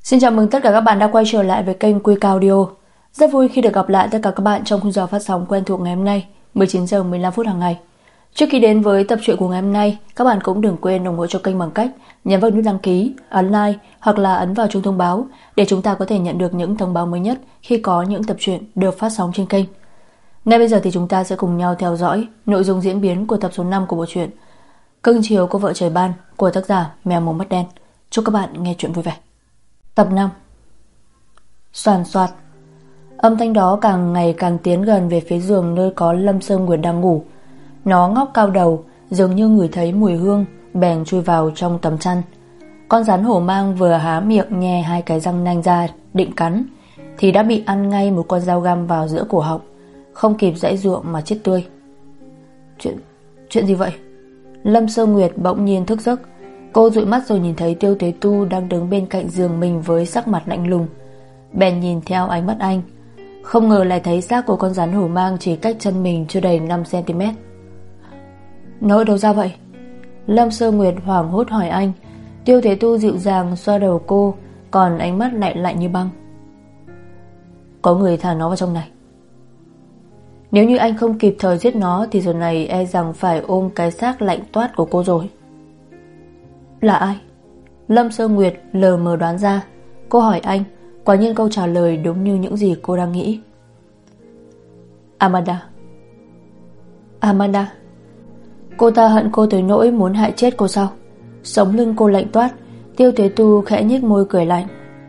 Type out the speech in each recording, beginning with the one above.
Xin chào mừng tất cả các bạn đã quay trở lại với kênh Quy Cao Audio. Rất vui khi được gặp lại tất cả các bạn trong khung giờ phát sóng quen thuộc ngày hôm nay, 19 giờ 15 phút hàng ngày. Trước khi đến với tập truyện của ngày hôm nay, các bạn cũng đừng quên ủng hộ cho kênh bằng cách nhấn vào nút đăng ký, ấn like hoặc là ấn vào chuông thông báo để chúng ta có thể nhận được những thông báo mới nhất khi có những tập truyện được phát sóng trên kênh. Ngay bây giờ thì chúng ta sẽ cùng nhau theo dõi nội dung diễn biến của tập số 5 của bộ truyện Cưng chiều cô vợ trời ban của tác giả Mèo Màu Mắt Đen. Chúc các bạn nghe truyện vui vẻ. Tập 5. Soàn soạt. Âm thanh đó càng ngày càng tiến gần về phía giường nơi có Lâm Sơ Nguyệt đang ngủ. Nó ngóc cao đầu, dường như ngửi thấy mùi hương, bèn chui vào trong tấm chăn. Con rắn hổ mang vừa há miệng nhe hai cái răng nanh ra định cắn thì đã bị ăn ngay một con dao găm vào giữa cổ họng, không kịp giãy giụa mà chết tươi. Chuyện gì vậy? Lâm Sơ Nguyệt bỗng nhiên thức giấc. Cô dụi mắt rồi nhìn thấy Tiêu Tế Tu đang đứng bên cạnh giường mình với sắc mặt lạnh lùng. Bèn nhìn theo ánh mắt anh, không ngờ lại thấy xác của con rắn hổ mang chỉ cách chân mình chưa đầy 5 cm. Nó ở đâu ra vậy? Lâm Sơ Nguyệt hoảng hốt hỏi anh. Tiêu Thế Tu dịu dàng xoa đầu cô, còn ánh mắt lại lạnh như băng. Có người thả nó vào trong này. Nếu như anh không kịp thời giết nó thì giờ này e rằng phải ôm cái xác lạnh toát của cô rồi. Là ai? Lâm Sơ Nguyệt lờ mờ đoán ra. Cô hỏi anh, quả nhiên câu trả lời đúng như những gì cô đang nghĩ. Amanda. Amanda. Cô ta hận cô tới nỗi muốn hại chết cô sao? Sống lưng cô lạnh toát. Tiêu Thế Tu khẽ nhếch môi cười lạnh.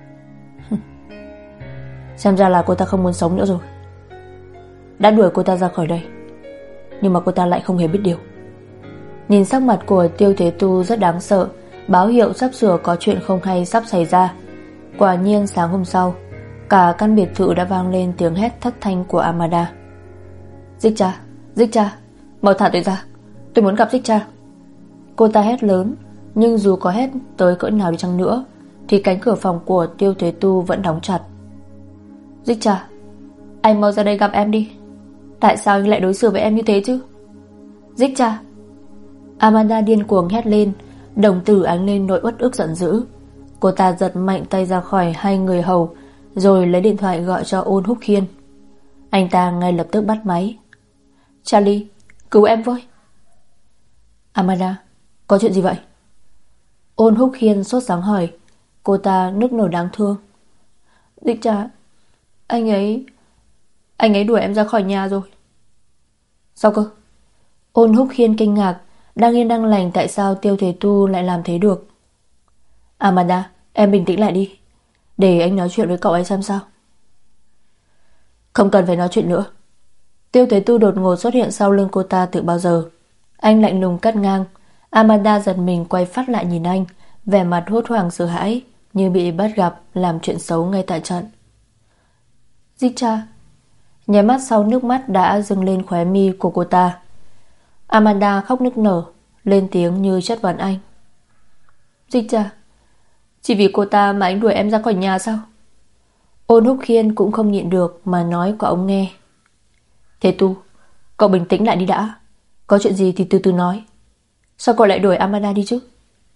Xem ra là cô ta không muốn sống nữa rồi. Đã đuổi cô ta ra khỏi đây, nhưng mà cô ta lại không hề biết điều. Nhìn sắc mặt của Tiêu Thế Tu rất đáng sợ, báo hiệu sắp sửa có chuyện không hay sắp xảy ra. Quả nhiên sáng hôm sau, cả căn biệt thự đã vang lên tiếng hét thất thanh của Amanda. Dích cha, mau thả tôi ra, tôi muốn gặp Dích cha. Cô ta hét lớn, nhưng dù có hét tới cỡ nào đi chăng nữa thì cánh cửa phòng của Tiêu Thế Tu vẫn đóng chặt. Dích cha, anh mau ra đây gặp em đi. Tại sao anh lại đối xử với em như thế chứ? Dích cha. Amanda điên cuồng hét lên, đồng tử ánh lên nỗi uất ức giận dữ. Cô ta giật mạnh tay ra khỏi hai người hầu, rồi lấy điện thoại gọi cho Ôn Húc Khiên. Anh ta ngay lập tức bắt máy. Charlie, cứu em với. Amanda, có chuyện gì vậy? Ôn Húc Khiên sốt sắng hỏi. Cô ta nức nở đáng thương. Dích cha, anh ấy đuổi em ra khỏi nhà rồi. Sao cơ? Ôn Húc Khiên kinh ngạc. Đang yên đang lành tại sao Tiêu Thế Tu lại làm thế được? Amanda, em bình tĩnh lại đi, để anh nói chuyện với cậu ấy xem sao. Không cần phải nói chuyện nữa. Tiêu Thế Tu đột ngột xuất hiện sau lưng cô ta từ bao giờ. Anh lạnh lùng cắt ngang. Amanda giật mình quay phát lại nhìn anh, vẻ mặt hốt hoảng sợ hãi, như bị bắt gặp làm chuyện xấu ngay tại trận. Dích cha. Nháy mắt sau nước mắt đã dâng lên khóe mi của cô ta. Amanda khóc nức nở, lên tiếng như chất vấn anh. Dích cha, chỉ vì cô ta mà anh đuổi em ra khỏi nhà sao? Ôn Húc Khiên cũng không nhịn được mà nói qua ống nghe. Thế Tu, cậu bình tĩnh lại đi đã. Có chuyện gì thì từ từ nói. Sao cậu lại đuổi Amanda đi chứ?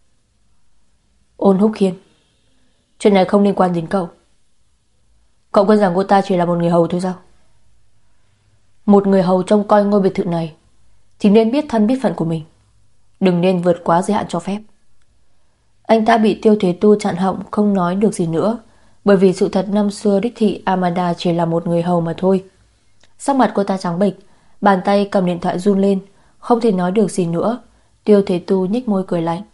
Ôn Húc Khiên, chuyện này không liên quan đến cậu. Cậu quên rằng cô ta chỉ là một người hầu thôi sao? Một người hầu trông coi ngôi biệt thự này thì nên biết thân biết phận của mình, đừng nên vượt quá giới hạn cho phép. Anh ta bị Tiêu Thế Tu chặn họng không nói được gì nữa, bởi vì sự thật năm xưa đích thị Amanda chỉ là một người hầu mà thôi. Sắc mặt cô ta trắng bệch, bàn tay cầm điện thoại run lên, không thể nói được gì nữa. Tiêu Thế Tu nhếch môi cười lạnh.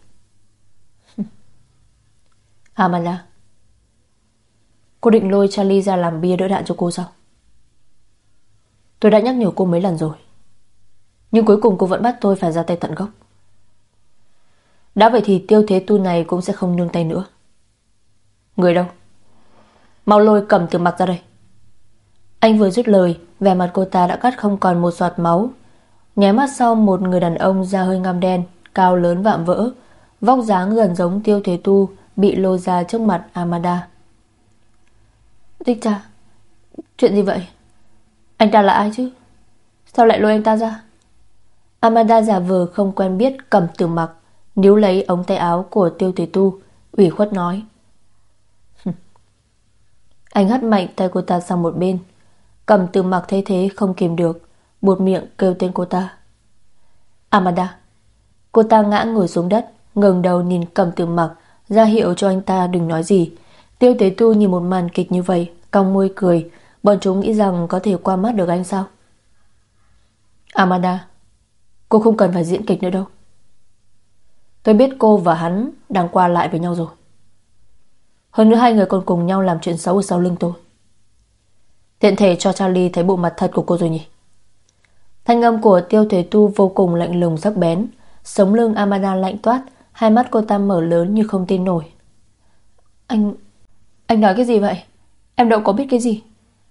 Amanda, cô định lôi Charlie ra làm bia đỡ đạn cho cô sao? Tôi đã nhắc nhở cô mấy lần rồi, nhưng cuối cùng cô vẫn bắt tôi phải ra tay tận gốc. Đã vậy thì Tiêu Thế Tu này cũng sẽ không nương tay nữa. Người đâu? Mau lôi Cẩm Tử Mặc ra đây. Anh vừa dứt lời, vẻ mặt cô ta đã cắt không còn một giọt máu. Nháy mắt sau, một người đàn ông da hơi ngăm đen, cao lớn vạm vỡ, vóc dáng gần giống Tiêu Thế Tu, bị lôi ra trước mặt Amanda. Dích cha, chuyện gì vậy? Anh ta là ai chứ? Sao lại lôi anh ta ra? Amanda giả vờ không quen biết Cẩm Tử Mặc, níu lấy ống tay áo của Tiêu Thế Tu, ủy khuất nói. Anh hất mạnh tay cô ta sang một bên. Cầm Từ Mặc thấy thế không kìm được, buột miệng kêu tên cô ta. Amanda. Cô ta ngã ngồi xuống đất, ngẩng đầu nhìn Cầm Từ Mặc, ra hiệu cho anh ta đừng nói gì. Tiêu Tế Tu nhìn một màn kịch như vậy, cong môi cười. Bọn chúng nghĩ rằng có thể qua mắt được anh sao? Amanda, cô không cần phải diễn kịch nữa đâu. Tôi biết cô và hắn đang qua lại với nhau rồi. Hơn nữa hai người còn cùng nhau làm chuyện xấu ở sau lưng tôi. Tiện thể cho Charlie thấy bộ mặt thật của cô rồi nhỉ? Thanh âm của Tiêu Thế Tu vô cùng lạnh lùng sắc bén. Sống lưng Amanda lạnh toát, hai mắt cô ta mở lớn như không tin nổi. Anh nói cái gì vậy? Em đâu có biết cái gì.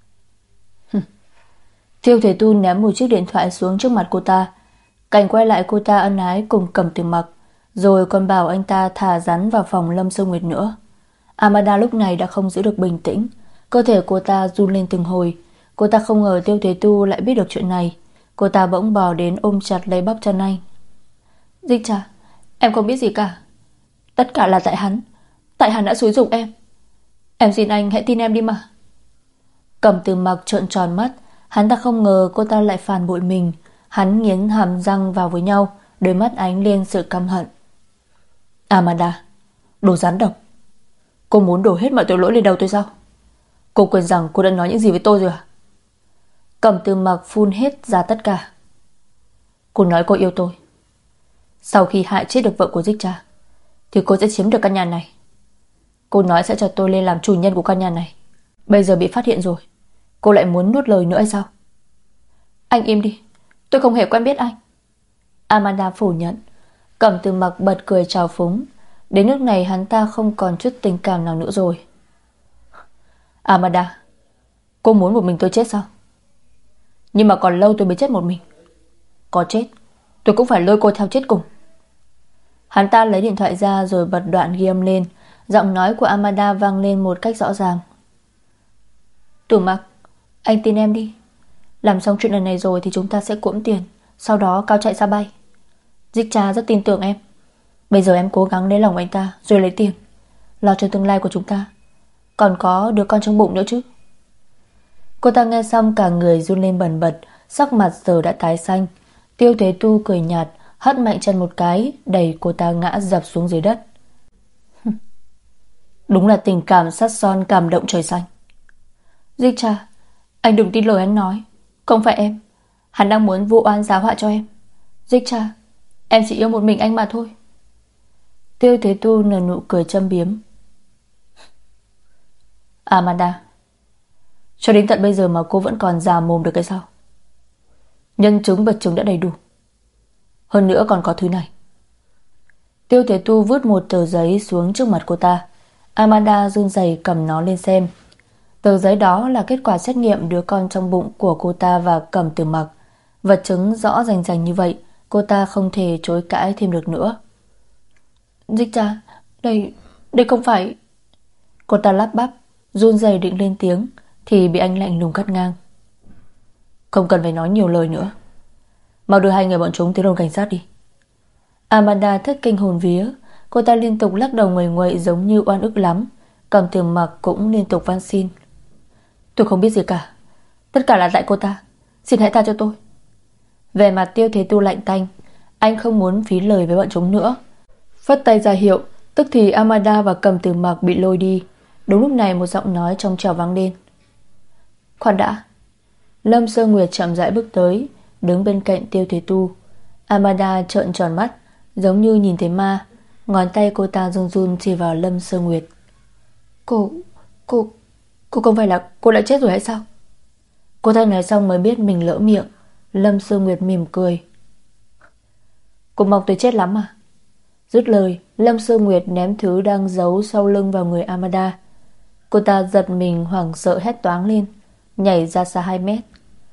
Tiêu Thế Tu ném một chiếc điện thoại xuống trước mặt cô ta. Cảnh quay lại cô ta ân ái cùng Cầm Từ Mặc, rồi còn bảo anh ta thả rắn vào phòng Lâm Sương Nguyệt nữa. Amanda lúc này đã không giữ được bình tĩnh, cơ thể cô ta run lên từng hồi. Cô ta không ngờ Tiêu Thế Tu lại biết được chuyện này. Cô ta bỗng bò đến ôm chặt lấy bắp chân anh. Dích Trà, em không biết gì cả. Tất cả là tại hắn. Tại hắn đã xúi giục em. Em xin anh hãy tin em đi mà. Cầm Từ Mặc trợn tròn mắt. Hắn ta không ngờ cô ta lại phản bội mình. Hắn nghiến hàm răng vào với nhau, đôi mắt ánh lên sự căm hận. Amanda, đồ rắn độc. Cô muốn đổ hết mọi tội lỗi lên đầu tôi sao? Cô quên rằng cô đã nói những gì với tôi rồi à? Cầm Từ Mặc phun hết ra tất cả. Cô nói cô yêu tôi. Sau khi hại chết được vợ của Dích Trà thì cô sẽ chiếm được căn nhà này. Cô nói sẽ cho tôi lên làm chủ nhân của căn nhà này. Bây giờ bị phát hiện rồi, cô lại muốn nuốt lời nữa hay sao? Anh im đi, tôi không hề quen biết anh. Amanda phủ nhận. Cầm Từ Mặc bật cười trào phúng. Đến nước này hắn ta không còn chút tình cảm nào nữa rồi. Amanda, cô muốn một mình tôi chết sao? Nhưng mà còn lâu tôi mới chết một mình. Có chết tôi cũng phải lôi cô theo chết cùng. Hắn ta lấy điện thoại ra rồi bật đoạn ghi âm lên. Giọng nói của Amanda vang lên một cách rõ ràng. Từ Mặc, anh tin em đi. Làm xong chuyện lần này rồi thì chúng ta sẽ cuỗm tiền, sau đó cao chạy xa bay. Dích Trà rất tin tưởng em. Bây giờ em cố gắng lấy lòng anh ta rồi lấy tiền, lo cho tương lai của chúng ta. Còn có đứa con trong bụng nữa chứ. Cô ta nghe xong cả người run lên bần bật, sắc mặt giờ đã tái xanh. Tiêu Thế Tu cười nhạt, hất mạnh chân một cái, đẩy cô ta ngã dập xuống dưới đất. Đúng là tình cảm sắt son cảm động trời xanh. Dích Trà, anh đừng tin lời anh nói. Không phải em. Hắn đang muốn vụ oan giá họa cho em. Dích Trà, em chỉ yêu một mình anh mà thôi. Tiêu Thế Tu nở nụ cười châm biếm. Amanda, cho đến tận bây giờ mà cô vẫn còn già mồm được cái sao? Nhân chứng vật chứng đã đầy đủ. Hơn nữa còn có thứ này. Tiêu Thế Tu vứt một tờ giấy xuống trước mặt cô ta. Amanda run rẩy cầm nó lên xem. Tờ giấy đó là kết quả xét nghiệm đứa con trong bụng của cô ta và Cầm Từ Mặc. Vật chứng rõ rành rành như vậy, cô ta không thể chối cãi thêm được nữa. Dích Trà, đây không phải... Cô ta lắp bắp, run rẩy định lên tiếng thì bị anh lạnh lùng cắt ngang. Không cần phải nói nhiều lời nữa. Mau đưa hai người bọn chúng tới đồn cảnh sát đi. Amanda thất kinh hồn vía. Cô ta liên tục lắc đầu nguầy nguậy giống như oan ức lắm. Cầm Từ Mặc cũng liên tục van xin. Tôi không biết gì cả. Tất cả là tại cô ta. Xin hãy tha cho tôi. Về mặt Tiêu Thế Tu lạnh tanh. Anh không muốn phí lời với bọn chúng nữa. Phất tay ra hiệu. Tức thì Amanda và Cầm Từ Mặc bị lôi đi. Đúng lúc này một giọng nói trong trẻo vang lên. Khoan đã. Lâm Sương Nguyệt chậm rãi bước tới, đứng bên cạnh Tiêu Thế Tu. Amanda trợn tròn mắt, giống như nhìn thấy ma. Ngón tay cô ta run run chỉ vào Lâm Sương Nguyệt. Cô không phải là cô đã chết rồi hay sao? Cô ta nói xong mới biết mình lỡ miệng. Lâm Sương Nguyệt mỉm cười. Cô mong tôi chết lắm à? Dứt lời, Lâm Sương Nguyệt ném thứ đang giấu sau lưng vào người Amanda. Cô ta giật mình hoảng sợ hét toáng lên, nhảy ra xa 2 mét.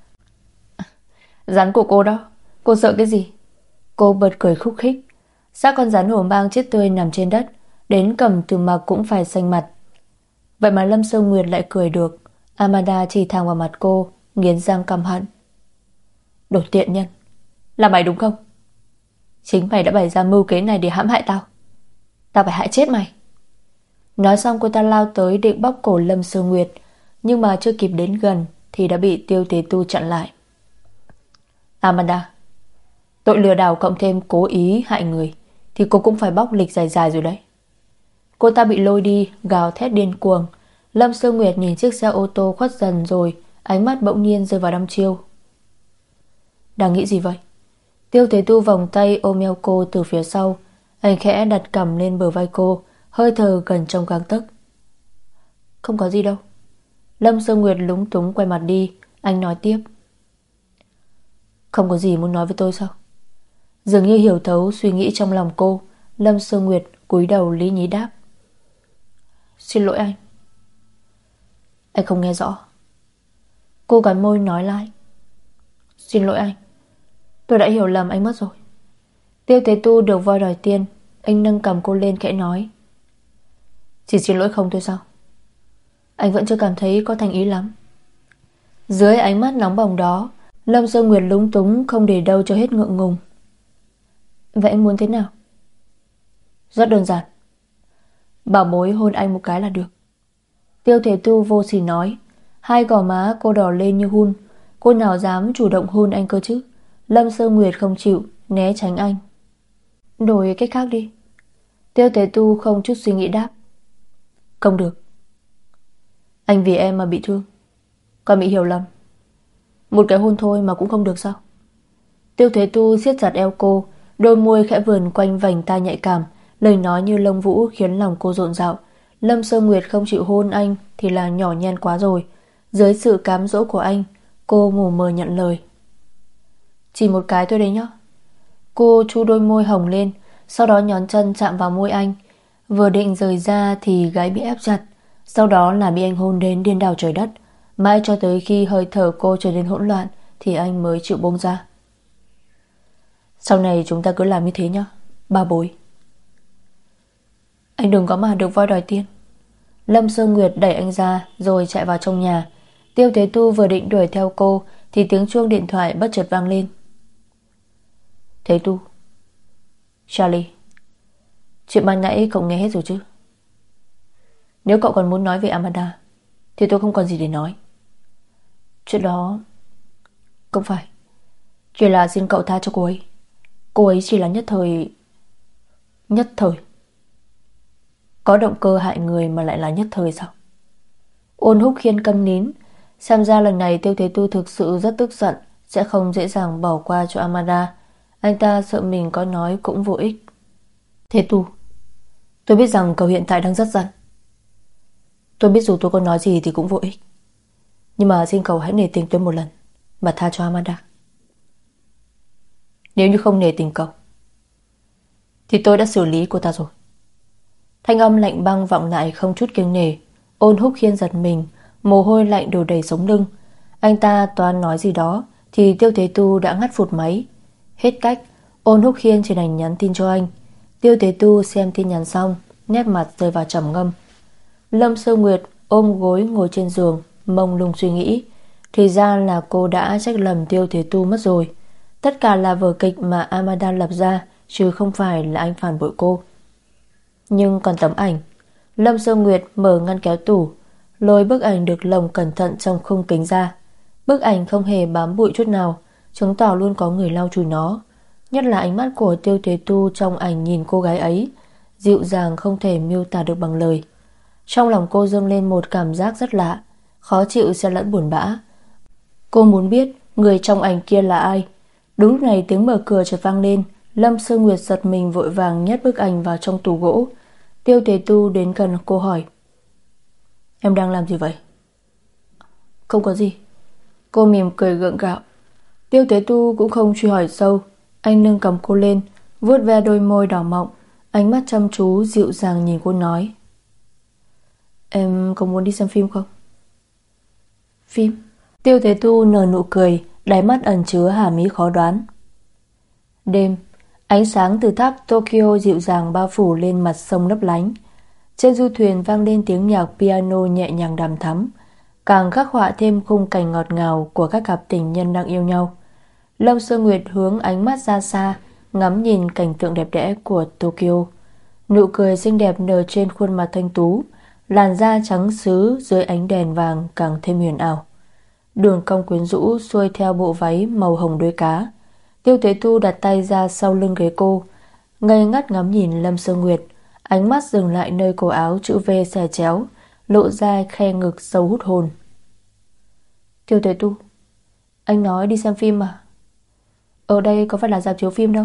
Rắn của cô đó, cô sợ cái gì? Cô bật cười khúc khích. Xác con rắn hổ mang chết tươi nằm trên đất, đến Cầm Từ Mặc cũng phải xanh mặt. Vậy mà Lâm Sương Nguyệt lại cười được. Amanda chỉ thẳng vào mặt cô, nghiến răng căm hận. Đồ tiện nhân, là mày đúng không? Chính mày đã bày ra mưu kế này để hãm hại tao. Tao phải hại chết mày. Nói xong cô ta lao tới định bóp cổ Lâm Sương Nguyệt. nhưng mà chưa kịp đến gần thì đã bị Tiêu Tế Tu chặn lại. Amanda, tội lừa đảo cộng thêm cố ý hại người thì cô cũng phải bóc lịch dài dài rồi đấy. Cô ta bị lôi đi, gào thét điên cuồng. Lâm Sương Nguyệt nhìn chiếc xe ô tô khuất dần rồi ánh mắt bỗng nhiên rơi vào đăm chiêu. Đang nghĩ gì vậy? Tiêu Tế Tu vòng tay ôm eo cô từ phía sau. Anh khẽ đặt cằm lên bờ vai cô, hơi thở gần trong gang tấc. Không có gì đâu. Lâm Sương Nguyệt lúng túng quay mặt đi. Anh nói tiếp. Không có gì muốn nói với tôi sao? Dường như hiểu thấu suy nghĩ trong lòng cô, Lâm Sương Nguyệt cúi đầu lý nhí đáp. Xin lỗi anh. Anh không nghe rõ. Cô cắn môi nói lại. Xin lỗi anh. Tôi đã hiểu lầm anh mất rồi. Tiêu Tế Tu được voi đòi tiền. Anh nâng cầm cô lên khẽ nói. Chỉ xin lỗi không thôi sao? Anh vẫn chưa cảm thấy có thành ý lắm. Dưới ánh mắt nóng bỏng đó, Lâm Sương Nguyệt lúng túng không để đâu cho hết ngượng ngùng. Vậy anh muốn thế nào? Rất đơn giản. Bảo bối hôn anh một cái là được. Tiêu Thế Tu vô sỉ nói. Hai gò má cô đỏ lên như hun. Cô nào dám chủ động hôn anh cơ chứ? Lâm Sương Nguyệt không chịu, né tránh anh. Đổi cách khác đi. Tiêu Thế Tu không chút suy nghĩ đáp. Không được. Anh vì em mà bị thương, còn bị hiểu lầm. Một cái hôn thôi mà cũng không được sao? Tiêu Thế Tu siết chặt eo cô, đôi môi khẽ vườn quanh vành tai nhạy cảm, lời nói như lông vũ khiến lòng cô rộn rạo. Lâm Sương Nguyệt không chịu hôn anh thì là nhỏ nhen quá rồi. Dưới sự cám dỗ của anh, cô mù mờ nhận lời. Chỉ một cái thôi đấy nhá. Cô chu đôi môi hồng lên, sau đó nhón chân chạm vào môi anh. Vừa định rời ra thì gái bị ép chặt, sau đó là bị anh hôn đến điên đảo trời đất. Mãi cho tới khi hơi thở cô trở nên hỗn loạn thì anh mới chịu buông ra. Sau này chúng ta cứ làm như thế nhá, ba bối. Anh đừng có mà được voi đòi tiền. Lâm Sương Nguyệt đẩy anh ra rồi chạy vào trong nhà. Tiêu Thế Tu vừa định đuổi theo cô thì tiếng chuông điện thoại bất chợt vang lên. Thế Tu. Charlie. Chuyện ban nãy cậu nghe hết rồi chứ? Nếu cậu còn muốn nói về Amanda thì tôi không còn gì để nói. Chuyện đó không phải, chỉ là xin cậu tha cho cô ấy. Cô ấy chỉ là nhất thời. Nhất thời? Có động cơ hại người mà lại là nhất thời sao? Ôn Húc Khiên câm nín. Xem ra lần này Tiêu Thế Tu thực sự rất tức giận, sẽ không dễ dàng bỏ qua cho Amanda. Anh ta sợ mình có nói cũng vô ích. Thế Tu, tôi biết rằng cậu hiện tại đang rất giận. Tôi biết dù tôi có nói gì thì cũng vô ích, nhưng mà xin cậu hãy nể tình tôi một lần mà tha cho Amanda. Nếu như không nể tình cậu thì tôi đã xử lý cô ta rồi. Thanh âm lạnh băng vọng lại không chút kiêng nể. Ôn Húc Khiên giật mình, mồ hôi lạnh đổ đầy sống lưng. Anh ta toan nói gì đó thì Tiêu Thế Tu đã ngắt phụt máy. Hết cách, Ôn Húc Khiên chỉ đành nhắn tin cho anh. Tiêu Thế Tu xem tin nhắn xong, nét mặt rơi vào trầm ngâm. Lâm Sương Nguyệt ôm gối ngồi trên giường, mông lung suy nghĩ. Thì ra là cô đã trách lầm Tiêu Thế Tu mất rồi. Tất cả là vở kịch mà Amanda lập ra, chứ không phải là anh phản bội cô. Nhưng còn tấm ảnh. Lâm Sương Nguyệt mở ngăn kéo tủ, lôi bức ảnh được lồng cẩn thận trong khung kính ra. Bức ảnh không hề bám bụi chút nào, chứng tỏ luôn có người lau chùi nó. Nhất là ánh mắt của Tiêu Thế Tu trong ảnh nhìn cô gái ấy, dịu dàng không thể miêu tả được bằng lời. Trong lòng cô dâng lên một cảm giác rất lạ, khó chịu xen lẫn buồn bã. Cô muốn biết người trong ảnh kia là ai. Đúng lúc này tiếng mở cửa chợt vang lên. Lâm Sương Nguyệt giật mình vội vàng nhét bức ảnh vào trong tủ gỗ. Tiêu Thế Tu đến gần cô hỏi. Em đang làm gì vậy? Không có gì. Cô mỉm cười gượng gạo. Tiêu Thế Tu cũng không truy hỏi sâu. Anh nâng cầm cô lên, vuốt ve đôi môi đỏ mọng, ánh mắt chăm chú dịu dàng nhìn cô nói. Em có muốn đi xem phim không? Phim? Tiêu Thế Tu nở nụ cười, đáy mắt ẩn chứa hàm ý khó đoán. Đêm, ánh sáng từ tháp Tokyo dịu dàng bao phủ lên mặt sông lấp lánh. Trên du thuyền vang lên tiếng nhạc piano nhẹ nhàng đằm thắm, càng khắc họa thêm khung cảnh ngọt ngào của các cặp tình nhân đang yêu nhau. Lâm Sương Nguyệt hướng ánh mắt ra xa, ngắm nhìn cảnh tượng đẹp đẽ của Tokyo. Nụ cười xinh đẹp nở trên khuôn mặt thanh tú. làn da trắng sứ dưới ánh đèn vàng càng thêm huyền ảo. Đường cong quyến rũ xuôi theo bộ váy màu hồng đuôi cá. Tiêu Thế Tu đặt tay ra sau lưng ghế cô, ngây ngất ngắm nhìn Lâm Sơ Nguyệt, ánh mắt dừng lại nơi cổ áo chữ V xẻ chéo, lộ ra khe ngực sâu hút hồn. Tiêu Thế Tu, anh nói đi xem phim mà. Ở đây có phải là rạp chiếu phim đâu.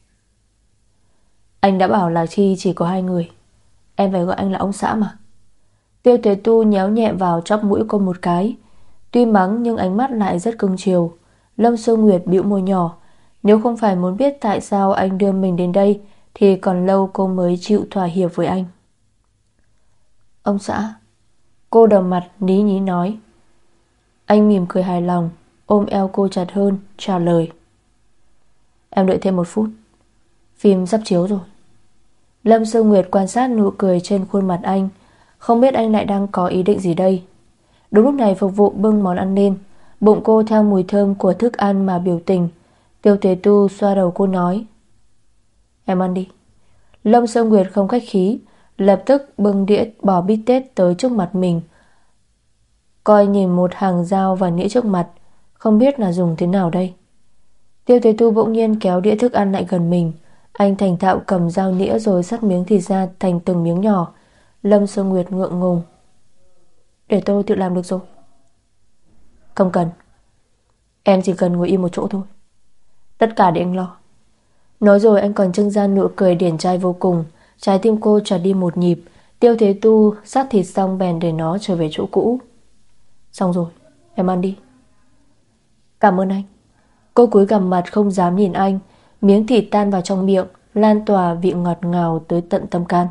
Anh đã bảo Lạc Chi chỉ có 2 người, em phải gọi anh là ông xã mà. Tiêu Thế Tu nhéo nhẹ vào chóp mũi cô một cái, tuy mắng nhưng ánh mắt lại rất cưng chiều. Lâm Sơ Nguyệt bĩu môi nhỏ, nếu không phải muốn biết tại sao anh đưa mình đến đây thì còn lâu cô mới chịu thỏa hiệp với anh. Ông xã. Cô đầm mặt ní nhí nói. Anh mỉm cười hài lòng, ôm eo cô chặt hơn, trả lời. Em đợi thêm 1 phút, phim sắp chiếu rồi. Lâm Sơ Nguyệt quan sát nụ cười trên khuôn mặt anh, không biết anh lại đang có ý định gì đây. Đúng lúc này phục vụ bưng món ăn lên, bụng cô theo mùi thơm của thức ăn mà biểu tình. Tiêu Thế Tu xoa đầu cô nói, em ăn đi. Lâm Sơ Nguyệt không khách khí, lập tức bưng đĩa bò bít tết tới trước mặt mình, coi nhìn một hàng dao và nĩa trước mặt, không biết là dùng thế nào đây. Tiêu Thế Tu bỗng nhiên kéo đĩa thức ăn lại gần mình. Anh thành thạo cầm dao nĩa rồi cắt miếng thịt ra thành từng miếng nhỏ. Lâm Sơ Nguyệt ngượng ngùng. Để tôi tự làm được rồi. Không cần, em chỉ cần ngồi im một chỗ thôi, tất cả để anh lo. Nói rồi anh còn trưng ra nụ cười điển trai vô cùng. Trái tim cô chợt đi một nhịp. Tiêu Thế Tu sát thịt xong bèn để nó trở về chỗ cũ. Xong rồi, em ăn đi. Cảm ơn anh. Cô cúi gằm mặt không dám nhìn anh. Miếng thịt tan vào trong miệng, lan tỏa vị ngọt ngào tới tận tâm can.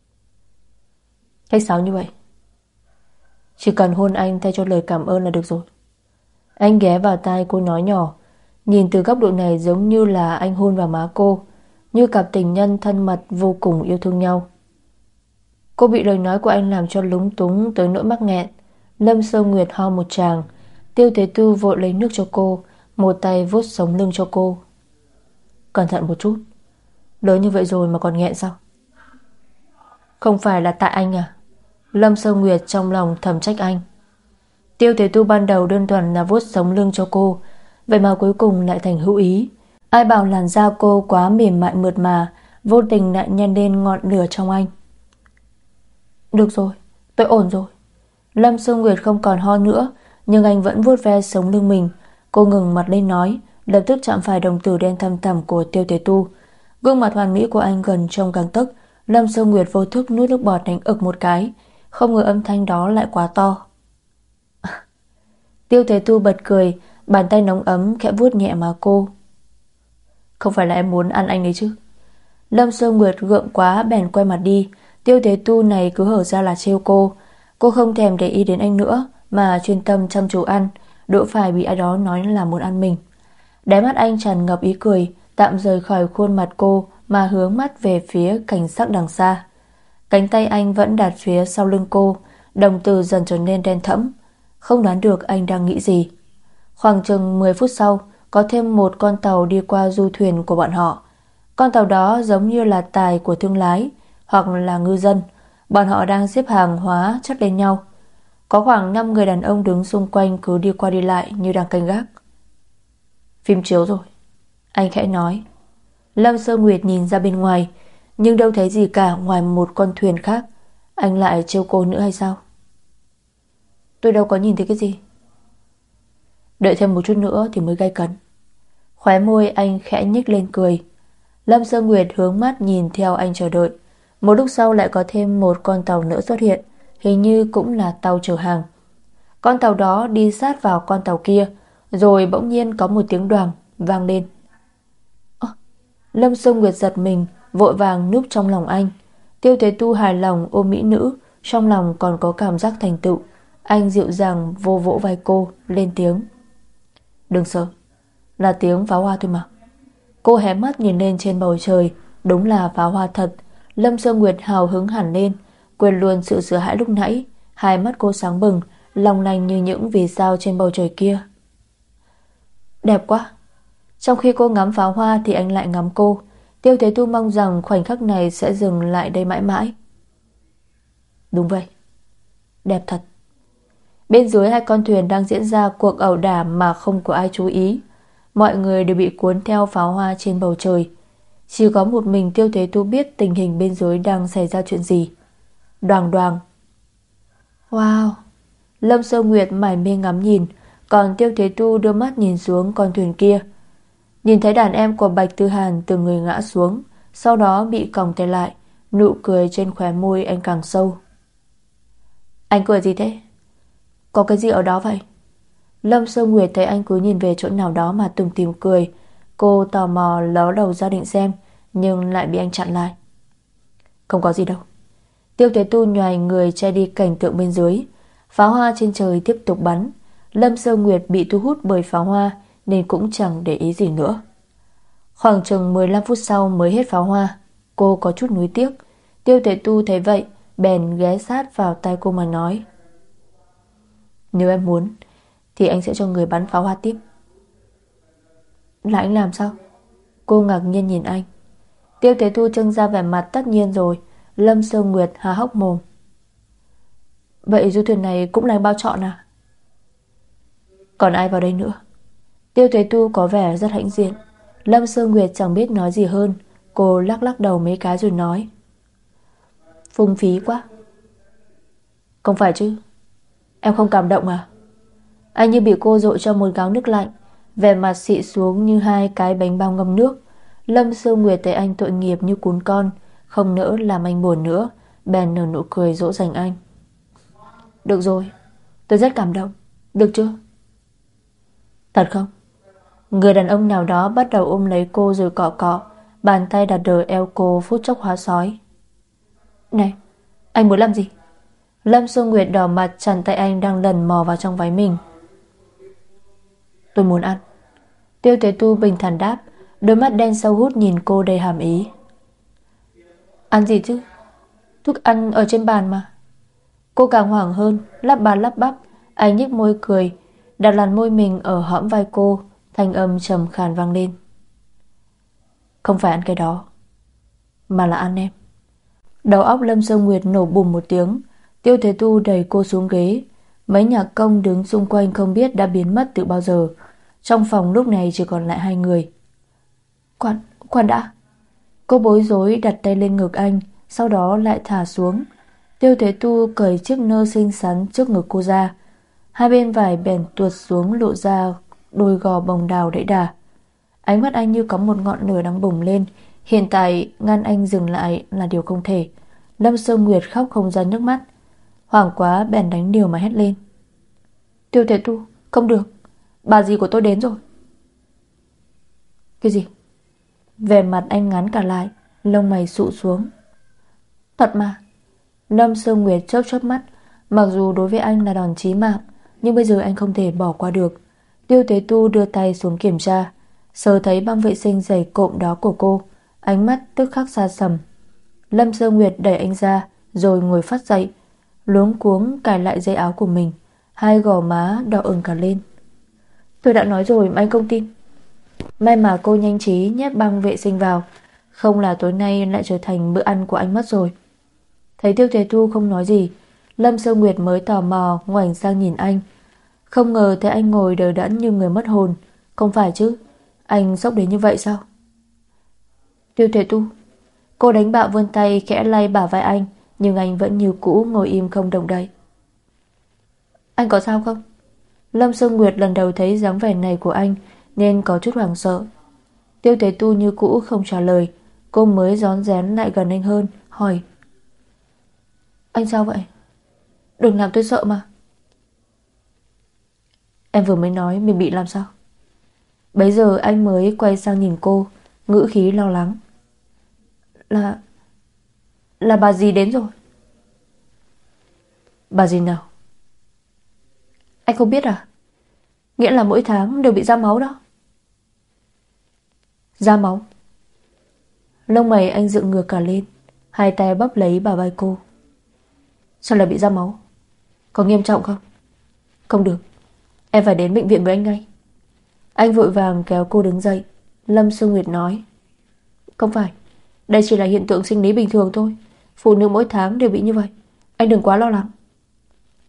Khách sáo như vậy, chỉ cần hôn anh thay cho lời cảm ơn là được rồi. Anh ghé vào tai cô nói nhỏ. Nhìn từ góc độ này giống như là anh hôn vào má cô, như cặp tình nhân thân mật vô cùng yêu thương nhau. Cô bị lời nói của anh làm cho lúng túng tới nỗi mắc nghẹn. Lâm Sơ Nguyệt ho một tràng. Tiêu Thế Tu vội lấy nước cho cô, một tay vuốt sống lưng cho cô. Cẩn thận một chút, lớn như vậy rồi mà còn nghẹn sao? Không phải là tại anh à? Lâm Sơ Nguyệt trong lòng thầm trách anh. Tiêu Thế Tu ban đầu đơn thuần là vuốt sống lưng cho cô, vậy mà cuối cùng lại thành hữu ý. Ai bảo làn da cô quá mềm mại mượt mà, vô tình lại nhân lên ngọn lửa trong anh. Được rồi, tôi ổn rồi. Lâm Sơ Nguyệt không còn ho nữa, nhưng anh vẫn vuốt ve sống lưng mình. Cô ngừng mặt lên nói, lập tức chạm phải đồng tử đen thăm thẳm của Tiêu Thế Tu. Gương mặt hoàn mỹ của anh gần trong gang tấc. Lâm Sơ Nguyệt vô thức nuốt nước bọt đánh ực một cái, không ngờ âm thanh đó lại quá to. Tiêu Thế Tu bật cười, bàn tay nóng ấm khẽ vuốt nhẹ má cô. Không phải là em muốn ăn anh đấy chứ? Lâm Sơ Nguyệt gượng quá bèn quay mặt đi. Tiêu Thế Tu này cứ hở ra là trêu cô. Cô không thèm để ý đến anh nữa, mà chuyên tâm chăm chú ăn, đỡ phải bị ai đó nói là muốn ăn mình. Đáy mắt anh tràn ngập ý cười, tạm rời khỏi khuôn mặt cô mà hướng mắt về phía cảnh sắc đằng xa. Cánh tay anh vẫn đặt phía sau lưng cô, đồng tử dần trở nên đen thẫm. Không đoán được anh đang nghĩ gì. Khoảng chừng 10 phút sau, có thêm một con tàu đi qua du thuyền của bọn họ. Con tàu đó giống như là tài của thương lái hoặc là ngư dân. Bọn họ đang xếp hàng hóa chất lên nhau. Có khoảng 5 người đàn ông đứng xung quanh cứ đi qua đi lại như đang canh gác. Phim chiếu rồi, anh khẽ nói. Lâm Sơ Nguyệt nhìn ra bên ngoài, nhưng đâu thấy gì cả ngoài một con thuyền khác. Anh lại trêu cô nữa hay sao? Tôi đâu có nhìn thấy cái gì. Đợi thêm một chút nữa thì mới gay cấn. Khóe môi anh khẽ nhếch lên cười. Lâm Sơ Nguyệt hướng mắt nhìn theo anh chờ đợi. Một lúc sau lại có thêm một con tàu nữa xuất hiện, hình như cũng là tàu chở hàng. Con tàu đó đi sát vào con tàu kia, rồi bỗng nhiên có một tiếng đoàng vang lên. Lâm Sơ Nguyệt giật mình, vội vàng núp trong lòng anh. Tiêu Thế Tu hài lòng ôm mỹ nữ, trong lòng còn có cảm giác thành tựu. Anh dịu dàng vô vỗ vai cô, lên tiếng. Đừng sợ, là tiếng pháo hoa thôi mà. Cô hé mắt nhìn lên trên bầu trời, đúng là pháo hoa thật. Lâm Sơ Nguyệt hào hứng hẳn lên, quên luôn sự sợ hãi lúc nãy. Hai mắt cô sáng bừng, long lanh như những vì sao trên bầu trời kia. Đẹp quá. Trong khi cô ngắm pháo hoa thì anh lại ngắm cô. Tiêu Thế Tu mong rằng khoảnh khắc này sẽ dừng lại đây mãi mãi. Đúng vậy, Đẹp thật. Bên dưới hai con thuyền đang diễn ra cuộc ẩu đả mà không có ai chú ý. Mọi người đều bị cuốn theo pháo hoa trên bầu trời. Chỉ có một mình Tiêu Thế Tu biết tình hình bên dưới đang xảy ra chuyện gì. Đoàng đoàng. Wow. Lâm Sơ Nguyệt mải mê ngắm nhìn, còn Tiêu Thế Tu đưa mắt nhìn xuống con thuyền kia. Nhìn thấy đàn em của Bạch Tư Hàn từng người ngã xuống, sau đó bị còng tay lại. Nụ cười trên khóe môi anh càng sâu. Anh cười gì thế? Có cái gì ở đó vậy? Lâm Sơ Nguyệt thấy anh cứ nhìn về chỗ nào đó mà tủm tỉm cười. Cô tò mò ló đầu ra định xem, nhưng lại bị anh chặn lại. Không có gì đâu. Tiêu Thế Tu nhoài người che đi cảnh tượng bên dưới. Pháo hoa trên trời tiếp tục bắn. Lâm Sơ Nguyệt bị thu hút bởi pháo hoa nên cũng chẳng để ý gì nữa. Khoảng chừng 15 phút sau mới hết pháo hoa. Cô có chút nuối tiếc. Tiêu Thế Tu thấy vậy bèn ghé sát vào tai cô mà nói: Nếu em muốn thì anh sẽ cho người bắn pháo hoa tiếp. Là anh làm sao? Cô ngạc nhiên nhìn anh. Tiêu Thế Tu trưng ra vẻ mặt tất nhiên rồi. Lâm Sơ Nguyệt há hốc mồm. Vậy du thuyền này cũng là bao chọn à? Còn ai vào đây nữa? Tiêu Thế Tu có vẻ rất hãnh diện. Lâm Sơ Nguyệt chẳng biết nói gì hơn. Cô lắc lắc đầu mấy cái rồi nói: Phung phí quá. Không phải chứ? Em không cảm động à? Anh như bị cô dội cho một gáo nước lạnh, vẻ mặt xị xuống như hai cái bánh bao ngâm nước. Lâm Sơ Nguyệt thấy anh tội nghiệp như cún con, không nỡ làm anh buồn nữa, bèn nở nụ cười dỗ dành anh. Được rồi, tôi rất cảm động. Được chưa? Thật không? Người đàn ông nào đó bắt đầu ôm lấy cô rồi cọ cọ, bàn tay đặt đờ eo cô phút chốc hóa sói. Này, anh muốn làm gì? Lâm Sơ Nguyệt đỏ mặt chặn tay anh đang lần mò vào trong váy mình. Tôi muốn ăn. Tiêu Thế Tu bình thản đáp, đôi mắt đen sâu hút nhìn cô đầy hàm ý. Ăn gì chứ? Thức ăn ở trên bàn mà. Cô càng hoảng hơn, lắp ba lắp bắp. Anh nhếch môi cười, đặt làn môi mình ở hõm vai cô, thanh âm trầm khàn vang lên. Không phải ăn cái đó, mà là ăn em. Đầu óc Lâm Sơ Nguyệt nổ bùm một tiếng. Tiêu Thế Tu đẩy cô xuống ghế. Mấy nhạc công đứng xung quanh không biết đã biến mất từ bao giờ. Trong phòng lúc này chỉ còn lại hai người. Khoan đã. Cô bối rối đặt tay lên ngực anh, sau đó lại thả xuống. Tiêu Thế Tu cởi chiếc nơ xinh xắn trước ngực cô ra. Hai bên vải bèn tuột xuống lộ ra đôi gò bồng đào đẫy đà. Ánh mắt anh như có một ngọn lửa đang bùng lên. Hiện tại ngăn anh dừng lại là điều không thể. Lâm Sơ Nguyệt khóc không ra nước mắt. Hoảng quá bèn đánh điều mà hét lên. Tiêu Thế Tu, không được. Bà dì của tôi đến rồi. Cái gì? Vẻ mặt anh ngắn cả lại, lông mày sụ xuống. Thật mà. Lâm Sơ Nguyệt chớp chớp mắt. Mặc dù đối với anh là đòn chí mạng, nhưng bây giờ anh không thể bỏ qua được. Tiêu Thế Tu đưa tay xuống kiểm tra, sờ thấy băng vệ sinh dày cộm đó của cô, ánh mắt tức khắc xa sầm. Lâm Sơ Nguyệt đẩy anh ra, rồi ngồi phát dậy, luống cuống cài lại dây áo của mình. Hai gò má đỏ ửng cả lên. Tôi đã nói rồi mà anh không tin. May mà cô nhanh trí nhét băng vệ sinh vào, không là tối nay lại trở thành bữa ăn của anh mất rồi. Thấy Tiêu Thế Tu không nói gì, Lâm Sơ Nguyệt mới tò mò ngoảnh sang nhìn anh. Không ngờ thấy anh ngồi đờ đẫn như người mất hồn. Không phải chứ? Anh sốc đến như vậy sao? Tiêu Thế Tu. Cô đánh bạo vươn tay khẽ lay bả vai anh, nhưng anh vẫn như cũ ngồi im không động đậy. Anh có sao không? Lâm Sơ Nguyệt lần đầu thấy dáng vẻ này của anh nên có chút hoảng sợ. Tiêu Thế Tu như cũ không trả lời. Cô mới rón rén lại gần anh hơn, hỏi. Anh sao vậy? Đừng làm tôi sợ mà. Em vừa mới nói mình bị làm sao? Bấy giờ anh mới quay sang nhìn cô, ngữ khí lo lắng. Là bà dì đến rồi. Bà dì nào? Anh không biết à? Nghĩa là mỗi tháng đều bị ra máu đó. Ra máu? Lông mày anh dựng ngược cả lên, hai tay bắp lấy bả vai cô. Sao lại bị ra máu? Có nghiêm trọng không? Không được, em phải đến bệnh viện với anh ngay. Anh vội vàng kéo cô đứng dậy. Lâm Sơ Nguyệt nói. Không phải, đây chỉ là hiện tượng sinh lý bình thường thôi. Phụ nữ mỗi tháng đều bị như vậy. Anh đừng quá lo lắng.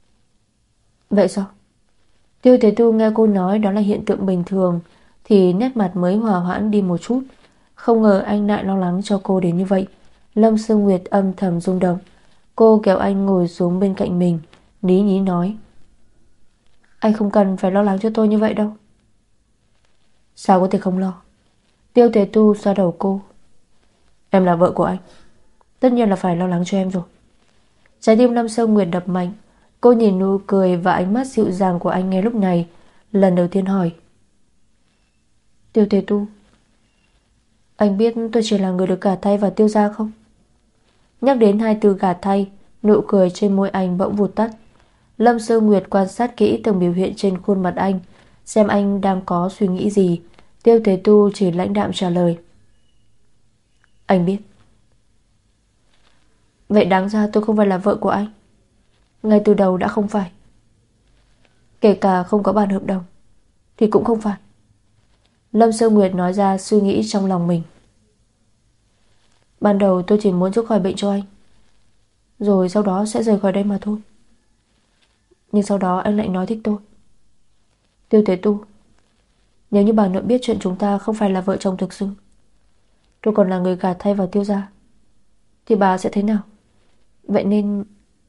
Vậy sao? Tiêu Thế Tu nghe cô nói đó là hiện tượng bình thường thì nét mặt mới hòa hoãn đi một chút. Không ngờ anh lại lo lắng cho cô đến như vậy. Lâm Sương Nguyệt âm thầm rung động. Cô kéo anh ngồi xuống bên cạnh mình, lý nhí nói: Anh không cần phải lo lắng cho tôi như vậy đâu. Sao có thể không lo? Tiêu Thế Tu xoa đầu cô. Em là vợ của anh, tất nhiên là phải lo lắng cho em rồi. Trái tim Lâm Sương Nguyệt đập mạnh. Cô nhìn nụ cười và ánh mắt dịu dàng của anh ngay lúc này, lần đầu tiên hỏi: Tiêu Thế Tu, anh biết tôi chỉ là người được gả thay vào Tiêu gia không? Nhắc đến hai từ gả thay, nụ cười trên môi anh bỗng vụt tắt. Lâm Sương Nguyệt quan sát kỹ từng biểu hiện trên khuôn mặt anh, xem anh đang có suy nghĩ gì. Tiêu Thế Tu chỉ lãnh đạm trả lời: Anh biết. Vậy đáng ra tôi không phải là vợ của anh. Ngay từ đầu đã không phải. Kể cả không có bản hợp đồng thì cũng không phải. Lâm Sương Nguyệt nói ra suy nghĩ trong lòng mình. Ban đầu tôi chỉ muốn chữa khỏi bệnh cho anh, rồi sau đó sẽ rời khỏi đây mà thôi. Nhưng sau đó anh lại nói thích tôi. Tiêu Thế Tu, nếu như bà nội biết chuyện chúng ta không phải là vợ chồng thực sự, tôi còn là người gả thay vào Tiêu gia, thì bà sẽ thế nào? Vậy nên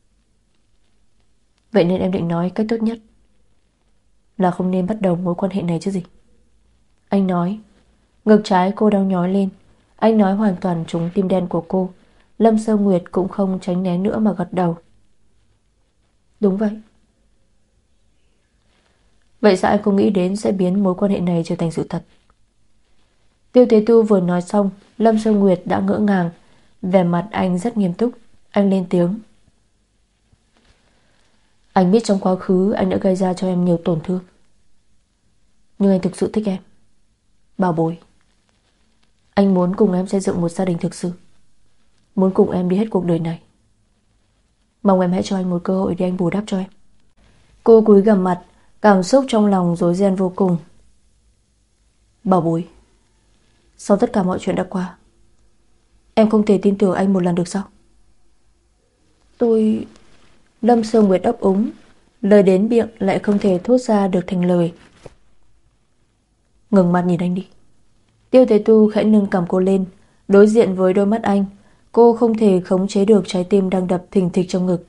em định nói cách tốt nhất là không nên bắt đầu mối quan hệ này chứ gì. Anh nói. Ngực trái cô đang nhói lên. Anh nói hoàn toàn trúng tim đen của cô. Lâm Sương Nguyệt cũng không tránh né nữa mà gật đầu. Đúng vậy. Vậy sao anh không nghĩ đến sẽ biến mối quan hệ này trở thành sự thật? Tiêu Thế Tu vừa nói xong, Lâm Sương Nguyệt đã ngỡ ngàng. Vẻ mặt anh rất nghiêm túc. Anh lên tiếng. Anh biết trong quá khứ anh đã gây ra cho em nhiều tổn thương, nhưng anh thực sự thích em, Bảo bối. Anh muốn cùng em xây dựng một gia đình thực sự, muốn cùng em đi hết cuộc đời này. Mong em hãy cho anh một cơ hội để anh bù đắp cho em. Cô cúi gằm mặt, cảm xúc trong lòng rối ren vô cùng. Bảo bối, sau tất cả mọi chuyện đã qua, em không thể tin tưởng anh một lần được sao? Tôi... Lâm Sương Nguyệt ấp úng, lời đến miệng lại không thể thốt ra được thành lời. Ngừng mặt nhìn anh đi. Tiêu Thế Tu khẽ nâng cằm cô lên, đối diện với đôi mắt anh. Cô không thể khống chế được trái tim đang đập thình thịch trong ngực.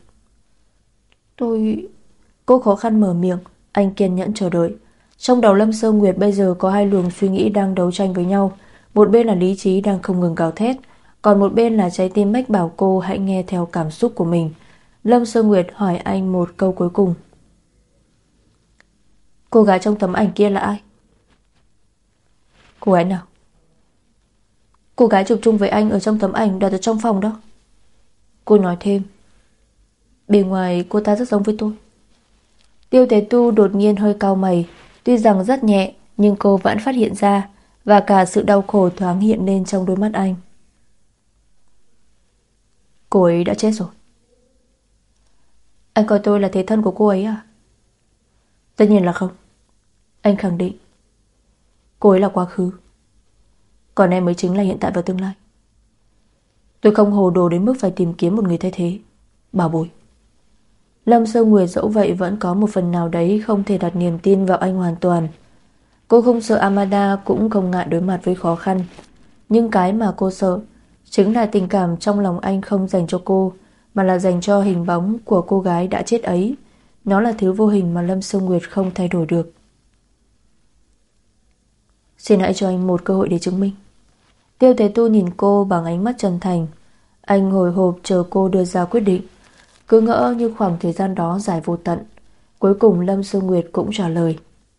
Cô khó khăn mở miệng. Anh kiên nhẫn chờ đợi. Trong đầu Lâm Sương Nguyệt bây giờ có hai luồng suy nghĩ đang đấu tranh với nhau. Một bên là lý trí đang không ngừng gào thét, còn một bên là trái tim mách bảo cô hãy nghe theo cảm xúc của mình. Lâm Sương Nguyệt hỏi anh một câu cuối cùng. Cô gái trong tấm ảnh kia là ai? Cô gái nào? Cô gái chụp chung với anh ở trong tấm ảnh đặt ở trong phòng đó. Cô nói thêm. Bề ngoài cô ta rất giống với tôi. Tiêu Thế Tu đột nhiên hơi cau mày. Tuy rằng rất nhẹ, nhưng cô vẫn phát hiện ra, và cả sự đau khổ thoáng hiện lên trong đôi mắt anh. Cô ấy đã chết rồi. Anh coi tôi là thế thân của cô ấy à? Tất nhiên là không. Anh khẳng định cô ấy là quá khứ, còn em mới chính là hiện tại và tương lai. Tôi không hồ đồ đến mức phải tìm kiếm một người thay thế, Bảo bối. Lâm Sương Nguyệt dẫu vậy vẫn có một phần nào đấy không thể đặt niềm tin vào anh hoàn toàn. Cô không sợ Amanda, cũng không ngại đối mặt với khó khăn. Nhưng cái mà cô sợ chính là tình cảm trong lòng anh không dành cho cô, mà là dành cho hình bóng của cô gái đã chết ấy. Nó là thứ vô hình mà Lâm Sương Nguyệt không thay đổi được. Xin hãy cho anh một cơ hội để chứng minh. Tiêu Thế Tu nhìn cô bằng ánh mắt chân thành. Anh hồi hộp chờ cô đưa ra quyết định. Cứ ngỡ như khoảng thời gian đó dài vô tận. Cuối cùng Lâm Sương Nguyệt cũng trả lời.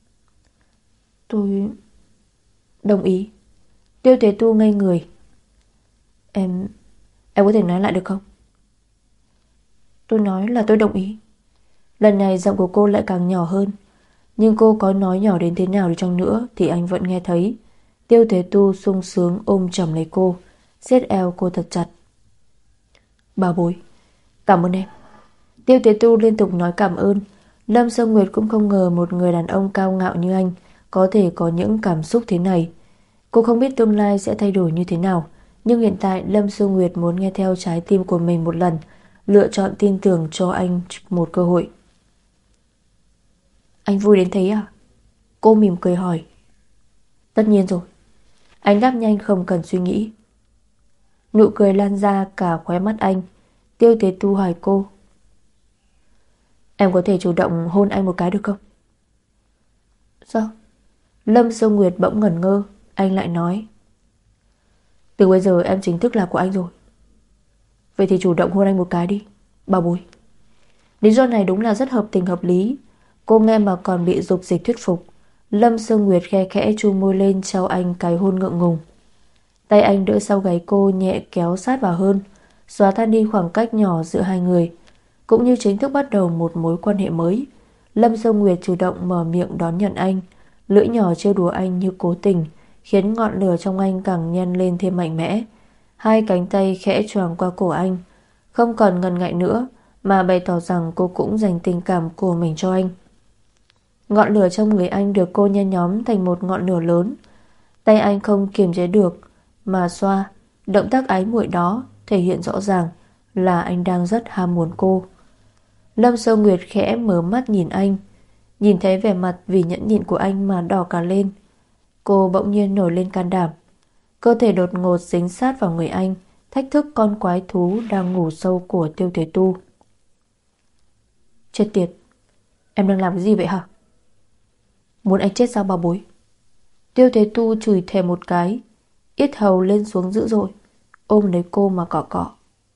Tôi đồng ý. Tiêu Thế Tu ngây người. Em có thể nói lại được không? Tôi nói là tôi đồng ý. Lần này giọng của cô lại càng nhỏ hơn. Nhưng cô có nói nhỏ đến thế nào đi chăng nữa thì anh vẫn nghe thấy. Tiêu Thế Tu sung sướng ôm chầm lấy cô, siết eo cô thật chặt. Bảo bối, cảm ơn em. Tiêu Thế Tu liên tục nói cảm ơn. Lâm Sương Nguyệt cũng không ngờ một người đàn ông cao ngạo như anh có thể có những cảm xúc thế này. Cô không biết tương lai sẽ thay đổi như thế nào, nhưng hiện tại Lâm Sương Nguyệt muốn nghe theo trái tim của mình một lần, lựa chọn tin tưởng cho anh một cơ hội. Anh vui đến thế à? Cô mỉm cười hỏi. Tất nhiên rồi. Anh đáp nhanh không cần suy nghĩ. Nụ cười lan ra cả khóe mắt anh. Tiêu Tế Tu hỏi cô. Em có thể chủ động hôn anh một cái được không? Sao? Lâm Sương Nguyệt bỗng ngẩn ngơ. Anh lại nói. Từ bây giờ em chính thức là của anh rồi. Vậy thì chủ động hôn anh một cái đi, Bảo Bối. Lý do này đúng là rất hợp tình hợp lý. Cô nghe mà còn bị dục dịch thuyết phục. Lâm Sương Nguyệt khe khẽ chu môi lên trao anh cái hôn ngượng ngùng. Tay anh đỡ sau gáy cô nhẹ kéo sát vào hơn, xóa tan đi khoảng cách nhỏ giữa hai người, cũng như chính thức bắt đầu một mối quan hệ mới. Lâm Sương Nguyệt chủ động mở miệng đón nhận anh, lưỡi nhỏ trêu đùa anh như cố tình, khiến ngọn lửa trong anh càng nhân lên thêm mạnh mẽ. Hai cánh tay khẽ choàng qua cổ anh, không còn ngần ngại nữa mà bày tỏ rằng cô cũng dành tình cảm của mình cho anh. Ngọn lửa trong người anh được cô nhen nhóm thành một ngọn lửa lớn. Tay anh không kiềm chế được mà xoa. Động tác ái muội đó thể hiện rõ ràng là anh đang rất ham muốn cô. Lâm Sơ Nguyệt khẽ mở mắt nhìn anh, nhìn thấy vẻ mặt vì nhẫn nhịn của anh mà đỏ cả lên. Cô bỗng nhiên nổi lên can đảm. Cơ thể đột ngột dính sát vào người anh, thách thức con quái thú đang ngủ sâu của Tiêu Thế Tu. Chết tiệt, em đang làm cái gì vậy hả? Muốn anh chết sao Bảo Bối? Tiêu Thế Tu chửi thề một cái, yết hầu lên xuống dữ dội, ôm lấy cô mà cọ cọ.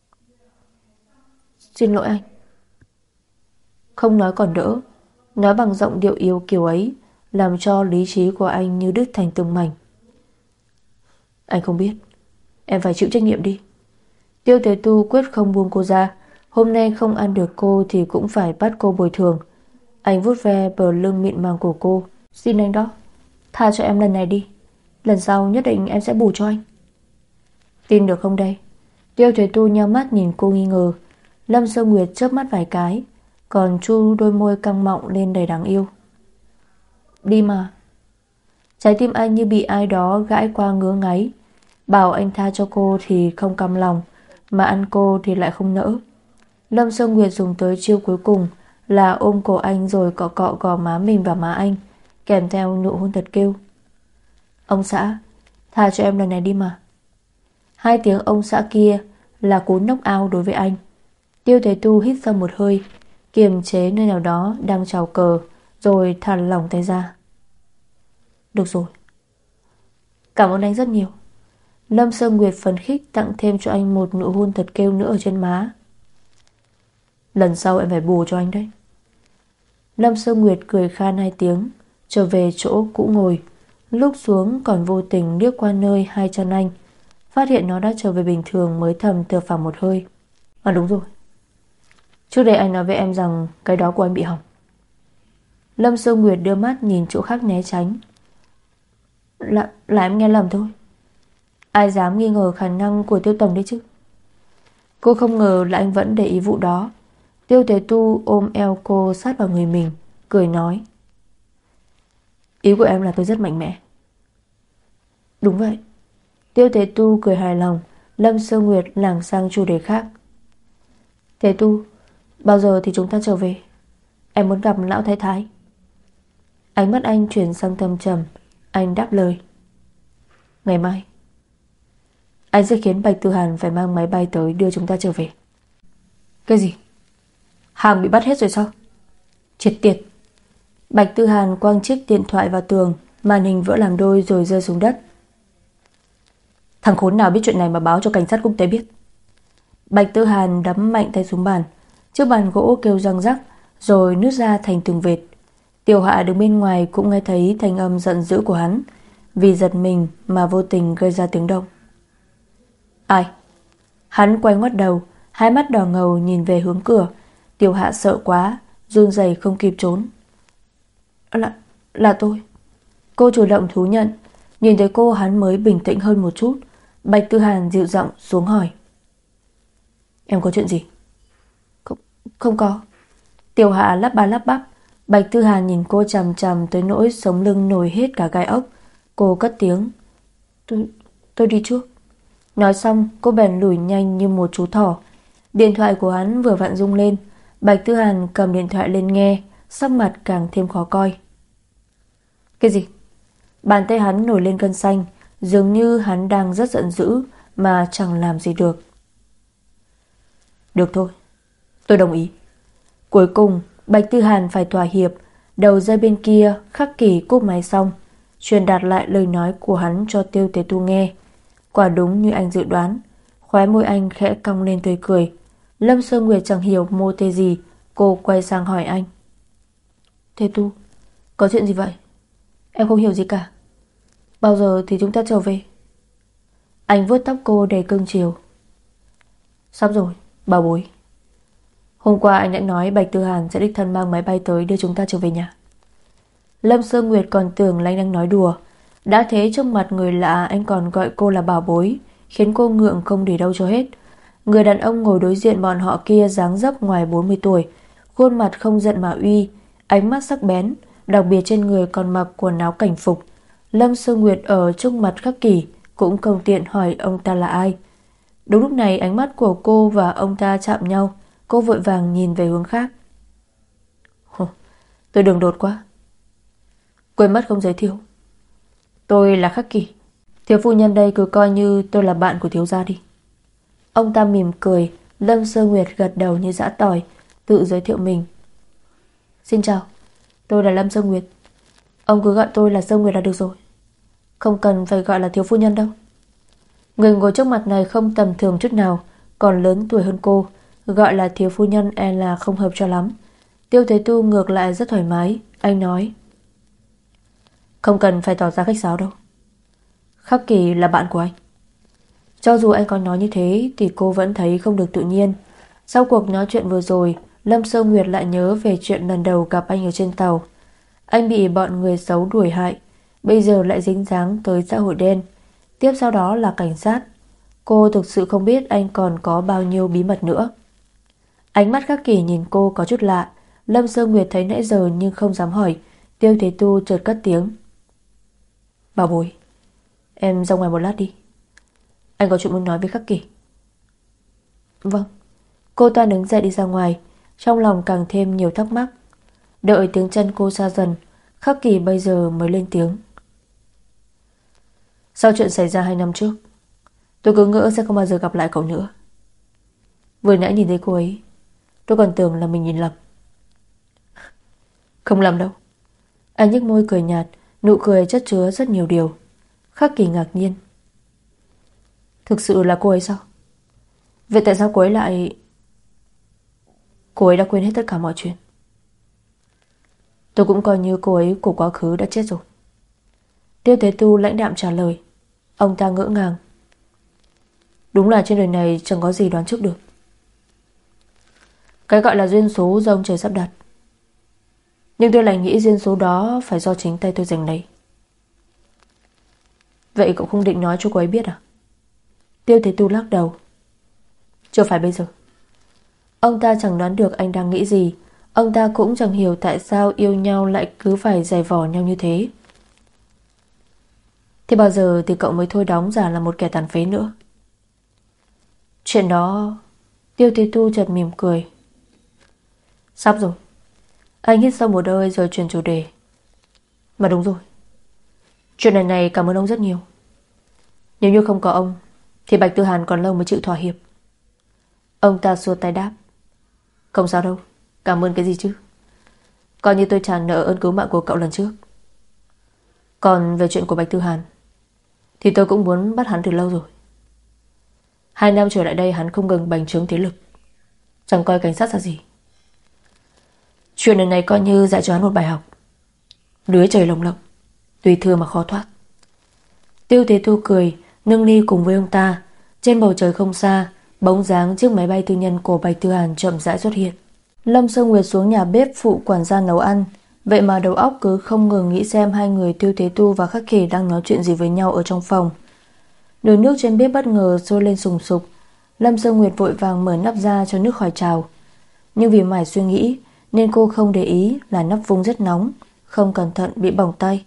Xin lỗi anh. Không nói còn đỡ, nói bằng giọng điệu yếu kiểu ấy làm cho lý trí của anh như đứt thành từng mảnh. Anh không biết, em phải chịu trách nhiệm đi. Tiêu Thế Tu quyết không buông cô ra. Hôm nay không ăn được cô thì cũng phải bắt cô bồi thường. Anh vuốt ve bờ lưng mịn màng của cô. Xin anh đó, tha cho em lần này đi. Lần sau nhất định em sẽ bù cho anh. Tin được không đây? Tiêu Thế Tu nheo mắt nhìn cô nghi ngờ. Lâm Sơ Nguyệt chớp mắt vài cái, còn chu đôi môi căng mọng lên đầy đáng yêu. Đi mà. Trái tim anh như bị ai đó gãi qua ngứa ngáy. Bảo anh tha cho cô thì không cam lòng, mà ăn cô thì lại không nỡ. Lâm Sơ Nguyệt dùng tới chiêu cuối cùng là ôm cổ anh rồi cọ cọ gò má mình vào má anh, kèm theo nụ hôn thật kêu. Ông xã, tha cho em lần này đi mà. Hai tiếng ông xã kia là cú knock out đối với anh. Tiêu Thế Tu hít sâu một hơi, kiềm chế nơi nào đó đang trào cờ, rồi thả lỏng tay ra. Được rồi. Cảm ơn anh rất nhiều. Lâm Sơ Nguyệt phấn khích tặng thêm cho anh một nụ hôn thật kêu nữa ở trên má. Lần sau em phải bù cho anh đấy. Lâm Sơ Nguyệt cười khan hai tiếng, trở về chỗ cũ ngồi. Lúc xuống còn vô tình liếc qua nơi hai chân anh, phát hiện nó đã trở về bình thường mới thầm thở phào một hơi. À đúng rồi, trước đây anh nói với em rằng cái đó của anh bị hỏng. Lâm Sơ Nguyệt đưa mắt nhìn chỗ khác né tránh. Là em nghe lầm thôi. Ai dám nghi ngờ khả năng của Tiêu Tổng đấy chứ. Cô không ngờ là anh vẫn để ý vụ đó. Tiêu Thế Tu ôm eo cô sát vào người mình, cười nói. Ý của em là tôi rất mạnh mẽ. Đúng vậy. Tiêu Thế Tu cười hài lòng. Lâm Sơ Nguyệt lảng sang chủ đề khác. Thế Tu, bao giờ thì chúng ta trở về? Em muốn gặp lão thái thái. Ánh mắt anh chuyển sang thâm trầm. Anh đáp lời. Ngày mai. Anh sẽ khiến Bạch Tư Hàn phải mang máy bay tới đưa chúng ta trở về. Cái gì? Hàng bị bắt hết rồi sao? Triệt tiệt. Bạch Tư Hàn quăng chiếc điện thoại vào tường, màn hình vỡ làm đôi rồi rơi xuống đất. Thằng khốn nào biết chuyện này mà báo cho cảnh sát quốc tế biết? Bạch Tư Hàn đấm mạnh tay xuống bàn. Chiếc bàn gỗ kêu răng rắc, rồi nứt ra thành từng vệt. Tiểu Hạ đứng bên ngoài cũng nghe thấy thanh âm giận dữ của hắn, vì giật mình mà vô tình gây ra tiếng động. Ai? Hắn quay ngoắt đầu, hai mắt đỏ ngầu nhìn về hướng cửa. Tiểu Hạ sợ quá, run rẩy không kịp trốn. Là tôi. Cô chủ động thú nhận. Nhìn thấy cô hắn mới bình tĩnh hơn một chút. Bạch Tư Hàn dịu giọng xuống hỏi. Em có chuyện gì? Không có. Tiểu Hạ lắp ba lắp bắp. Bạch Tư Hàn nhìn cô chằm chằm tới nỗi sống lưng nổi hết cả gai ốc. Cô cất tiếng. Tôi đi trước. Nói xong cô bèn lùi nhanh như một chú thỏ. Điện thoại của hắn vừa vặn rung lên. Bạch Tư Hàn cầm điện thoại lên nghe, sắc mặt càng thêm khó coi. Cái gì? Bàn tay hắn nổi lên gân xanh, dường như hắn đang rất giận dữ mà chẳng làm gì được. Được thôi, tôi đồng ý. Cuối cùng Bạch Tư Hàn phải thỏa hiệp. Đầu dây bên kia Khắc Kỳ cúp máy xong, truyền đạt lại lời nói của hắn cho Tiêu Tế Tu nghe. Quả đúng như anh dự đoán, khóe môi anh khẽ cong lên tươi cười. Lâm Sơ Nguyệt chẳng hiểu mô tê gì, cô quay sang hỏi anh. Tế Tu, có chuyện gì vậy? Em không hiểu gì cả. Bao giờ thì chúng ta trở về? Anh vuốt tóc cô đầy cưng chiều. Sắp rồi, bảo bối. Hôm qua anh đã nói Bạch Tư Hàn sẽ đích thân mang máy bay tới đưa chúng ta trở về nhà. Lâm Sơ Nguyệt còn tưởng là anh đang nói đùa. Đã thế trước mặt người lạ anh còn gọi cô là bảo bối, khiến cô ngượng không để đâu cho hết. Người đàn ông ngồi đối diện bọn họ kia dáng dấp ngoài 40 tuổi, khuôn mặt không giận mà uy, ánh mắt sắc bén, đặc biệt trên người còn mặc quần áo cảnh phục. Lâm Sơ Nguyệt ở trước mặt Khắc Kỳ cũng không tiện hỏi ông ta là ai. Đúng lúc này ánh mắt của cô và ông ta chạm nhau, cô vội vàng nhìn về hướng khác. Tôi đường đột quá, quên mất không giới thiệu. Tôi là Khắc Kỳ. Thiếu phu nhân đây cứ coi như tôi là bạn của thiếu gia đi. Ông ta mỉm cười. Lâm Sơ Nguyệt gật đầu như giã tỏi, tự giới thiệu mình. Xin chào, tôi là Lâm Sơ Nguyệt. Ông cứ gọi tôi là Sơ Nguyệt là được rồi, không cần phải gọi là thiếu phu nhân đâu. Người ngồi trước mặt này không tầm thường chút nào, còn lớn tuổi hơn cô, gọi là thiếu phu nhân e là không hợp cho lắm. Tiêu Thế Tu ngược lại rất thoải mái. Anh nói, không cần phải tỏ ra khách sáo đâu, Khắc Kỳ là bạn của anh. Cho dù anh có nói như thế thì cô vẫn thấy không được tự nhiên. Sau cuộc nói chuyện vừa rồi, Lâm Sơ Nguyệt lại nhớ về chuyện lần đầu gặp anh ở trên tàu. Anh bị bọn người xấu đuổi hại, bây giờ lại dính dáng tới xã hội đen, tiếp sau đó là cảnh sát. Cô thực sự không biết anh còn có bao nhiêu bí mật nữa. Ánh mắt Khắc Kỳ nhìn cô có chút lạ. Lâm Sơ Nguyệt thấy nãy giờ nhưng không dám hỏi. Tiêu Thế Tu chợt cất tiếng. Bảo bối, em ra ngoài một lát đi, anh có chuyện muốn nói với Khắc Kỳ. Vâng. Cô ta đứng dậy đi ra ngoài, trong lòng càng thêm nhiều thắc mắc. Đợi tiếng chân cô xa dần, Khắc Kỳ bây giờ mới lên tiếng. Sau chuyện xảy ra 2 năm trước, tôi cứ ngỡ sẽ không bao giờ gặp lại cậu nữa. Vừa nãy nhìn thấy cô ấy, tôi còn tưởng là mình nhìn lầm. Không lầm đâu. Anh nhếch môi cười nhạt, nụ cười chất chứa rất nhiều điều. Khắc Kỳ ngạc nhiên. Thực sự là cô ấy sao? Vậy tại sao cô ấy lại... Cô ấy đã quên hết tất cả mọi chuyện. Tôi cũng coi như cô ấy của quá khứ đã chết rồi. Tiêu Thế Tu lãnh đạm trả lời. Ông ta ngỡ ngàng. Đúng là trên đời này chẳng có gì đoán trước được. Cái gọi là duyên số do ông trời sắp đặt, nhưng tôi lại nghĩ duyên số đó phải do chính tay tôi giành lấy. Vậy cậu không định nói cho cô ấy biết à? Tiêu Thế Tu lắc đầu. Chưa phải bây giờ. Ông ta chẳng đoán được anh đang nghĩ gì. Ông ta cũng chẳng hiểu tại sao yêu nhau lại cứ phải giày vò nhau như thế. Thế bao giờ thì cậu mới thôi đóng giả là một kẻ tàn phế nữa? Chuyện đó... Tiêu Thế Tu chợt mỉm cười. Sắp rồi. Anh hít sâu một hơi rồi chuyển chủ đề. Mà đúng rồi, chuyện này cảm ơn ông rất nhiều. Nếu như không có ông thì Bạch Tư Hàn còn lâu mới chịu thỏa hiệp. Ông ta xua tay đáp. Không sao đâu, cảm ơn cái gì chứ. Coi như tôi trả nợ ơn cứu mạng của cậu lần trước. Còn về chuyện của Bạch Tư Hàn thì tôi cũng muốn bắt hắn từ lâu rồi. 2 năm trở lại đây hắn không ngừng bành trướng thế lực, chẳng coi cảnh sát ra gì. Chuyện lần này coi như dạy cho hắn một bài học. Lưới trời lồng lộng, tùy thừa mà khó thoát. Tiêu Thế Tu cười, nâng ly cùng với ông ta. Trên bầu trời không xa, bóng dáng chiếc máy bay tư nhân của Bạch Tư Hàn chậm rãi xuất hiện. Lâm Sơ Nguyệt xuống nhà bếp phụ quản gia nấu ăn. Vậy mà đầu óc cứ không ngừng nghĩ xem hai người Tiêu Thế Tu và Khắc Kỳ đang nói chuyện gì với nhau ở trong phòng. Nồi nước trên bếp bất ngờ sôi lên sùng sục. Lâm Sơ Nguyệt vội vàng mở nắp ra cho nước khỏi trào. Nhưng vì mải suy nghĩ nên cô không để ý là nắp vung rất nóng, không cẩn thận bị bỏng tay.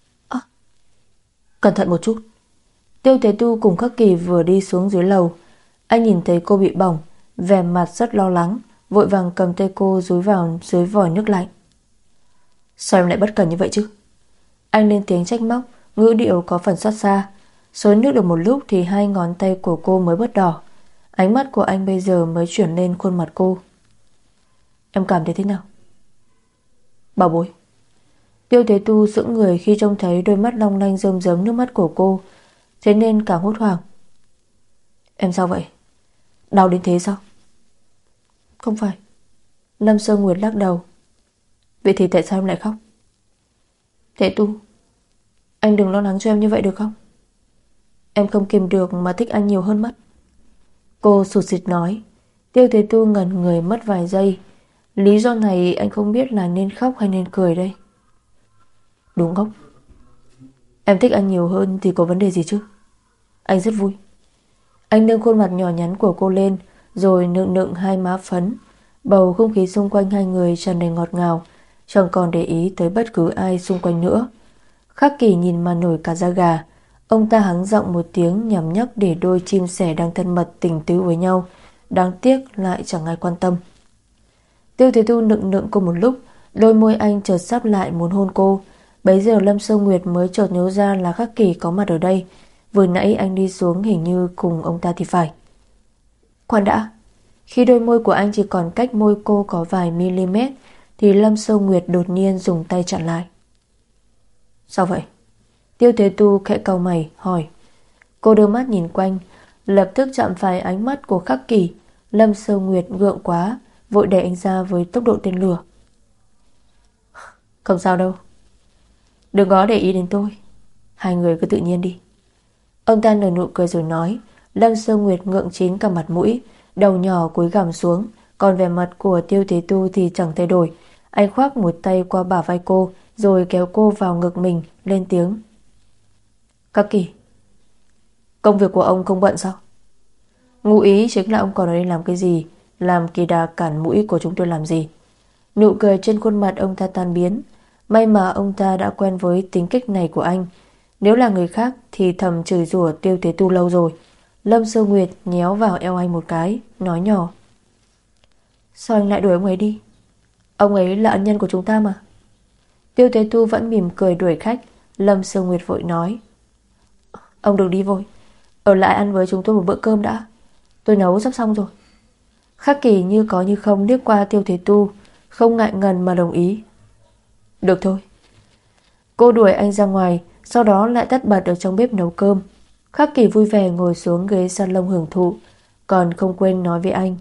Cẩn thận một chút. Tiêu Thế Tu cùng Khắc Kỳ vừa đi xuống dưới lầu. Anh nhìn thấy cô bị bỏng, vẻ mặt rất lo lắng, vội vàng cầm tay cô dúi vào dưới vòi nước lạnh. Sao em lại bất cẩn như vậy chứ? Anh lên tiếng trách móc, ngữ điệu có phần xót xa. Xối nước được một lúc thì hai ngón tay của cô mới bớt đỏ. Ánh mắt của anh bây giờ mới chuyển lên khuôn mặt cô. Em cảm thấy thế nào? Bảo bối. Tiêu Thế Tu sững người khi trông thấy đôi mắt long lanh rơm rớm nước mắt của cô, thế nên càng hốt hoảng. Em sao vậy? Đau đến thế sao? Không phải. Lâm Sơ Nguyệt lắc đầu. Vậy thì tại sao em lại khóc? Thế Tu, anh đừng lo lắng cho em như vậy được không? Em không kìm được mà thích anh nhiều hơn mất. Cô sụt sịt nói. Tiêu Thế Tu ngẩn người mất vài giây. Lý do này anh không biết là nên khóc hay nên cười đây. Đúng không? Em thích anh nhiều hơn thì có vấn đề gì chứ? Anh rất vui. Anh nâng khuôn mặt nhỏ nhắn của cô lên, rồi nựng nựng hai má phấn. Bầu không khí xung quanh hai người tràn đầy ngọt ngào, chẳng còn để ý tới bất cứ ai xung quanh nữa. Khắc Kỳ nhìn mà nổi cả da gà. Ông ta hắng giọng một tiếng nhằm nhắc để đôi chim sẻ đang thân mật tình tứ với nhau. Đáng tiếc lại chẳng ai quan tâm. Tiêu Thế Tu nựng nựng cô một lúc, đôi môi anh chợt sắp lại muốn hôn cô. Bấy giờ Lâm Sơ Nguyệt mới chợt nhớ ra là Khắc Kỳ có mặt ở đây. Vừa nãy anh đi xuống hình như cùng ông ta thì phải. Khoan đã. Khi đôi môi của anh chỉ còn cách môi cô có vài mm thì Lâm Sơ Nguyệt đột nhiên dùng tay chặn lại. Sao vậy? Tiêu Thế Tu khẽ cau mày hỏi. Cô đưa mắt nhìn quanh, lập tức chạm phải ánh mắt của Khắc Kỳ. Lâm Sơ Nguyệt gượng quá, vội đẩy anh ra với tốc độ tên lửa. Không sao đâu. Đừng có để ý đến tôi. Hai người cứ tự nhiên đi. Ông ta nở nụ cười rồi nói. Lâm Sơ Nguyệt ngượng chín cả mặt mũi, đầu nhỏ cúi gằm xuống. Còn vẻ mặt của Tiêu Thế Tu thì chẳng thay đổi. Anh khoác một tay qua bả vai cô, rồi kéo cô vào ngực mình, lên tiếng. Các Kỳ, công việc của ông không bận sao? Ngụ ý chính là ông còn ở đây làm cái gì? Làm kỳ đà cản mũi của chúng tôi làm gì? Nụ cười trên khuôn mặt ông ta tan biến. May mà ông ta đã quen với tính cách này của anh. Nếu là người khác thì thầm chửi rủa Tiêu Thế Tu lâu rồi. Lâm Sơ Nguyệt nhéo vào eo anh một cái, nói nhỏ. Sao anh lại đuổi ông ấy đi? Ông ấy là ân nhân của chúng ta mà. Tiêu Thế Tu vẫn mỉm cười đuổi khách. Lâm Sơ Nguyệt vội nói. Ông đừng đi vội, ở lại ăn với chúng tôi một bữa cơm đã. Tôi nấu sắp xong rồi. Khắc Kỳ như có như không liếc qua Tiêu Thế Tu, không ngại ngần mà đồng ý. Được thôi. Cô đuổi anh ra ngoài, sau đó lại tất bật ở trong bếp nấu cơm. Khắc Kỳ vui vẻ ngồi xuống ghế salon hưởng thụ, còn không quên nói với anh.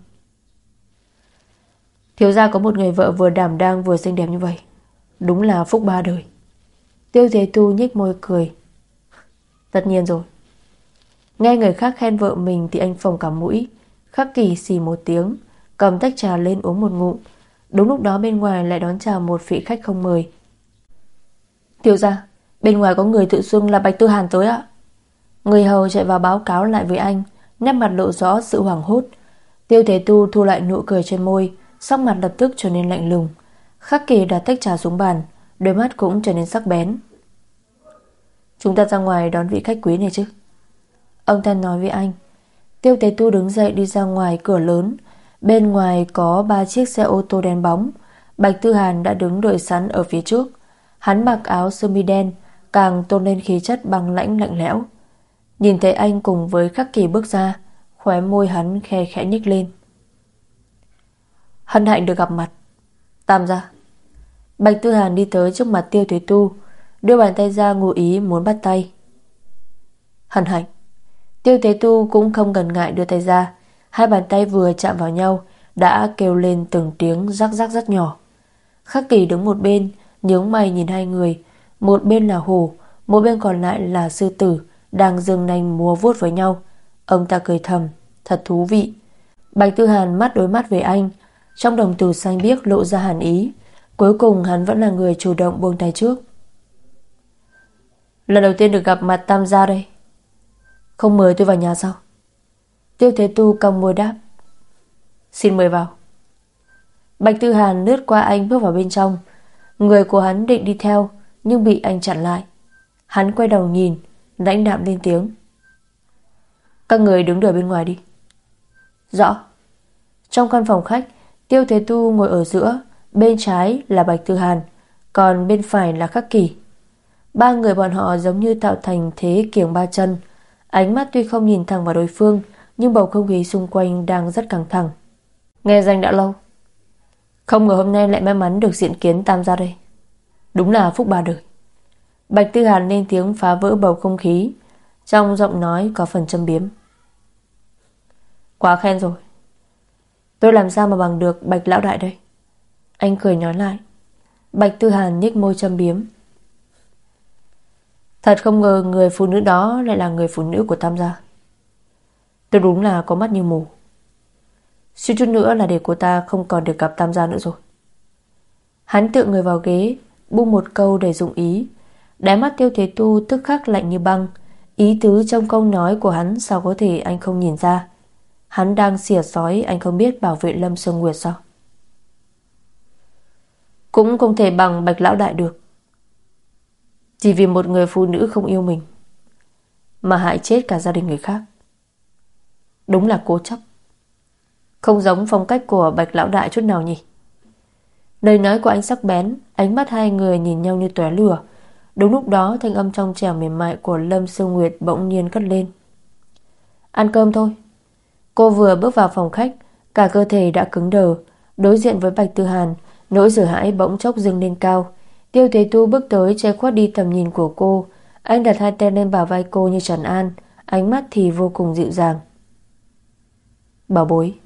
Thiếu gia có một người vợ vừa đảm đang vừa xinh đẹp như vậy, đúng là phúc ba đời. Tiêu Thế Tu nhếch môi cười. Tất nhiên rồi. Nghe người khác khen vợ mình thì anh phồng cả mũi. Khắc Kỳ xì một tiếng, cầm tách trà lên uống một ngụm. Đúng lúc đó bên ngoài lại đón chào một vị khách không mời. Thiếu gia, bên ngoài có người tự xưng là Bạch Tư Hàn tới ạ. Người hầu chạy vào báo cáo lại với anh, nét mặt lộ rõ sự hoảng hốt. Tiêu Thế Tu thu lại nụ cười trên môi, sắc mặt lập tức trở nên lạnh lùng. Khắc Kỳ đặt tách trà xuống bàn, đôi mắt cũng trở nên sắc bén. Chúng ta ra ngoài đón vị khách quý này chứ? Ông ta nói với anh. Tiêu Thế Tu đứng dậy đi ra ngoài cửa lớn. Bên ngoài có 3 chiếc xe ô tô đen bóng. Bạch Tư Hàn đã đứng đợi sẵn ở phía trước. Hắn mặc áo sơ mi đen, càng tôn lên khí chất băng lãnh lạnh lẽo. Nhìn thấy anh cùng với Khắc Kỳ bước ra, khóe môi hắn khe khẽ nhếch lên. Hân hạnh được gặp mặt. Tam gia. Bạch Tư Hàn đi tới trước mặt Tiêu Thế Tu, đưa bàn tay ra ngụ ý muốn bắt tay. Hân hạnh. Tiêu Thế Tu cũng không ngần ngại đưa tay ra. Hai bàn tay vừa chạm vào nhau đã kêu lên từng tiếng rắc rắc rất nhỏ. Khắc Kỳ đứng một bên, nhướng mày nhìn hai người. Một bên là hổ, một bên còn lại là sư tử, đang giương nanh múa vuốt với nhau. Ông ta cười thầm, thật thú vị. Bạch Tư Hàn mắt đối mắt với anh, trong đồng tử xanh biếc lộ ra hàn ý. Cuối cùng hắn vẫn là người chủ động buông tay trước. Lần đầu tiên được gặp mặt Tam gia đây. Không mời tôi vào nhà sao? Tiêu Thế Tu cong môi đáp. Xin mời vào. Bạch Tư Hàn lướt qua anh bước vào bên trong. Người của hắn định đi theo, nhưng bị anh chặn lại. Hắn quay đầu nhìn, lãnh đạm lên tiếng. Các người đứng đợi bên ngoài đi. Rõ. Trong căn phòng khách, Tiêu Thế Tu ngồi ở giữa, bên trái là Bạch Tư Hàn, còn bên phải là Khắc Kỳ. Ba người bọn họ giống như tạo thành thế kiềng ba chân. Ánh mắt tuy không nhìn thẳng vào đối phương, nhưng bầu không khí xung quanh đang rất căng thẳng. Nghe danh đã lâu, không ngờ hôm nay lại may mắn được diện kiến Tam gia đây. Đúng là phúc ba đời. Bạch Tư Hàn lên tiếng phá vỡ bầu không khí, trong giọng nói có phần châm biếm. Quá khen rồi. Tôi làm sao mà bằng được Bạch lão đại đây? Anh cười nói lại. Bạch Tư Hàn nhếch môi châm biếm. Thật không ngờ người phụ nữ đó lại là người phụ nữ của Tam gia. Tôi đúng là có mắt như mù. Suýt chút nữa là để cô ta không còn được gặp Tam gia nữa rồi. Hắn tựa người vào ghế, buông một câu đầy dụng ý. Đáy mắt Tiêu Thế Tu tức khắc lạnh như băng. Ý tứ trong câu nói của hắn sao có thể anh không nhìn ra? Hắn đang xỉa xói anh không biết bảo vệ Lâm Sương Nguyệt sao? Cũng không thể bằng Bạch lão đại được. Chỉ vì một người phụ nữ không yêu mình mà hại chết cả gia đình người khác. Đúng là cố chấp. Không giống phong cách của Bạch lão đại chút nào nhỉ? Lời nói của anh sắc bén, ánh mắt hai người nhìn nhau như tóe lửa. Đúng lúc đó thanh âm trong trẻo mềm mại của Lâm Sương Nguyệt bỗng nhiên cất lên. Ăn cơm thôi. Cô vừa bước vào phòng khách, cả cơ thể đã cứng đờ. Đối diện với Bạch Tư Hàn, nỗi sợ hãi bỗng chốc dâng lên cao. Tiêu Thế Tu bước tới che khuất đi tầm nhìn của cô. Anh đặt hai tay lên bả vai cô như trấn an, ánh mắt thì vô cùng dịu dàng. Bảo bối,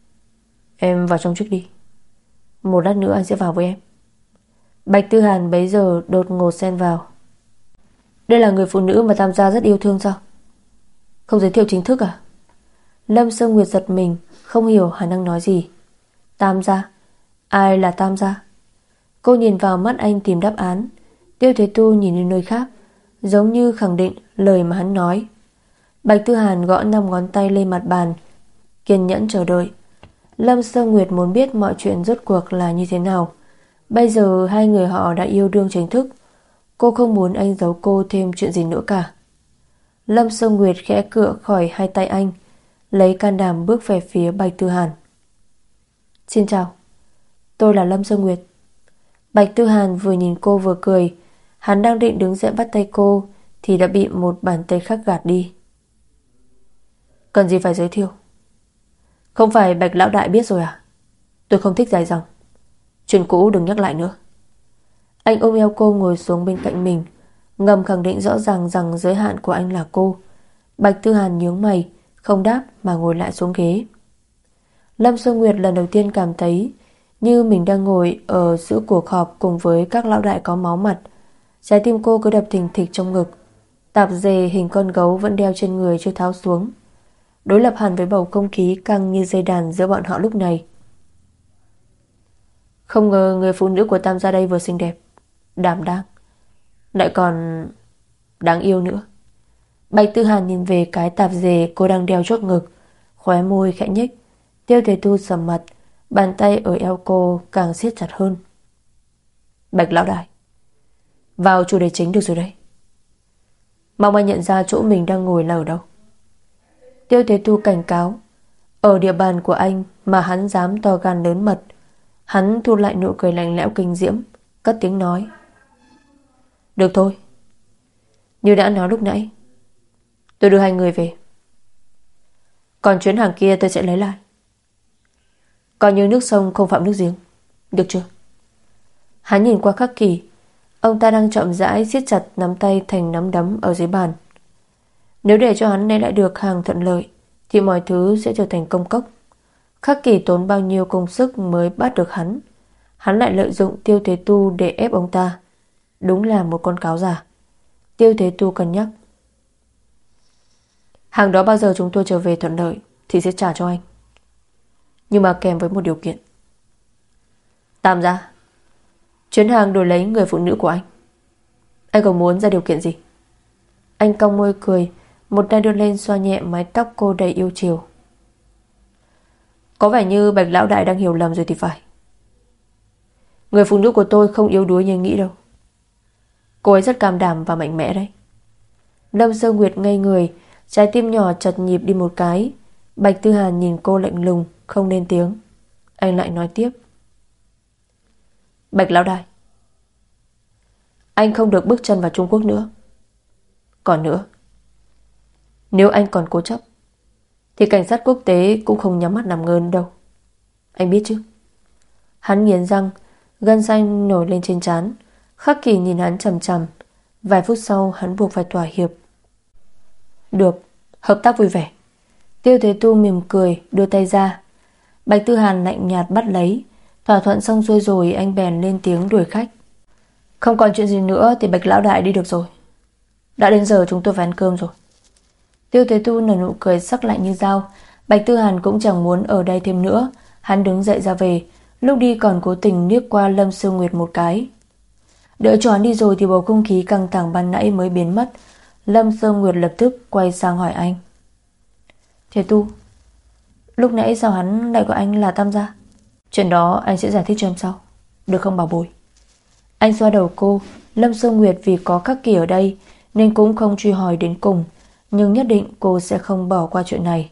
em vào trong trước đi. Một lát nữa anh sẽ vào với em. Bạch Tư Hàn bấy giờ đột ngột xen vào. Đây là người phụ nữ mà Tam gia rất yêu thương sao? Không giới thiệu chính thức à? Lâm Sương Nguyệt giật mình, không hiểu hắn đang nói gì. Tam gia? Ai là Tam gia? Cô nhìn vào mắt anh tìm đáp án. Tiêu Thế Tu nhìn đến nơi khác, giống như khẳng định lời mà hắn nói. Bạch Tư Hàn gõ 5 ngón tay lên mặt bàn, kiên nhẫn chờ đợi. Lâm Sương Nguyệt muốn biết mọi chuyện rốt cuộc là như thế nào. Bây giờ hai người họ đã yêu đương chính thức. Cô không muốn anh giấu cô thêm chuyện gì nữa cả. Lâm Sương Nguyệt khẽ cựa khỏi hai tay anh, lấy can đảm bước về phía Bạch Tư Hàn. Xin chào, tôi là Lâm Sương Nguyệt. Bạch Tư Hàn vừa nhìn cô vừa cười. Hắn đang định đứng dậy bắt tay cô thì đã bị một bàn tay khác gạt đi. Cần gì phải giới thiệu? Không phải Bạch lão đại biết rồi à? Tôi không thích dài dòng. Chuyện cũ đừng nhắc lại nữa. Anh ôm eo cô ngồi xuống bên cạnh mình, ngầm khẳng định rõ ràng rằng giới hạn của anh là cô. Bạch Tư Hàn nhướng mày, không đáp mà ngồi lại xuống ghế. Lâm Sương Nguyệt lần đầu tiên cảm thấy như mình đang ngồi ở giữa cuộc họp cùng với các lão đại có máu mặt. Trái tim cô cứ đập thình thịch trong ngực. Tạp dề hình con gấu vẫn đeo trên người chưa tháo xuống, đối lập hẳn với bầu không khí căng như dây đàn giữa bọn họ lúc này. Không ngờ người phụ nữ của Tam gia đây vừa xinh đẹp, đảm đang, lại còn đáng yêu nữa. Bạch Tư Hàn nhìn về cái tạp dề cô đang đeo chốt ngực, khóe môi khẽ nhếch. Tiêu Thế Tu sầm mặt, bàn tay ở eo cô càng siết chặt hơn. Bạch lão đại, vào chủ đề chính được rồi đấy. Mong anh nhận ra chỗ mình đang ngồi là ở đâu. Tiêu Thế Tu cảnh cáo. Ở địa bàn của anh mà hắn dám to gan lớn mật. Hắn thu lại nụ cười lạnh lẽo kinh diễm, cất tiếng nói. Được thôi. Như đã nói lúc nãy, tôi đưa hai người về. Còn chuyến hàng kia tôi sẽ lấy lại. Coi như nước sông không phạm nước giếng, được chưa? Hắn nhìn qua Khắc Kỳ. Ông ta đang chậm rãi siết chặt nắm tay thành nắm đấm ở dưới bàn. Nếu để cho hắn lấy lại được hàng thuận lợi thì mọi thứ sẽ trở thành công cốc. Khắc Kỳ tốn bao nhiêu công sức mới bắt được hắn. Hắn lại lợi dụng Tiêu Thế Tu để ép ông ta. Đúng là một con cáo già. Tiêu Thế Tu cân nhắc. Hàng đó bao giờ chúng tôi trở về thuận lợi thì sẽ trả cho anh, nhưng mà kèm với một điều kiện. Tam gia, chuyến hàng đổi lấy người phụ nữ của anh. Anh còn muốn ra điều kiện gì? Anh cong môi cười, một tay đưa lên xoa nhẹ mái tóc cô đầy yêu chiều. Có vẻ như Bạch lão đại đang hiểu lầm rồi thì phải. Người phụ nữ của tôi không yếu đuối như anh nghĩ đâu. Cô ấy rất cam đảm và mạnh mẽ đấy. Lâm Sương Nguyệt ngây người, trái tim nhỏ chật nhịp đi một cái. Bạch Tư Hàn nhìn cô lạnh lùng, không lên tiếng. Anh lại nói tiếp. Bạch lão đại, Anh không được bước chân vào Trung Quốc nữa. Còn nữa, nếu anh còn cố chấp thì cảnh sát quốc tế cũng không nhắm mắt làm ngơ đâu. Anh biết chứ? Hắn nghiến răng, gân xanh nổi lên trên trán. Khắc Kỳ nhìn hắn chằm chằm. Vài phút sau hắn buộc phải thỏa hiệp. Được, hợp tác vui vẻ. Tiêu Thế Tu mỉm cười, đưa tay ra. Bạch Tư Hàn lạnh nhạt bắt lấy. Thỏa thuận xong xuôi rồi, anh bèn lên tiếng đuổi khách. Không còn chuyện gì nữa thì Bạch lão đại đi được rồi. Đã đến giờ chúng tôi phải ăn cơm rồi. Tiêu Thế Tu nở nụ cười sắc lạnh như dao. Bạch Tư Hàn cũng chẳng muốn ở đây thêm nữa. Hắn đứng dậy ra về. Lúc đi còn cố tình liếc qua Lâm Sương Nguyệt một cái. Đợi cho hắn đi rồi thì bầu không khí căng thẳng ban nãy mới biến mất. Lâm Sương Nguyệt lập tức quay sang hỏi anh. Thế Tu, lúc nãy sao hắn lại gọi anh là Tam gia? Chuyện đó anh sẽ giải thích cho em sau, được không bảo bối? Anh xoa đầu cô. Lâm Sương Nguyệt vì có Khắc Kỳ ở đây nên cũng không truy hỏi đến cùng, nhưng nhất định cô sẽ không bỏ qua chuyện này.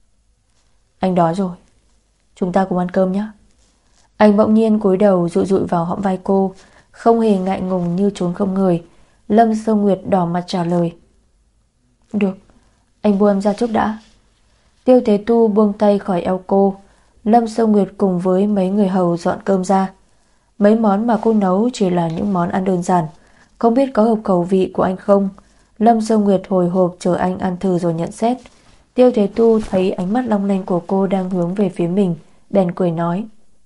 Anh đói rồi, chúng ta cùng ăn cơm nhé. Anh bỗng nhiên cúi đầu dụi dụi vào hõm vai cô, không hề ngại ngùng như trốn không người. Lâm Sương Nguyệt đỏ mặt trả lời. Được, anh buông em ra trước đã. Tiêu Thế Tu buông tay khỏi eo cô. Lâm Sương Nguyệt cùng với mấy người hầu dọn cơm ra. Mấy món mà cô nấu chỉ là những món ăn đơn giản, không biết có hợp khẩu vị của anh không. Lâm Sương Nguyệt hồi hộp chờ anh ăn thử rồi nhận xét. Tiêu Thế Tu thấy ánh mắt long lanh của cô đang hướng về phía mình, bèn cười nói.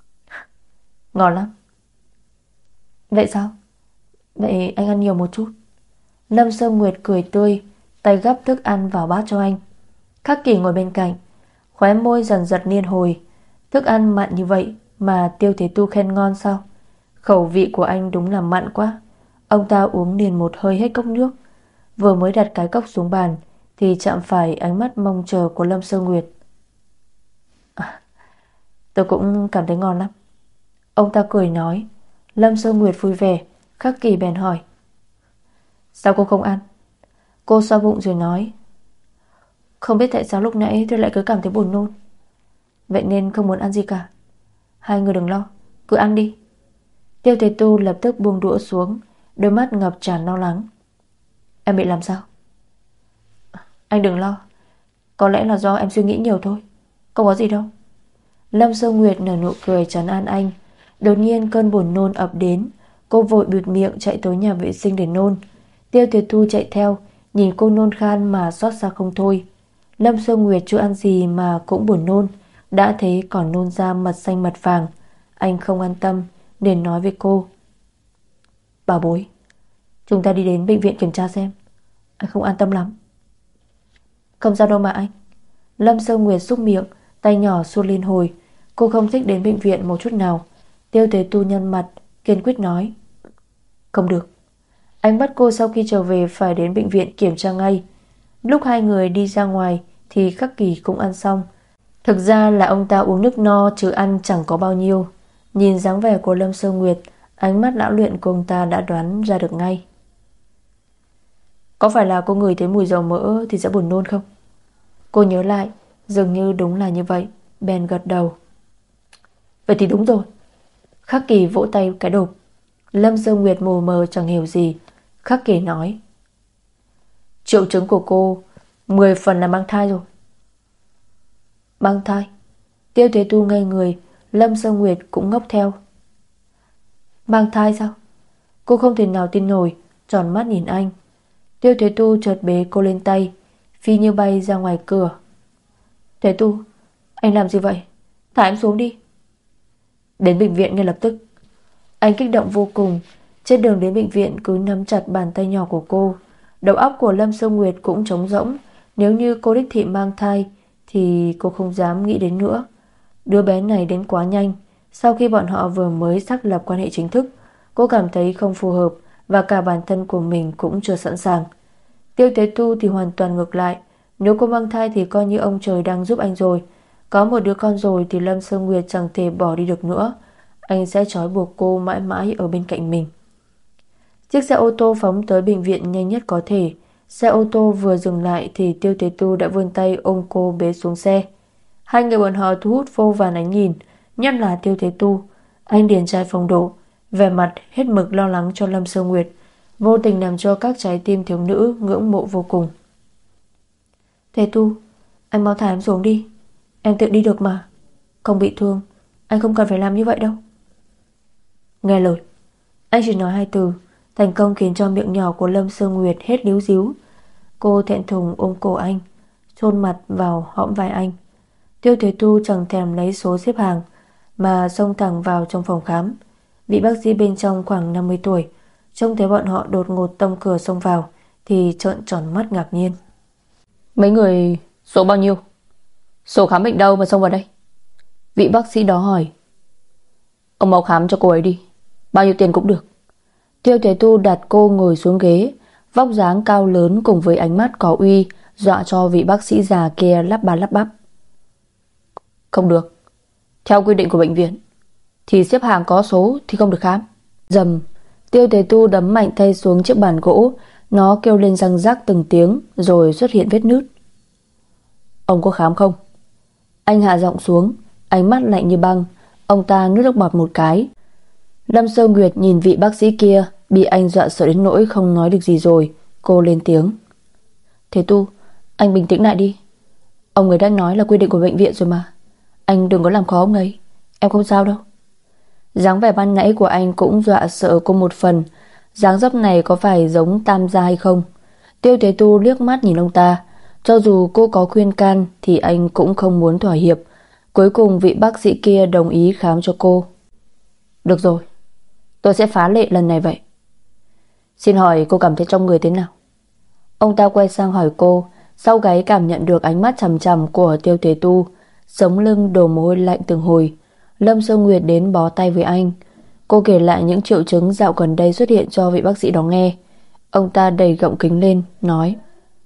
Ngon lắm. Vậy sao? Vậy anh ăn nhiều một chút. Lâm Sương Nguyệt cười tươi, tay gắp thức ăn vào bát cho anh. Khắc Kỳ ngồi bên cạnh, khóe môi dần giật liên hồi. Thức ăn mặn như vậy mà Tiêu Thế Tu khen ngon sao? Khẩu vị của anh đúng là mặn quá. Ông ta uống liền một hơi hết cốc nước. Vừa mới đặt cái cốc xuống bàn thì chạm phải ánh mắt mong chờ của Lâm Sương Nguyệt. Tôi cũng cảm thấy ngon lắm. Ông ta cười nói. Lâm Sương Nguyệt vui vẻ. Khắc Kỳ bèn hỏi. Sao cô không ăn? Cô xoa bụng rồi nói. Không biết tại sao lúc nãy tôi lại cứ cảm thấy buồn nôn, vậy nên không muốn ăn gì cả. Hai người đừng lo, cứ ăn đi. Tiêu Thế Tu lập tức buông đũa xuống, đôi mắt ngập tràn lo lắng. Em bị làm sao? Anh đừng lo, có lẽ là do em suy nghĩ nhiều thôi, không có gì đâu. Lâm Sương Nguyệt nở nụ cười trấn an anh. Đột nhiên cơn buồn nôn ập đến. Cô vội bịt miệng chạy tới nhà vệ sinh để nôn. Tiêu Thế Tu chạy theo, nhìn cô nôn khan mà xót xa không thôi. Lâm Sương Nguyệt chưa ăn gì mà cũng buồn nôn, đã thế còn nôn ra mật xanh mật vàng. Anh không an tâm nên nói với cô. Bảo bối, chúng ta đi đến bệnh viện kiểm tra xem. Anh không an tâm lắm. Không sao đâu mà anh. Lâm Sương Nguyệt xúc miệng, tay nhỏ xua liên hồi. Cô không thích đến bệnh viện một chút nào. Tiêu Thế Tu nhăn mặt, kiên quyết nói. Không được. Anh bắt cô sau khi trở về phải đến bệnh viện kiểm tra ngay. Lúc hai người đi ra ngoài thì Khắc Kỳ cũng ăn xong. Thực ra là ông ta uống nước no chứ ăn chẳng có bao nhiêu. Nhìn dáng vẻ của Lâm Sương Nguyệt, ánh mắt lão luyện của ông ta đã đoán ra được ngay. Có phải là cô ngửi thấy mùi dầu mỡ thì sẽ buồn nôn không? Cô nhớ lại, dường như đúng là như vậy, bèn gật đầu. Vậy thì đúng rồi. Khắc Kỳ vỗ tay cái đột. Lâm Sương Nguyệt mù mờ chẳng hiểu gì. Khắc Kỳ nói. Triệu chứng của cô 10 phần là mang thai rồi. Mang thai? Tiêu Thế Tu ngây người. Lâm Sương Nguyệt cũng ngốc theo. Mang thai sao? Cô không thể nào tin nổi, tròn mắt nhìn anh. Tiêu Thế Tu chợt bế cô lên tay, phi như bay ra ngoài cửa. Thế Tu, anh làm gì vậy? Thả em xuống đi. Đến bệnh viện ngay lập tức. Anh kích động vô cùng. Trên đường đến bệnh viện cứ nắm chặt bàn tay nhỏ của cô. Đầu óc của Lâm Sương Nguyệt cũng trống rỗng. Nếu như cô đích thị mang thai thì cô không dám nghĩ đến nữa. Đứa bé này đến quá nhanh. Sau khi bọn họ vừa mới xác lập quan hệ chính thức, cô cảm thấy không phù hợp, và cả bản thân của mình cũng chưa sẵn sàng. Tiêu Thế Tu thì hoàn toàn ngược lại. Nếu cô mang thai thì coi như ông trời đang giúp anh rồi. Có một đứa con rồi thì Lâm Sương Nguyệt chẳng thể bỏ đi được nữa. Anh sẽ trói buộc cô mãi mãi ở bên cạnh mình. Chiếc xe ô tô phóng tới bệnh viện nhanh nhất có thể. Xe ô tô vừa dừng lại thì Tiêu Thế Tu đã vươn tay ôm cô bế xuống xe. Hai người bọn họ thu hút vô vàn ánh nhìn, nhất là Tiêu Thế Tu. Anh điển trai phong độ, vẻ mặt hết mực lo lắng cho Lâm Sương Nguyệt. vô tình làm cho các trái tim thiếu nữ ngưỡng mộ vô cùng. Thế Tu, anh mau thả em xuống đi. Em tự đi được mà. Không bị thương, anh không cần phải làm như vậy đâu. Nghe lời, anh chỉ nói 2 từ, thành công khiến cho miệng nhỏ của Lâm Sương Nguyệt hết líu díu. Cô thẹn thùng ôm cổ anh, chôn mặt vào hõm vai anh. Tiêu Thế Tu chẳng thèm lấy số xếp hàng mà xông thẳng vào trong phòng khám. Vị bác sĩ bên trong khoảng 50 tuổi trông thấy bọn họ đột ngột tông cửa xông vào thì trợn tròn mắt ngạc nhiên. Mấy người số bao nhiêu? Sổ khám bệnh đâu mà xông vào đây? Vị bác sĩ đó hỏi. Ông mau khám cho cô ấy đi, bao nhiêu tiền cũng được. Tiêu Thế Tu đặt cô ngồi xuống ghế, vóc dáng cao lớn cùng với ánh mắt có uy dọa cho vị bác sĩ già kia lắp ba lắp bắp. Không được, theo quy định của bệnh viện thì xếp hàng có số thì không được khám. Dầm, Tiêu Thế Tu đấm mạnh tay xuống chiếc bàn gỗ, nó kêu lên răng rắc từng tiếng rồi xuất hiện vết nứt. Ông có khám không? Anh hạ giọng xuống, ánh mắt lạnh như băng. Ông ta nuốt nước bọt một cái. Lâm Sơ Nguyệt nhìn vị bác sĩ kia bị anh dọa sợ đến nỗi không nói được gì rồi. Cô lên tiếng. Thế Tu, anh bình tĩnh lại đi. Ông ấy đã nói là quy định của bệnh viện rồi mà. Anh đừng có làm khó ông ấy. Em không sao đâu. Dáng vẻ ban nãy của anh cũng dọa sợ cô một phần. Dáng dấp này có phải giống Tam gia hay không? Tiêu Thế Tu liếc mắt nhìn ông ta. Cho dù cô có khuyên can thì anh cũng không muốn thỏa hiệp. Cuối cùng vị bác sĩ kia đồng ý khám cho cô. Được rồi, tôi sẽ phá lệ lần này vậy. Xin hỏi cô cảm thấy trong người thế nào? Ông ta quay sang hỏi cô. Sau gáy cảm nhận được ánh mắt chằm chằm của Tiêu Thế Tu, sống lưng đổ mồ hôi lạnh từng hồi. Lâm Sơ Nguyệt đến bó tay với anh. Cô kể lại những triệu chứng dạo gần đây xuất hiện cho vị bác sĩ đó nghe. Ông ta đầy gọng kính lên, nói.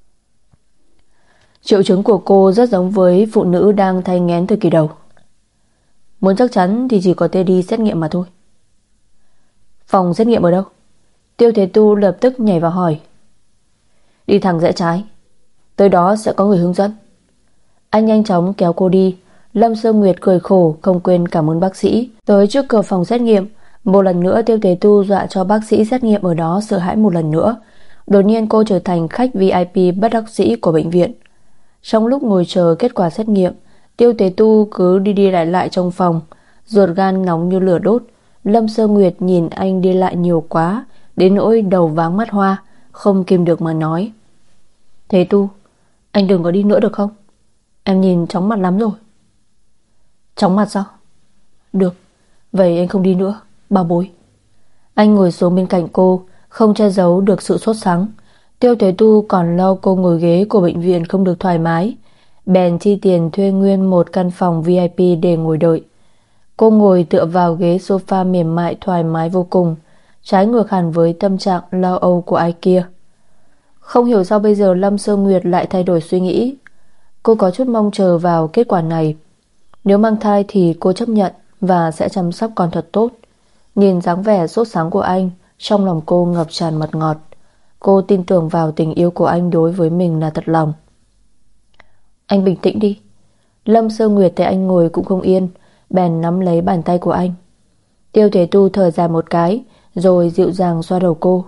Triệu chứng của cô rất giống với phụ nữ đang thai nghén thời kỳ đầu. Muốn chắc chắn thì chỉ có thể đi xét nghiệm mà thôi. Phòng xét nghiệm ở đâu? Tiêu Thế Tu lập tức nhảy vào hỏi. Đi thẳng rẽ trái, tới đó sẽ có người hướng dẫn. Anh nhanh chóng kéo cô đi. Lâm Sơ Nguyệt cười khổ không quên cảm ơn bác sĩ. Tới trước cửa phòng xét nghiệm, một lần nữa Tiêu Thế Tu dọa cho bác sĩ xét nghiệm ở đó sợ hãi một lần nữa. Đột nhiên cô trở thành khách VIP bất đắc dĩ của bệnh viện. Trong lúc ngồi chờ kết quả xét nghiệm, Tiêu Thế Tu cứ đi đi lại lại trong phòng, ruột gan nóng như lửa đốt. Lâm Sơ Nguyệt nhìn anh đi lại nhiều quá đến nỗi đầu váng mắt hoa, không kìm được mà nói. Thế Tu, anh đừng có đi nữa được không? Em nhìn chóng mặt lắm rồi. Chóng mặt sao? Được, vậy anh không đi nữa, bảo bối. Anh ngồi xuống bên cạnh cô, không che giấu được sự sốt sắng. Tiêu Thế Tu còn lo cô ngồi ghế của bệnh viện không được thoải mái, bèn chi tiền thuê nguyên một căn phòng VIP để ngồi đợi. Cô ngồi tựa vào ghế sofa mềm mại thoải mái vô cùng, trái ngược hẳn với tâm trạng lo âu của ai kia. Không hiểu sao bây giờ Lâm Sơ Nguyệt lại thay đổi suy nghĩ. Cô có chút mong chờ vào kết quả này. Nếu mang thai thì cô chấp nhận và sẽ chăm sóc con thật tốt. Nhìn dáng vẻ sốt sáng của anh, trong lòng cô ngập tràn mật ngọt. Cô tin tưởng vào tình yêu của anh đối với mình là thật lòng. Anh bình tĩnh đi. Lâm Sơ Nguyệt thấy anh ngồi cũng không yên, bèn nắm lấy bàn tay của anh. Tiêu Thế Tu thở dài một cái, rồi dịu dàng xoa đầu cô.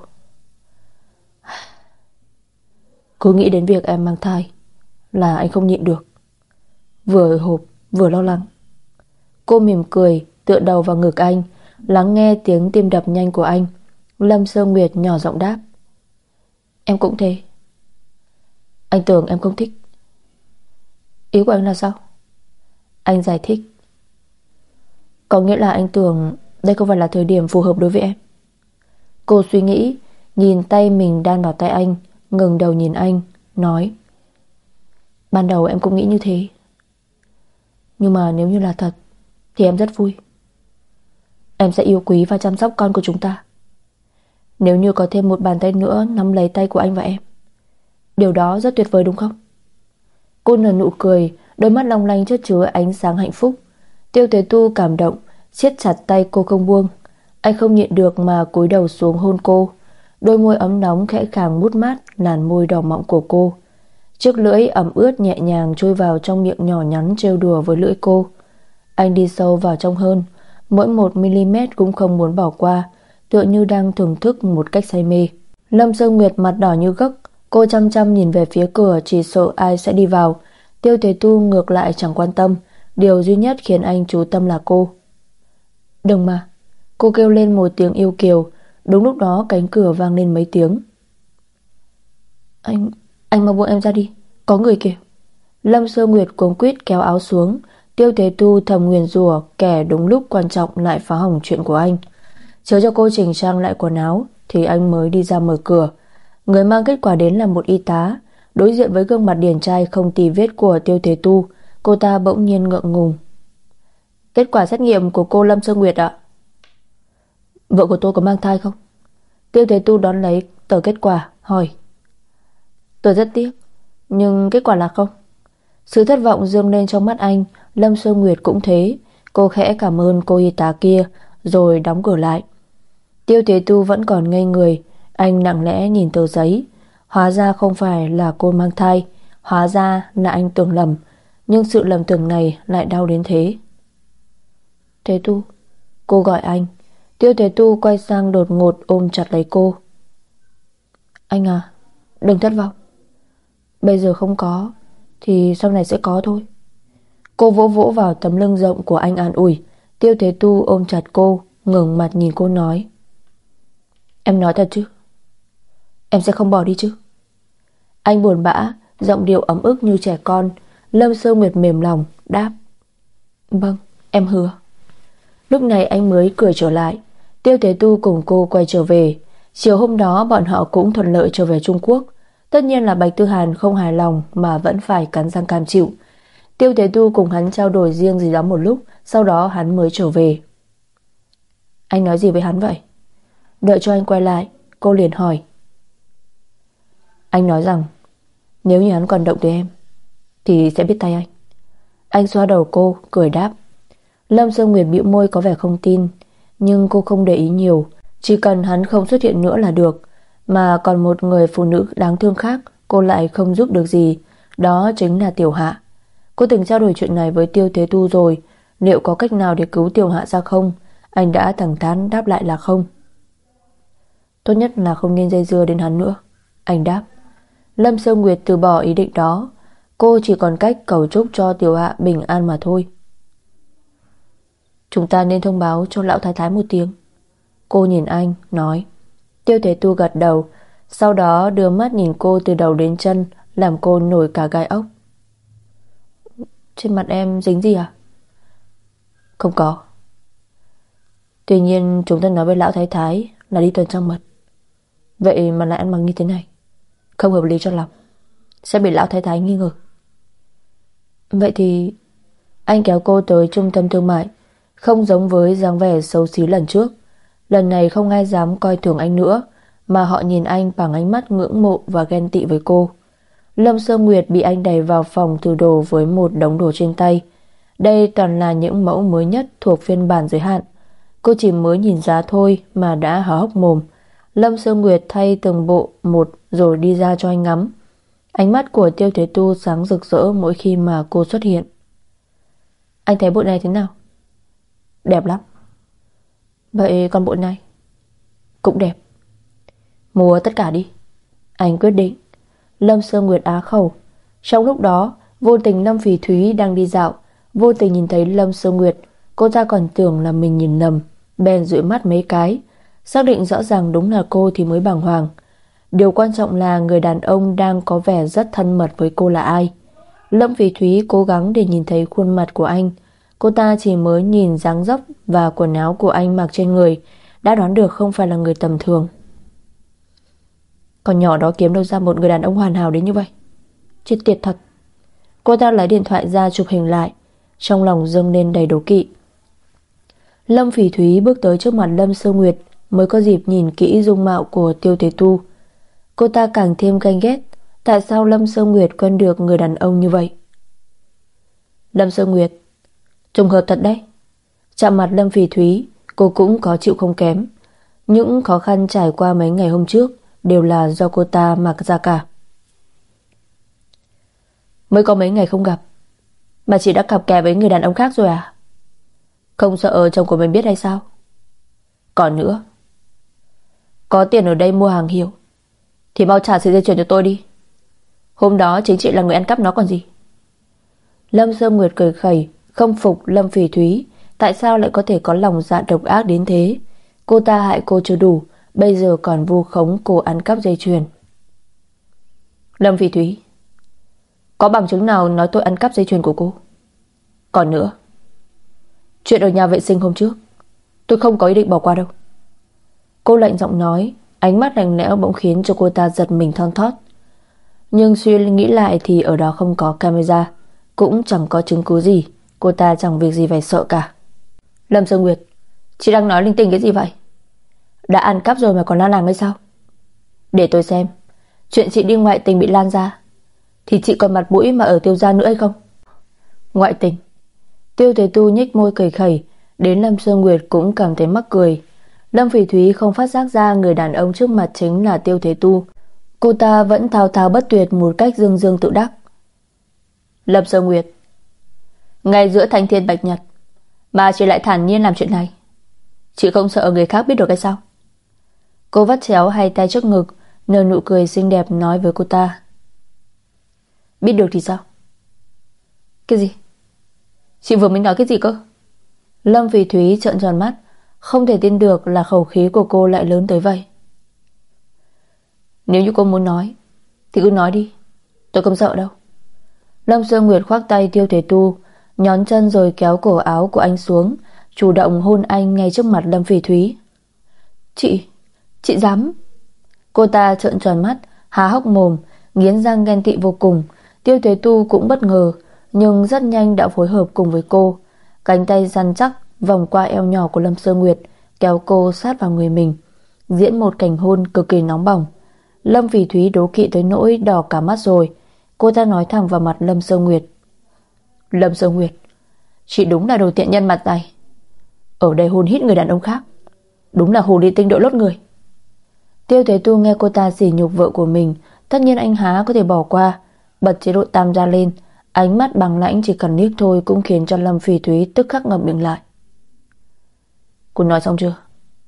Cứ nghĩ đến việc em mang thai là anh không nhịn được, vừa hồi hộp vừa lo lắng. Cô mỉm cười, tựa đầu vào ngực anh, lắng nghe tiếng tim đập nhanh của anh. Lâm Sơ Nguyệt nhỏ giọng đáp. Em cũng thế. Anh tưởng em không thích. Ý của anh là sao? Anh giải thích. Có nghĩa là anh tưởng đây không phải là thời điểm phù hợp đối với em. Cô suy nghĩ, nhìn tay mình đan vào tay anh, ngẩng đầu nhìn anh, nói. Ban đầu em cũng nghĩ như thế, nhưng mà nếu như là thật thì em rất vui. Em sẽ yêu quý và chăm sóc con của chúng ta. Nếu như có thêm một bàn tay nữa nắm lấy tay của anh và em, điều đó rất tuyệt vời đúng không? Cô nở nụ cười, đôi mắt long lanh chất chứa ánh sáng hạnh phúc. Tiêu Thế Tu cảm động, siết chặt tay cô không buông. Anh không nhịn được mà cúi đầu xuống hôn cô. Đôi môi ấm nóng khẽ khàng mút mát làn môi đỏ mọng của cô. Chiếc lưỡi ẩm ướt nhẹ nhàng chui vào trong miệng nhỏ nhắn trêu đùa với lưỡi cô. Anh đi sâu vào trong hơn, mỗi 1 mm cũng không muốn bỏ qua, tựa như đang thưởng thức một cách say mê. Lâm Sơ Nguyệt mặt đỏ như gấc. Cô chăm chăm nhìn về phía cửa, chỉ sợ ai sẽ đi vào. Tiêu Thế Tu ngược lại chẳng quan tâm. Điều duy nhất khiến anh chú tâm là cô. Đừng mà. Cô kêu lên một tiếng yêu kiều. Đúng lúc đó cánh cửa vang lên mấy tiếng. Anh mau buông em ra đi, có người kìa. Lâm Sơ Nguyệt cuống quýt kéo áo xuống. Tiêu Thế Tu thầm nguyền rủa kẻ đúng lúc quan trọng lại phá hỏng chuyện của anh. Chờ cho cô chỉnh trang lại quần áo thì anh mới đi ra mở cửa. Người mang kết quả đến là một y tá. Đối diện với gương mặt điển trai không tì vết của Tiêu Thế Tu, cô ta bỗng nhiên ngượng ngùng. Kết quả xét nghiệm của cô Lâm Sơ Nguyệt ạ. Vợ của tôi có mang thai không? Tiêu Thế Tu đón lấy tờ kết quả hỏi. Tôi rất tiếc, nhưng kết quả là không. Sự thất vọng dâng lên trong mắt anh. Lâm Sơ Nguyệt cũng thế. Cô khẽ cảm ơn cô y tá kia rồi đóng cửa lại. Tiêu Thế Tu vẫn còn ngây người. Anh lặng lẽ nhìn tờ giấy. Hóa ra không phải là cô mang thai. Hóa ra là anh tưởng lầm. Nhưng sự lầm tưởng này lại đau đến thế. Thế Tu, cô gọi anh. Tiêu Thế Tu quay sang đột ngột ôm chặt lấy cô. Anh à, đừng thất vọng. Bây giờ không có thì sau này sẽ có thôi. Cô vỗ vỗ vào tấm lưng rộng của anh an ủi. Tiêu Thế Tu ôm chặt cô, ngẩng mặt nhìn cô nói. Em nói thật chứ? Em sẽ không bỏ đi chứ? Anh buồn bã, giọng điệu ấm ức như trẻ con. Lâm Sơ Nguyệt mềm lòng đáp. Vâng, em hứa. Lúc này anh mới cười trở lại. Tiêu Thế Tu cùng cô quay trở về. Chiều hôm đó bọn họ cũng thuận lợi trở về Trung Quốc. Tất nhiên là Bạch Tư Hàn không hài lòng mà vẫn phải cắn răng cam chịu. Tiêu Thế Tu cùng hắn trao đổi riêng gì đó một lúc, sau đó hắn mới trở về. Anh nói gì với hắn vậy? Đợi cho anh quay lại, cô liền hỏi. Anh nói rằng nếu như hắn còn động tới em thì sẽ biết tay anh. Anh xoa đầu cô, cười đáp. Lâm Sơ Nguyệt bĩu môi có vẻ không tin, nhưng cô không để ý nhiều. Chỉ cần hắn không xuất hiện nữa là được. Mà còn một người phụ nữ đáng thương khác cô lại không giúp được gì. Đó chính là Tiểu Hạ. Cô từng trao đổi chuyện này với Tiêu Thế Tu rồi. Liệu có cách nào để cứu Tiểu Hạ ra không? Anh đã thẳng thắn đáp lại là không. Tốt nhất là không nên dây dưa đến hắn nữa, anh đáp. Lâm Sơ Nguyệt từ bỏ ý định đó. Cô chỉ còn cách cầu chúc cho Tiểu Hạ bình an mà thôi. Chúng ta nên thông báo cho lão thái thái một tiếng, cô nhìn anh nói. Tiêu Thế Tu gật đầu, sau đó đưa mắt nhìn cô từ đầu đến chân, làm cô nổi cả gai ốc. Trên mặt em dính gì à? Không có. Tuy nhiên chúng ta nói với lão thái thái là đi tuần trăng mật. Vậy mà lại ăn mặc như thế này, không hợp lý cho lắm, sẽ bị lão thái thái nghi ngờ. Vậy thì anh kéo cô tới trung tâm thương mại. Không giống với dáng vẻ xấu xí lần trước. Lần này không ai dám coi thường anh nữa, mà họ nhìn anh bằng ánh mắt ngưỡng mộ và ghen tị với cô. Lâm Sơ Nguyệt bị anh đẩy vào phòng thử đồ với một đống đồ trên tay. Đây toàn là những mẫu mới nhất thuộc phiên bản giới hạn. Cô chỉ mới nhìn giá thôi mà đã há hốc mồm. Lâm Sơ Nguyệt thay từng bộ một rồi đi ra cho anh ngắm. Ánh mắt của Tiêu Thế Tu sáng rực rỡ mỗi khi mà cô xuất hiện. Anh thấy bộ này thế nào? Đẹp lắm. Vậy còn bộ này? Cũng đẹp. Mua tất cả đi, anh quyết định. Lâm Sơ Nguyệt á khẩu. Trong lúc đó vô tình Lâm Phỉ Thúy đang đi dạo, vô tình nhìn thấy Lâm Sơ Nguyệt. Cô ta còn tưởng là mình nhìn lầm, bèn dụi mắt mấy cái. Xác định rõ ràng đúng là cô thì mới bàng hoàng. Điều quan trọng là người đàn ông đang có vẻ rất thân mật với cô là ai. Lâm Phỉ Thúy cố gắng để nhìn thấy khuôn mặt của anh. Cô ta chỉ mới nhìn dáng dấp và quần áo của anh mặc trên người đã đoán được không phải là người tầm thường. Con nhỏ đó kiếm đâu ra một người đàn ông hoàn hảo đến như vậy? Chết tiệt thật. Cô ta lấy điện thoại ra chụp hình lại, trong lòng dâng lên đầy đố kỵ. Lâm Phỉ Thúy bước tới trước mặt Lâm Sơ Nguyệt, mới có dịp nhìn kỹ dung mạo của Tiêu Thế Tu. Cô ta càng thêm ganh ghét. Tại sao Lâm Sơ Nguyệt quen được người đàn ông như vậy? Lâm Sơ Nguyệt, trùng hợp thật đấy. Chạm mặt Lâm Phỉ Thúy, cô cũng có chịu không kém. Những khó khăn trải qua mấy ngày hôm trước đều là do cô ta mặc ra cả. Mới có mấy ngày không gặp mà chị đã cặp kè với người đàn ông khác rồi à? Không sợ chồng của mình biết hay sao? Còn nữa, có tiền ở đây mua hàng hiệu Thì mau trả sợi dây chuyền cho tôi đi. Hôm đó chính chị là người ăn cắp nó còn gì. Lâm Sơ Nguyệt cười khẩy, không phục Lâm Phỉ Thúy tại sao lại có thể có lòng dạ độc ác đến thế. Cô ta hại cô chưa đủ, bây giờ còn vu khống cô ăn cắp dây chuyền. Lâm Phỉ Thúy, có bằng chứng nào nói tôi ăn cắp dây chuyền của cô? Còn nữa, chuyện ở nhà vệ sinh hôm trước tôi không có ý định bỏ qua đâu. Cô lạnh giọng nói, ánh mắt lạnh lẽo bỗng khiến cho cô ta giật mình thon thót. Nhưng suy nghĩ lại thì ở đó không có camera, cũng chẳng có chứng cứ gì. Cô ta chẳng việc gì phải sợ cả. Lâm Sơ Nguyệt, chị đang nói linh tinh cái gì vậy? Đã ăn cắp rồi mà còn la làng hay sao? Để tôi xem, chuyện chị đi ngoại tình bị lan ra thì chị còn mặt mũi mà ở Tiêu gia nữa hay không? Ngoại tình? Tiêu Thế Tu nhếch môi cười khẩy, đến Lâm Sơ Nguyệt cũng cảm thấy mắc cười. Lâm Phỉ Thúy không phát giác ra người đàn ông trước mặt chính là Tiêu Thế Tu. Cô ta vẫn thao thao bất tuyệt một cách dương dương tự đắc. Lâm Sơ Nguyệt, ngay giữa thanh thiên bạch nhật mà chị lại thản nhiên làm chuyện này, chị không sợ người khác biết được hay sao? Cô vắt chéo hai tay trước ngực, nở nụ cười xinh đẹp nói với cô ta. Biết được thì sao? Cái gì? Chị vừa mới nói cái gì cơ? Lâm Phỉ Thúy trợn tròn mắt, không thể tin được là khẩu khí của cô lại lớn tới vậy. Nếu như cô muốn nói thì cứ nói đi, tôi không sợ đâu. Lâm Sơ Nguyệt khoác tay Tiêu Thế Tu, nhón chân rồi kéo cổ áo của anh xuống, chủ động hôn anh ngay trước mặt Lâm Phỉ Thúy. Chị dám? Cô ta trợn tròn mắt, há hốc mồm, nghiến răng ghen tị vô cùng. Tiêu Thế Tu cũng bất ngờ, nhưng rất nhanh đã phối hợp cùng với cô. Cánh tay rắn chắc vòng qua eo nhỏ của Lâm Sơ Nguyệt, kéo cô sát vào người mình, diễn một cảnh hôn cực kỳ nóng bỏng. Lâm Phỉ Thúy đố kỵ tới nỗi đỏ cả mắt rồi. Cô ta nói thẳng vào mặt Lâm Sơ Nguyệt. Lâm Sơ Nguyệt, chị đúng là đồ tiện nhân mặt dày. Ở đây hôn hít người đàn ông khác, đúng là hồ ly tinh đội lốt người. Tiêu Thế Tu nghe cô ta sỉ nhục vợ của mình, tất nhiên anh há có thể bỏ qua, bật chế độ tam gia lên, ánh mắt bằng lãnh chỉ cần liếc thôi cũng khiến cho Lâm Phỉ Thúy tức khắc ngậm miệng lại. Cô nói xong chưa?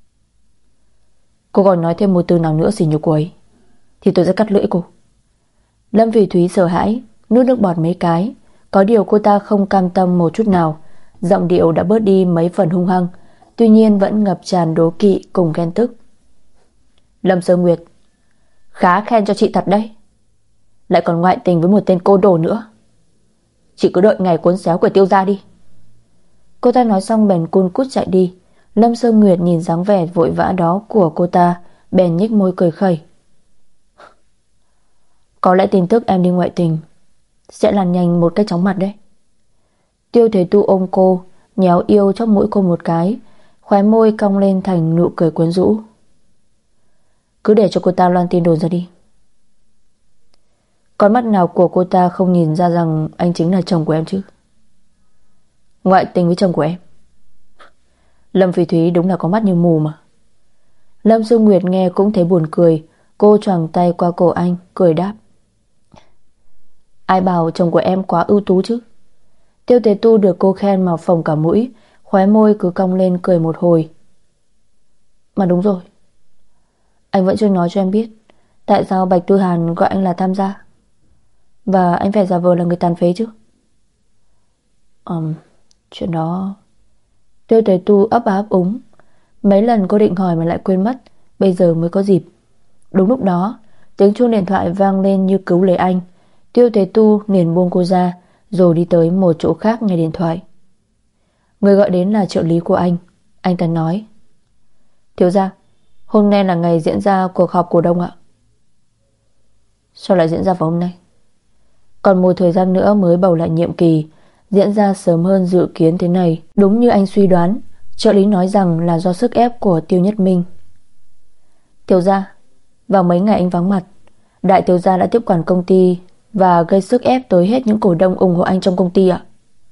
Cô còn nói thêm một từ nào nữa sỉ nhục cô ấy thì tôi sẽ cắt lưỡi cô. Lâm Phỉ Thúy sợ hãi, nuốt nước bọt mấy cái. Có điều cô ta không cam tâm một chút nào, giọng điệu đã bớt đi mấy phần hung hăng, tuy nhiên vẫn ngập tràn đố kỵ cùng ghen tức. Lâm Sơ Nguyệt, khá khen cho chị thật đấy, lại còn ngoại tình với một tên côn đồ nữa. Chị cứ đợi ngày cuốn xéo của Tiêu gia đi. Cô ta nói xong bèn cun cút chạy đi. Lâm Sơ Nguyệt nhìn dáng vẻ vội vã đó của cô ta, bèn nhếch môi cười khẩy. Có lẽ tin tức em đi ngoại tình sẽ lan nhanh một cách chóng mặt đấy. Tiêu Thế Tu ôm cô, nhéo yêu chóp mũi cô một cái, khóe môi cong lên thành nụ cười quyến rũ. Cứ để cho cô ta loan tin đồn ra đi. Con mắt nào của cô ta không nhìn ra rằng anh chính là chồng của em chứ? Ngoại tình với chồng của em? Lâm Phỉ Thúy đúng là có mắt như mù mà. Lâm Sơ Nguyệt nghe cũng thấy buồn cười. Cô choàng tay qua cổ anh, cười đáp. Ai bảo chồng của em quá ưu tú chứ? Tiêu Thế Tu được cô khen mà phồng cả mũi, khóe môi cứ cong lên cười một hồi. Mà đúng rồi, anh vẫn chưa nói cho em biết tại sao Bạch Tư Hàn gọi anh là tham gia, và anh phải giả vờ là người tàn phế chứ? Chuyện đó... Tiêu Thế Tu ấp áp úng. Mấy lần cô định hỏi mà lại quên mất, bây giờ mới có dịp. Đúng lúc đó, tiếng chuông điện thoại vang lên như cứu lấy anh. Tiêu Thế Tu liền buông cô ra, rồi đi tới một chỗ khác nghe điện thoại. Người gọi đến là trợ lý của anh. Anh ta nói. Thiếu gia, hôm nay là ngày diễn ra cuộc họp cổ đông ạ. Sao lại diễn ra vào hôm nay? Còn một thời gian nữa mới bầu lại nhiệm kỳ, diễn ra sớm hơn dự kiến thế này. Đúng như anh suy đoán, trợ lý nói rằng là do sức ép của Tiêu Nhất Minh. Thiếu gia, vào mấy ngày anh vắng mặt, đại thiếu gia đã tiếp quản công ty và gây sức ép tới hết những cổ đông ủng hộ anh trong công ty ạ.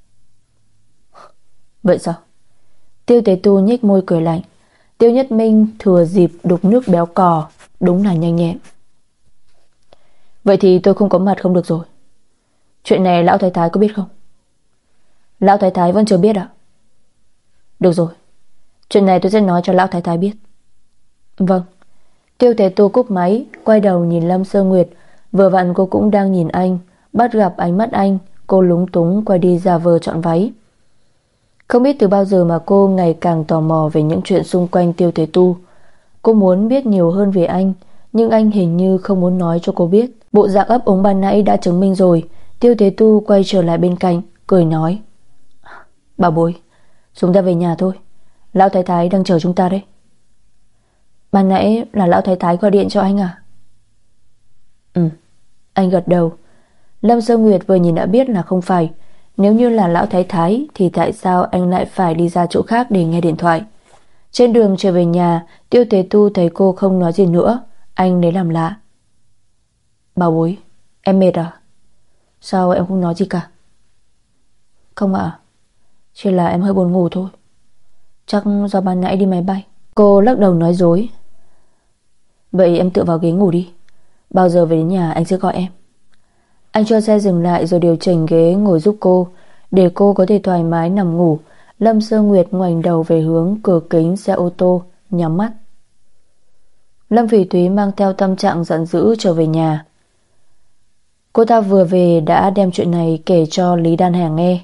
Vậy sao? Tiêu Thế Tu nhếch môi cười lạnh. Tiêu Nhất Minh thừa dịp đục nước béo cò, đúng là nhanh nhẹn. Vậy thì tôi không có mặt không được rồi. Chuyện này lão thái thái có biết không? Lão thái thái vẫn chưa biết ạ. Được rồi, chuyện này tôi sẽ nói cho lão thái thái biết. Vâng. Tiêu Thế Tu cúp máy, quay đầu nhìn Lâm Sơ Nguyệt. Vừa vặn cô cũng đang nhìn anh. Bắt gặp ánh mắt anh, cô lúng túng quay đi giả vờ chọn váy. Không biết từ bao giờ mà cô ngày càng tò mò về những chuyện xung quanh Tiêu Thế Tu. Cô muốn biết nhiều hơn về anh, nhưng anh hình như không muốn nói cho cô biết. Bộ dạng ấp úng ban nãy đã chứng minh rồi. Tiêu Thế Tu quay trở lại bên cạnh, cười nói: "Bảo bối, chúng ta về nhà thôi. Lão Thái Thái đang chờ chúng ta đấy." "Ban nãy là Lão Thái Thái gọi điện cho anh à?" "Ừ." Anh gật đầu. Lâm Sơ Nguyệt vừa nhìn đã biết là không phải. Nếu như là Lão Thái Thái thì tại sao anh lại phải đi ra chỗ khác để nghe điện thoại? Trên đường trở về nhà, Tiêu Thế Tu thấy cô không nói gì nữa, anh lấy làm lạ. "Bảo bối, em mệt à? Sao em không nói gì cả?" "Không ạ, chỉ là em hơi buồn ngủ thôi. Chắc do ban nãy đi máy bay." Cô lắc đầu nói dối. "Vậy em tựa vào ghế ngủ đi. Bao giờ về đến nhà anh sẽ gọi em." Anh cho xe dừng lại rồi điều chỉnh ghế ngồi giúp cô, để cô có thể thoải mái nằm ngủ. Lâm Sơ Nguyệt ngoảnh đầu về hướng cửa kính xe ô tô, nhắm mắt. Lâm Phỉ Thúy mang theo tâm trạng giận dữ trở về nhà. Cô ta vừa về đã đem chuyện này kể cho Lý Đan Hà nghe.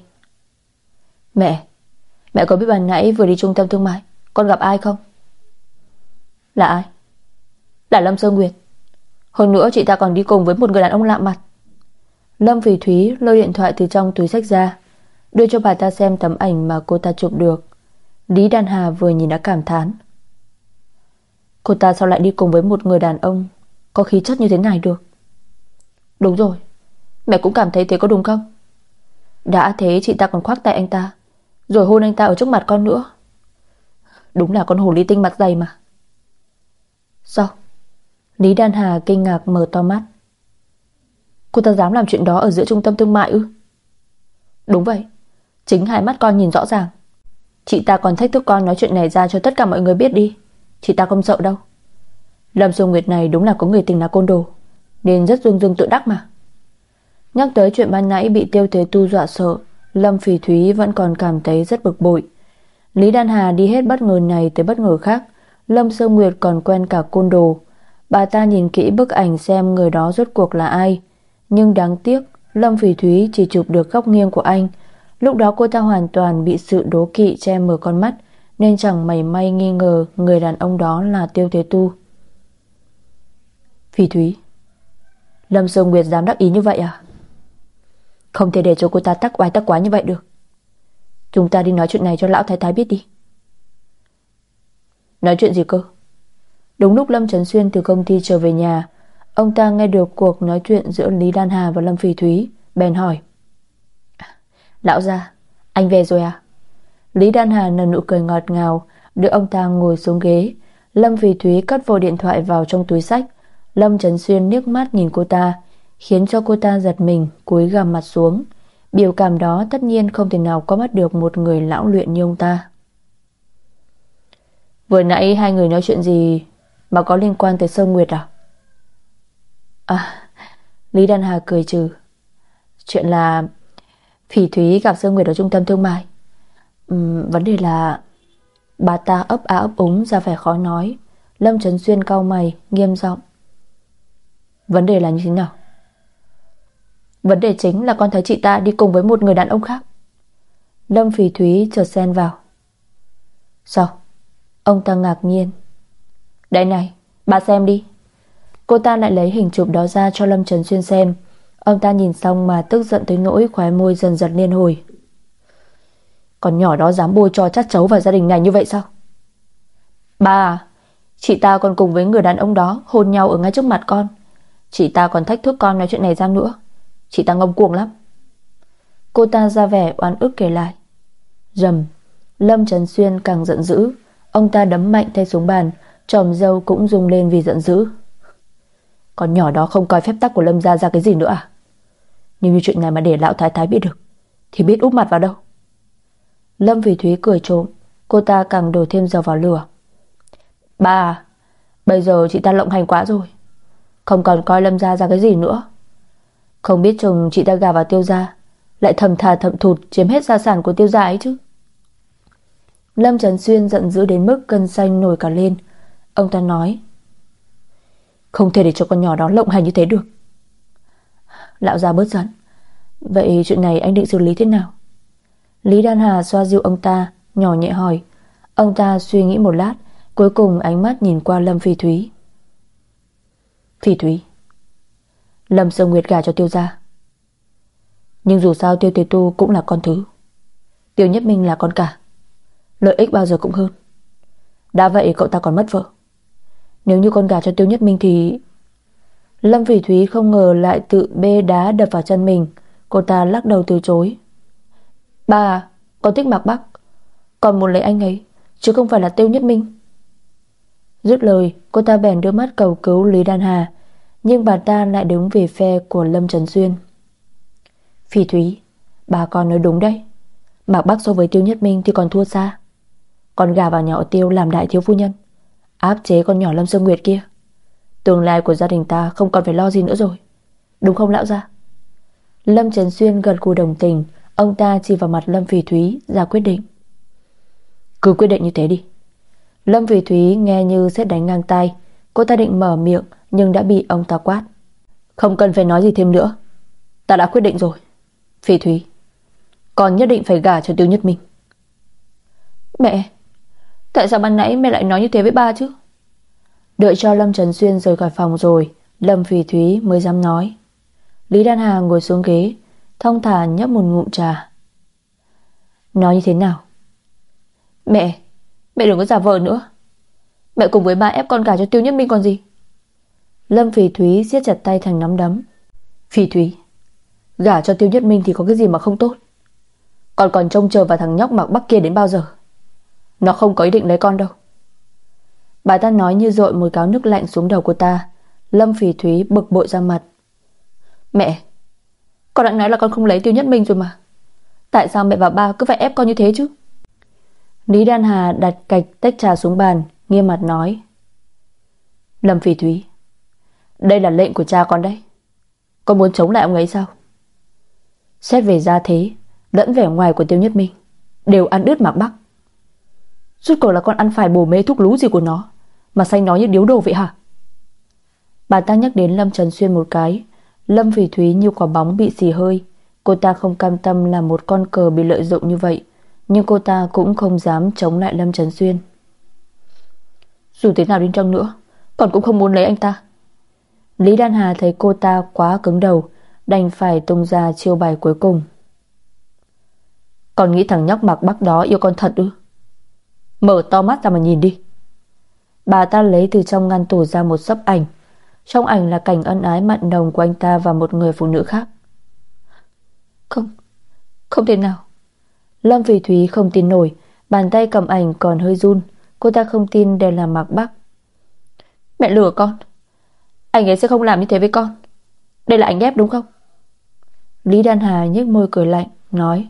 Mẹ có biết ban nãy vừa đi trung tâm thương mại con gặp ai không?" "Là ai?" "Là Lâm Sơ Nguyệt. Hơn nữa chị ta còn đi cùng với một người đàn ông lạ mặt." Lâm Phỉ Thúy lôi điện thoại từ trong túi xách ra, đưa cho bà ta xem tấm ảnh mà cô ta chụp được. Lý Đan Hà vừa nhìn đã cảm thán: "Cô ta sao lại đi cùng với một người đàn ông có khí chất như thế này được?" "Đúng rồi, mẹ cũng cảm thấy thế có đúng không? Đã thế chị ta còn khoác tay anh ta, rồi hôn anh ta ở trước mặt con nữa. Đúng là con hồ ly tinh mặt dày mà." "Sao?" Lý Đan Hà kinh ngạc mở to mắt. "Cô ta dám làm chuyện đó ở giữa trung tâm thương mại ư?" "Đúng vậy, chính hai mắt con nhìn rõ ràng. Chị ta còn thách thức con nói chuyện này ra cho tất cả mọi người biết đi. Chị ta không sợ đâu. Lâm Xuân Nguyệt này đúng là có người tình là côn đồ, nên rất dương dương tự đắc mà." Nhắc tới chuyện ban nãy bị Tiêu Thế Tu dọa sợ, Lâm Phỉ Thúy vẫn còn cảm thấy rất bực bội. Lý Đan Hà đi hết bất ngờ này tới bất ngờ khác. Lâm Sơ Nguyệt còn quen cả côn đồ. Bà ta nhìn kỹ bức ảnh xem người đó rốt cuộc là ai. Nhưng đáng tiếc Lâm Phỉ Thúy chỉ chụp được góc nghiêng của anh. Lúc đó cô ta hoàn toàn bị sự đố kỵ che mờ con mắt, nên chẳng mảy may nghi ngờ người đàn ông đó là Tiêu Thế Tu. "Phỉ Thúy, Lâm Sơ Nguyệt dám đắc ý như vậy à? Không thể để cho cô ta tắc oai tắc quái như vậy được. Chúng ta đi nói chuyện này cho Lão Thái Thái biết đi." "Nói chuyện gì cơ?" Đúng lúc Lâm Trấn Xuyên từ công ty trở về nhà, ông ta nghe được cuộc nói chuyện giữa Lý Đan Hà và Lâm Phỉ Thúy, bèn hỏi: "Lão gia, anh về rồi à?" Lý Đan Hà nở nụ cười ngọt ngào, đưa ông ta ngồi xuống ghế. Lâm Phỉ Thúy cất vội điện thoại vào trong túi xách. Lâm Trấn Xuyên liếc mắt nhìn cô ta, khiến cho cô ta giật mình, cúi gằm mặt xuống. Biểu cảm đó tất nhiên không thể nào có mắt được một người lão luyện như ông ta. "Vừa nãy hai người nói chuyện gì mà có liên quan tới Sơn Nguyệt à?" Lý Đan Hà cười trừ. "Chuyện là Phỉ Thúy gặp Sơn Nguyệt ở trung tâm thương mại. Vấn đề là..." Bà ta ấp á ấp úng ra vẻ khó nói. Lâm Trấn Xuyên cau mày, nghiêm giọng: "Vấn đề là như thế nào?" "Vấn đề chính là con thấy chị ta đi cùng với một người đàn ông khác." Lâm Phỉ Thúy chợt xen vào. "Sao?" Ông ta ngạc nhiên. "Đây này, bà xem đi." Cô ta lại lấy hình chụp đó ra cho Lâm Trấn Xuyên xem. Ông ta nhìn xong mà tức giận tới nỗi khóe môi dần dần liên hồi. "Con nhỏ đó dám bôi cho chát chấu vào gia đình này như vậy sao?" "Bà à, chị ta còn cùng với người đàn ông đó hôn nhau ở ngay trước mặt con. Chị ta còn thách thức con nói chuyện này ra nữa. Chị ta ngông cuồng lắm." Cô ta ra vẻ oan ức kể lại. Rầm, Lâm Trấn Xuyên càng giận dữ. Ông ta đấm mạnh tay xuống bàn, chòm râu cũng rung lên vì giận dữ. "Con nhỏ đó không coi phép tắc của Lâm gia ra cái gì nữa à? Nếu như chuyện này mà để Lão Thái Thái biết được thì biết úp mặt vào đâu." Lâm Phỉ Thúy cười trộm. Cô ta càng đổ thêm dầu vào lửa. "Bà à, bây giờ chị ta lộng hành quá rồi, không còn coi Lâm gia ra cái gì nữa. Không biết chừng chị ta gả vào Tiêu gia, lại thầm thà thậm thụt chiếm hết gia sản của Tiêu gia ấy chứ." Lâm Trấn Xuyên giận dữ đến mức cơn xanh nổi cả lên. Ông ta nói: Không thể để cho con nhỏ đó lộng hành như thế được. Lão già bớt giận. Vậy chuyện này anh định xử lý thế nào? Lý Đan Hà xoa dịu ông ta, nhỏ nhẹ hỏi. Ông ta suy nghĩ một lát, cuối cùng ánh mắt nhìn qua Lâm Phỉ Thúy. Phỉ Thúy, Lâm Sơ Nguyệt gả cho Tiêu gia, nhưng dù sao Tiêu Tề Tu cũng là con thứ, Tiêu Nhất Minh là con cả, lợi ích bao giờ cũng hơn. Đã vậy cậu ta còn mất vợ. Nếu như con gả cho Tiêu Nhất Minh thì... Lâm Phỉ Thúy không ngờ lại tự bê đá đập vào chân mình. Cô ta lắc đầu từ chối. Ba à, con thích Mạc Bắc, con muốn lấy anh ấy, chứ không phải là Tiêu Nhất Minh. Dứt lời, cô ta bèn đưa mắt cầu cứu Lý Đan Hà, nhưng bà ta lại đứng về phe của Lâm Trấn Xuyên. Phỉ Thúy, bà con nói đúng đấy. Mạc Bắc so với Tiêu Nhất Minh thì còn thua xa. Con gả vào nhà họ Tiêu làm đại thiếu phu nhân, áp chế con nhỏ Lâm Sơ Nguyệt kia, tương lai của gia đình ta không còn phải lo gì nữa rồi. Đúng không lão gia? Lâm Trấn Xuyên gật gù đồng tình. Ông ta chỉ vào mặt Lâm Phỉ Thúy ra quyết định. Cứ quyết định như thế đi. Lâm Phỉ Thúy nghe như sét đánh ngang tai. Cô ta định mở miệng nhưng đã bị ông ta quát. Không cần phải nói gì thêm nữa, ta đã quyết định rồi. Phỉ Thúy, con nhất định phải gả cho Tiêu Nhất Minh. Mẹ, tại sao ban nãy mẹ lại nói như thế với ba chứ? Đợi cho Lâm Trấn Xuyên rời khỏi phòng rồi, Lâm Phỉ Thúy mới dám nói. Lý Đan Hà ngồi xuống ghế, thong thả nhấp một ngụm trà. Nói như thế nào? Mẹ đừng có giả vờ nữa. Mẹ cùng với ba ép con gả cho Tiêu Nhất Minh còn gì. Lâm Phỉ Thúy siết chặt tay thành nắm đấm. Phỉ Thúy, gả cho Tiêu Nhất Minh thì có cái gì mà không tốt. Con còn trông chờ vào thằng nhóc Mạc Bắc kia đến bao giờ? Nó không có ý định lấy con đâu. Bà ta nói như dội một gáo nước lạnh xuống đầu cô ta. Lâm Phỉ Thúy bực bội ra mặt. Mẹ, con đã nói là con không lấy Tiêu Nhất Minh rồi mà. Tại sao mẹ và ba cứ phải ép con như thế chứ? Lý Đan Hà đặt cạch tách trà xuống bàn, nghiêm mặt nói. Lâm Phỉ Thúy, đây là lệnh của cha con đấy. Con muốn chống lại ông ấy sao? Xét về gia thế lẫn vẻ ngoài của Tiêu Nhất Minh đều ăn đứt Mạc Bắc. Rốt cuộc là con ăn phải bồ mê thuốc lú gì của nó mà xanh nó như điếu đồ vậy hả? Bà ta nhắc đến Lâm Trấn Xuyên một cái. Lâm Phỉ Thúy như quả bóng bị xì hơi. Cô ta không cam tâm là một con cờ bị lợi dụng như vậy, nhưng cô ta cũng không dám chống lại Lâm Trấn Xuyên. Dù thế nào đi chăng nữa, con cũng không muốn lấy anh ta. Lý Đan Hà thấy cô ta quá cứng đầu, đành phải tung ra chiêu bài cuối cùng. Con nghĩ thằng nhóc Mạc Bắc đó yêu con thật ư? Mở to mắt ra mà nhìn đi. Bà ta lấy từ trong ngăn tủ ra một xấp ảnh. Trong ảnh là cảnh ân ái mặn nồng của anh ta và một người phụ nữ khác. Không thể nào. Lâm Phỉ Thúy không tin nổi. Bàn tay cầm ảnh còn hơi run. Cô ta không tin đây là Mạc Bắc. Mẹ lừa con. Anh ấy sẽ không làm như thế với con. Đây là ảnh ghép đúng không? Lý Đan Hà nhếch môi cười lạnh, nói.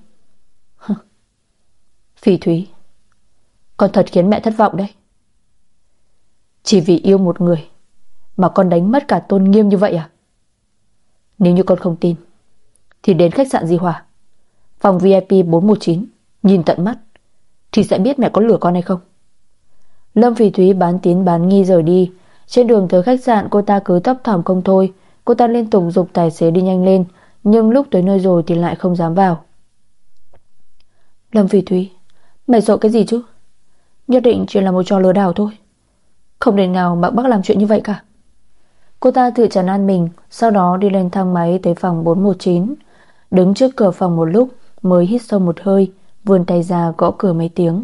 Phỉ Thúy, con thật khiến mẹ thất vọng đấy. Chỉ vì yêu một người mà con đánh mất cả tôn nghiêm như vậy à? Nếu như con không tin thì đến khách sạn Di Hòa, phòng VIP 419, nhìn tận mắt thì sẽ biết mẹ có lừa con hay không. Lâm Phỉ Thúy bán tín bán nghi rời đi. Trên đường tới khách sạn cô ta cứ thấp thỏm không thôi. Cô ta liên tục giục tài xế đi nhanh lên, nhưng lúc tới nơi rồi thì lại không dám vào. Lâm Phỉ Thúy, mày sợ cái gì chứ? Nhất định chỉ là một trò lừa đảo thôi. Không thể nào Mạc Bắc làm chuyện như vậy cả. Cô ta tự trấn an mình, sau đó đi lên thang máy tới phòng 419. Đứng trước cửa phòng một lúc mới hít sâu một hơi, vươn tay ra gõ cửa mấy tiếng.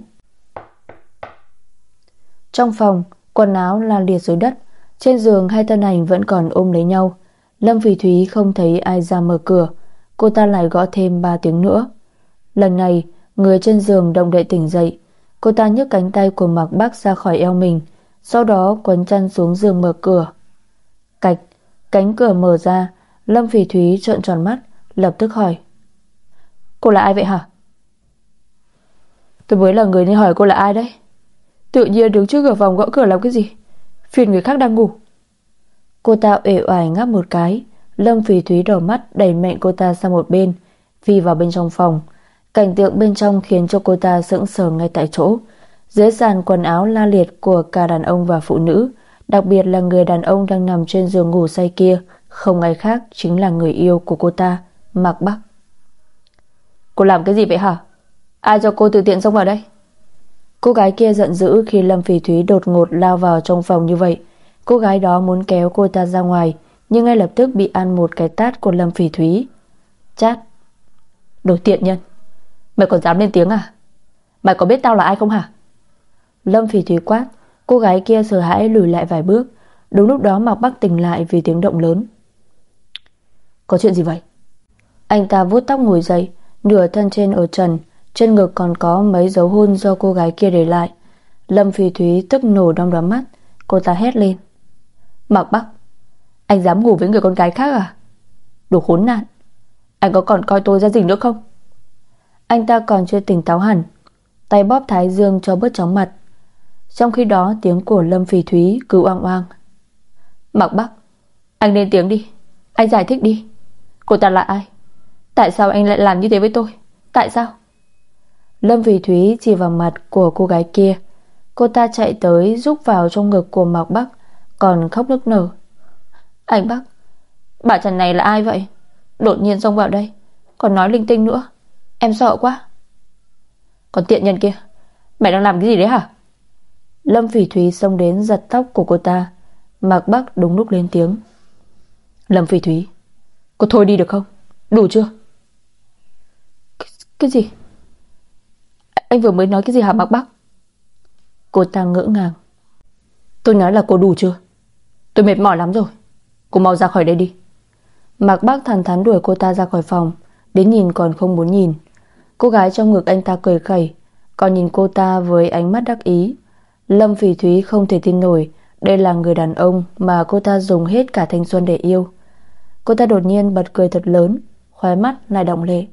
Trong phòng, quần áo la liệt dưới đất. Trên giường hai thân ảnh vẫn còn ôm lấy nhau. Lâm Phỉ Thúy không thấy ai ra mở cửa. Cô ta lại gõ thêm 3 tiếng nữa. Lần này người trên giường động đậy tỉnh dậy. Cô ta nhấc cánh tay của Mạc Bắc ra khỏi eo mình, sau đó quấn chăn xuống giường mở cửa. Cạch, cánh cửa mở ra. Lâm Phỉ Thúy trợn tròn mắt, lập tức hỏi. Cô là ai vậy hả? Tôi mới là người nên hỏi cô là ai đấy. Tự nhiên đứng trước cửa phòng gõ cửa làm cái gì? Phiền người khác đang ngủ. Cô ta uể oải ngáp một cái. Lâm Phỉ Thúy đỏ mắt đẩy mạnh cô ta sang một bên, phi vào bên trong phòng. Cảnh tượng bên trong khiến cho cô ta sững sờ ngay tại chỗ. Dưới sàn quần áo la liệt của cả đàn ông và phụ nữ Đặc biệt là người đàn ông đang nằm trên giường ngủ say kia không ai khác chính là người yêu của cô ta, Mạc Bắc. Cô làm cái gì vậy hả? Ai cho cô tự tiện xông vào đây? Cô gái kia giận dữ khi Lâm Phỉ Thúy đột ngột lao vào trong phòng như vậy. Cô gái đó muốn kéo cô ta ra ngoài, nhưng ngay lập tức bị ăn một cái tát của Lâm Phỉ Thúy. Chát. Đồ tiện nhân, mày còn dám lên tiếng à? Mày có biết tao là ai không hả? Lâm Phỉ Thúy quát. Cô gái kia sợ hãi lùi lại vài bước. Đúng lúc đó Mạc Bắc tỉnh lại vì tiếng động lớn. Có chuyện gì vậy? Anh ta vuốt tóc ngồi dậy, nửa thân trên ở trần, trên ngực còn có mấy dấu hôn do cô gái kia để lại. Lâm Phỉ Thúy tức nổ đom đóm mắt. Cô ta hét lên. Mạc Bắc, anh dám ngủ với người con gái khác à? Đồ khốn nạn, anh có còn coi tôi ra gì nữa không? Anh ta còn chưa tỉnh táo hẳn, tay bóp thái dương cho bớt chóng mặt. Trong khi đó tiếng của Lâm Phỉ Thúy cứ oang oang. Mạc Bắc, anh lên tiếng đi, anh giải thích đi. Cô ta là ai? Tại sao anh lại làm như thế với tôi? Tại sao? Lâm Phỉ Thúy chỉ vào mặt của cô gái kia. Cô ta chạy tới rúc vào trong ngực của Mạc Bắc, còn khóc nức nở. Anh Bắc, bà Trần này là ai vậy? Đột nhiên xông vào đây, còn nói linh tinh nữa. Em sợ quá. Còn tiện nhân kia, mày đang làm cái gì đấy hả? Lâm Phỉ Thúy xông đến giật tóc của cô ta. Mạc Bắc đúng lúc lên tiếng. Lâm Phỉ Thúy, cô thôi đi được không? Đủ chưa? Cái gì? Anh vừa mới nói cái gì hả Mạc Bắc? Cô ta ngỡ ngàng. Tôi nói là cô đủ chưa? Tôi mệt mỏi lắm rồi. Cô mau ra khỏi đây đi. Mạc Bắc thẳng thắn đuổi cô ta ra khỏi phòng. Đến nhìn còn không muốn nhìn. Cô gái trong ngực anh ta cười khẩy, còn nhìn cô ta với ánh mắt đắc ý. Lâm Phỉ Thúy không thể tin nổi đây là người đàn ông mà cô ta dùng hết cả thanh xuân để yêu. Cô ta đột nhiên bật cười thật lớn, khóe mắt lại đọng lệ.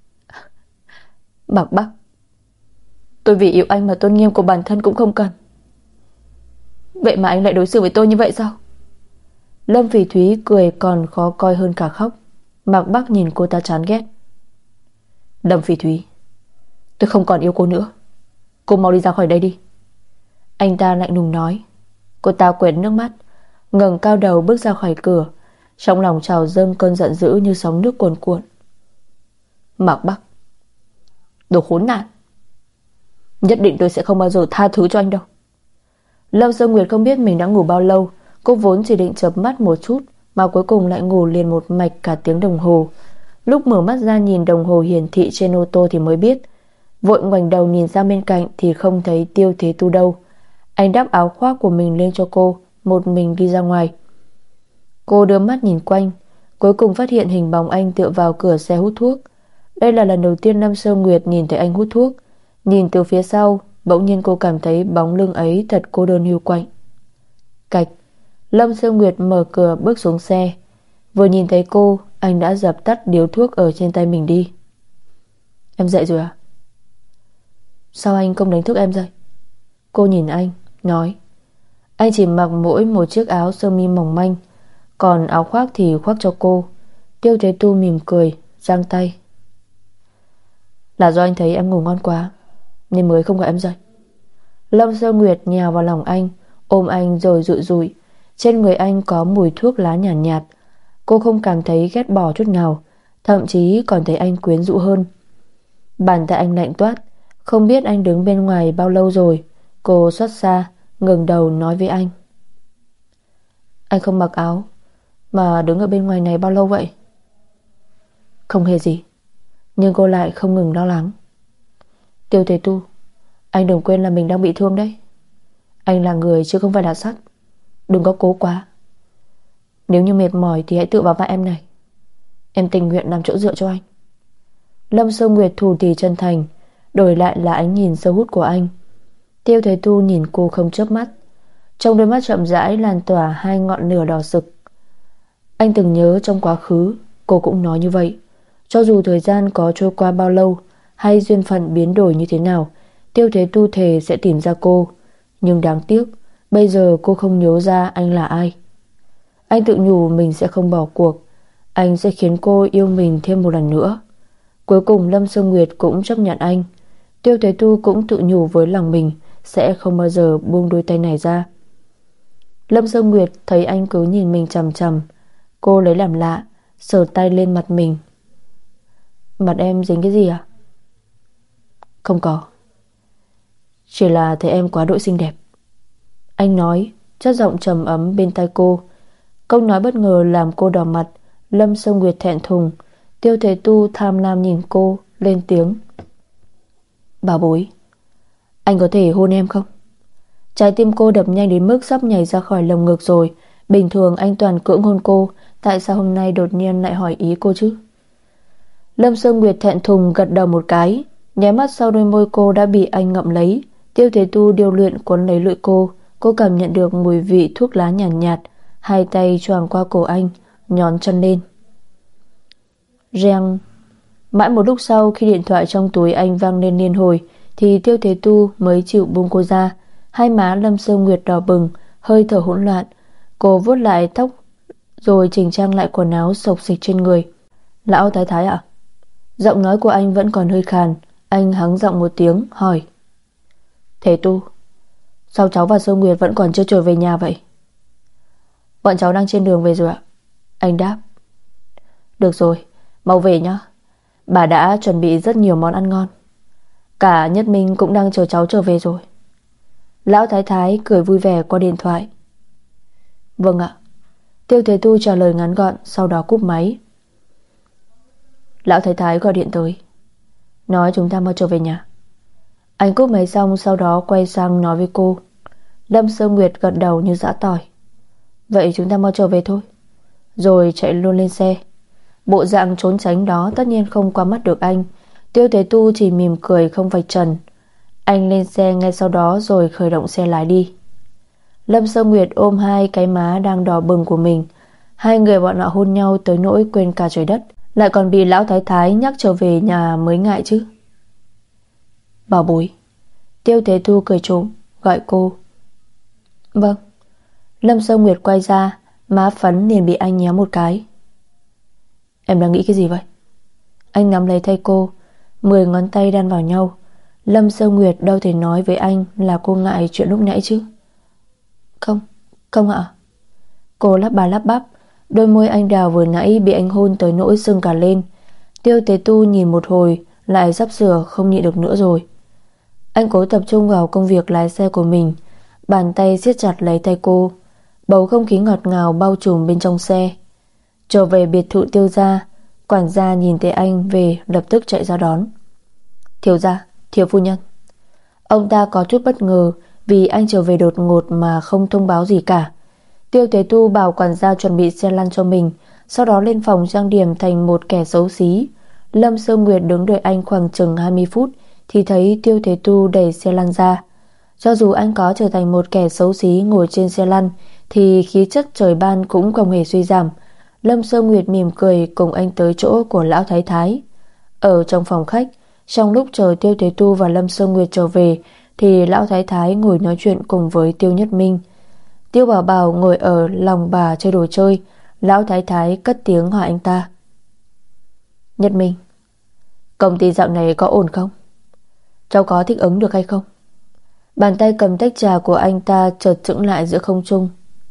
Mạc Bắc, tôi vì yêu anh mà tôn nghiêm của bản thân cũng không cần. Vậy mà anh lại đối xử với tôi như vậy sao? Lâm Phỉ Thúy cười còn khó coi hơn cả khóc. Mạc Bắc nhìn cô ta chán ghét. Lâm Phỉ Thúy, tôi không còn yêu cô nữa. Cô mau đi ra khỏi đây đi. Anh ta lạnh lùng nói. Cô ta quệt nước mắt, ngẩng cao đầu bước ra khỏi cửa. Trong lòng trào dâng cơn giận dữ như sóng nước cuồn cuộn. Mạc Bắc, đồ khốn nạn, nhất định tôi sẽ không bao giờ tha thứ cho anh đâu. Lâm Sơ Nguyệt không biết mình đã ngủ bao lâu. Cô vốn chỉ định chợp mắt một chút mà cuối cùng lại ngủ liền một mạch cả tiếng đồng hồ. Lúc mở mắt ra nhìn đồng hồ hiển thị trên ô tô thì mới biết. Vội ngoảnh đầu nhìn sang bên cạnh thì không thấy Tiêu Thế Tu đâu. Anh đắp áo khoác của mình lên cho cô, một mình đi ra ngoài. Cô đưa mắt nhìn quanh, cuối cùng phát hiện hình bóng anh tựa vào cửa xe hút thuốc. Đây là lần đầu tiên Lâm Sơ Nguyệt nhìn thấy anh hút thuốc. Nhìn từ phía sau, bỗng nhiên cô cảm thấy bóng lưng ấy thật cô đơn hiu quạnh. Cạch, Lâm Sơ Nguyệt mở cửa bước xuống xe. Vừa nhìn thấy cô, anh đã dập tắt điếu thuốc ở trên tay mình đi. Em dậy rồi à? Sao anh không đánh thức em dậy? Cô nhìn anh, nói. Anh chỉ mặc mỗi một chiếc áo sơ mi mỏng manh, còn áo khoác thì khoác cho cô. Tiêu Thế Tu mỉm cười, giang tay. Là do anh thấy em ngủ ngon quá nên mới không gọi em dậy. Lâm Sơ Nguyệt nhào vào lòng anh, ôm anh rồi dụi dụi. Trên người anh có mùi thuốc lá nhàn nhạt. Cô không cảm thấy ghét bỏ chút nào, thậm chí còn thấy anh quyến rũ hơn. Bàn tay anh lạnh toát. Không biết anh đứng bên ngoài bao lâu rồi. Cô xót xa ngẩng đầu nói với anh. Anh không mặc áo mà đứng ở bên ngoài này bao lâu vậy? Không hề gì. Nhưng cô lại không ngừng lo lắng. Tiêu Thế Tu, anh đừng quên là mình đang bị thương đấy. Anh là người chứ không phải là sắt. Đừng có cố quá. Nếu như mệt mỏi thì hãy tựa vào vai em này. Em tình nguyện làm chỗ dựa cho anh. Lâm Sơ Nguyệt thủ thỉ chân thành, đổi lại là ánh nhìn sâu hút của anh. Tiêu Thế Tu nhìn cô không chớp mắt, trong đôi mắt chậm rãi lan tỏa hai ngọn lửa đỏ rực. Anh từng nhớ trong quá khứ cô cũng nói như vậy. Cho dù thời gian có trôi qua bao lâu hay duyên phận biến đổi như thế nào, Tiêu Thế Tu thề sẽ tìm ra cô. Nhưng đáng tiếc bây giờ cô không nhớ ra anh là ai. Anh tự nhủ mình sẽ không bỏ cuộc. Anh sẽ khiến cô yêu mình thêm một lần nữa. Cuối cùng Lâm Sơ Nguyệt cũng chấp nhận anh. Tiêu Thế Tu cũng tự nhủ với lòng mình sẽ không bao giờ buông đôi tay này ra. Lâm Sơ Nguyệt thấy anh cứ nhìn mình chằm chằm, cô lấy làm lạ, sờ tay lên mặt mình. Mặt em dính cái gì à? Không có, chỉ là thấy em quá đỗi xinh đẹp, anh nói, chất giọng trầm ấm bên tai cô. Câu nói bất ngờ làm cô đỏ mặt. Lâm Sơ Nguyệt thẹn thùng. Tiêu Thế Tu tham lam nhìn cô, lên tiếng. Bảo bối, anh có thể hôn em không? Trái tim cô đập nhanh đến mức sắp nhảy ra khỏi lồng ngực rồi. Bình thường anh toàn cưỡng hôn cô, tại sao hôm nay đột nhiên lại hỏi ý cô chứ? Lâm Sơ Nguyệt thẹn thùng gật đầu một cái. Nháy mắt sau đôi môi cô đã bị anh ngậm lấy. Tiêu Thế Tu điêu luyện cuốn lấy lưỡi cô. Cô cảm nhận được mùi vị thuốc lá nhàn nhạt, hai tay choàng qua cổ anh, nhón chân lên. Reng. Mãi một lúc sau, khi điện thoại trong túi anh vang lên liên hồi, thì Tiêu Thế Tu mới chịu buông cô ra. Hai má Lâm Sơ Nguyệt đỏ bừng, hơi thở hỗn loạn. Cô vuốt lại tóc rồi chỉnh trang lại quần áo xộc xịch trên người. Lão Thái Thái ạ? Giọng nói của anh vẫn còn hơi khàn. Anh hắng giọng một tiếng hỏi. Thế Tu, sao cháu và Sơ Nguyệt vẫn còn chưa trở về nhà vậy? Bọn cháu đang trên đường về rồi ạ, anh đáp. Được rồi, mau về nhé. Bà đã chuẩn bị rất nhiều món ăn ngon. Cả Nhất Minh cũng đang chờ cháu trở về rồi. Lão Thái Thái cười vui vẻ qua điện thoại. Vâng ạ. Tiêu Thế Tu trả lời ngắn gọn, sau đó cúp máy. Lão Thái Thái gọi điện tới, nói chúng ta mau trở về nhà. Anh cúp máy xong, sau đó quay sang nói với cô. Lâm Sơ Nguyệt gật đầu như giã tỏi. Vậy chúng ta mau trở về thôi. Rồi chạy luôn lên xe. Bộ dạng trốn tránh đó tất nhiên không qua mắt được anh. Tiêu Thế Tu chỉ mỉm cười không vạch trần. Anh lên xe ngay sau đó rồi khởi động xe lái đi. Lâm Sơ Nguyệt ôm hai cái má đang đỏ bừng của mình. Hai người bọn họ hôn nhau tới nỗi quên cả trời đất, lại còn bị Lão Thái Thái nhắc trở về nhà mới ngại chứ. Bảo bối. Tiêu Thế Tu cười trộm gọi cô. Vâng. Lâm Sơ Nguyệt quay ra, má phấn liền bị anh nhéo một cái. Em đang nghĩ cái gì vậy? Anh nắm lấy tay cô, 10 ngón tay đan vào nhau. Lâm Sơ Nguyệt đâu thể nói với anh là cô ngại chuyện lúc nãy chứ. Không ạ. Cô lắp ba lắp bắp. Đôi môi anh đào vừa nãy bị anh hôn tới nỗi sưng cả lên. Tiêu Thế Tu nhìn một hồi, lại sắp sửa không nhịn được nữa rồi. Anh cố tập trung vào công việc lái xe của mình, bàn tay siết chặt lấy tay cô. Bầu không khí ngọt ngào bao trùm bên trong xe. Trở về biệt thự Tiêu gia, quản gia nhìn thấy anh về lập tức chạy ra đón. Thiếu gia, thiếu phu nhân. Ông ta có chút bất ngờ vì anh trở về đột ngột mà không thông báo gì cả. Tiêu Thế Tu bảo quản gia chuẩn bị xe lăn cho mình, sau đó lên phòng trang điểm thành một kẻ xấu xí. Lâm Sơ Nguyệt đứng đợi anh khoảng chừng 20 phút thì thấy Tiêu Thế Tu đẩy xe lăn ra. Cho dù anh có trở thành một kẻ xấu xí ngồi trên xe lăn thì khí chất trời ban cũng không hề suy giảm. Lâm Sơ Nguyệt mỉm cười cùng anh tới chỗ của Lão Thái Thái. Ở trong phòng khách, trong lúc chờ Tiêu Thế Tu và Lâm Sơ Nguyệt trở về thì Lão Thái Thái ngồi nói chuyện cùng với Tiêu Nhất Minh. Tiêu Bảo Bảo ngồi ở lòng bà chơi đồ chơi. Lão Thái Thái cất tiếng hỏi anh ta. Nhất Minh, công ty dạo này có ổn không? Cháu có thích ứng được hay không? Bàn tay cầm tách trà của anh ta chợt chững lại giữa không trung.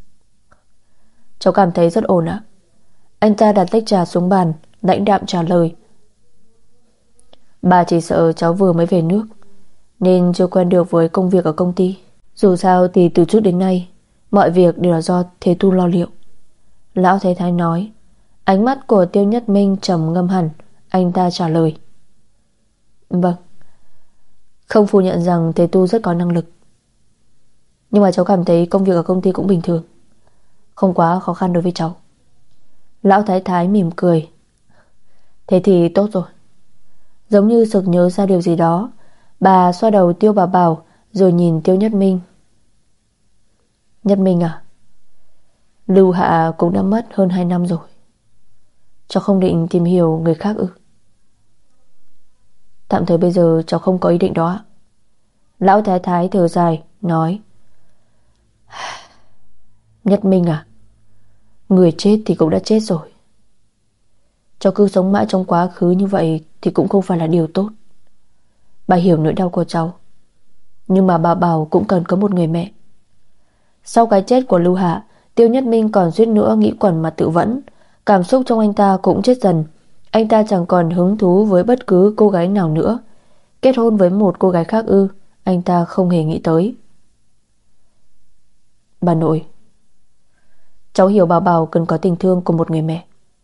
Cháu cảm thấy rất ổn ạ. Anh ta đặt tách trà xuống bàn, lãnh đạm trả lời. Bà chỉ sợ cháu vừa mới về nước nên chưa quen được với công việc ở công ty. Dù sao thì từ trước đến nay mọi việc đều là do Thế Tu lo liệu. Lão Thái Thái nói. Ánh mắt của Tiêu Nhất Minh trầm ngâm hẳn. Anh ta trả lời. Vâng. Không phủ nhận rằng Thế Tu rất có năng lực, nhưng mà cháu cảm thấy công việc ở công ty cũng bình thường, không quá khó khăn đối với cháu. Lão Thái Thái mỉm cười. Thế thì tốt rồi. Giống như sực nhớ ra điều gì đó, bà xoa đầu Tiêu Bảo Bảo rồi nhìn Tiêu Nhất Minh. Nhất Minh à, Lưu Hạ cũng đã mất hơn 2 năm rồi. Cháu không định tìm hiểu người khác ư? Tạm thời bây giờ cháu không có ý định đó. Lão Thái Thái thở dài nói. Nhất Minh à, người chết thì cũng đã chết rồi. Cháu cứ sống mãi trong quá khứ như vậy thì cũng không phải là điều tốt. Bà hiểu nỗi đau của cháu, nhưng mà bà Bảo cũng cần có một người mẹ. Sau cái chết của Lưu Hạ, Tiêu Nhất Minh còn suýt nữa nghĩ quẩn mà tự vẫn. Cảm xúc trong anh ta cũng chết dần. Anh ta chẳng còn hứng thú với bất cứ cô gái nào nữa. Kết hôn với một cô gái khác ư? Anh ta không hề nghĩ tới. Bà nội, cháu hiểu Bảo Bảo cần có tình thương của một người mẹ.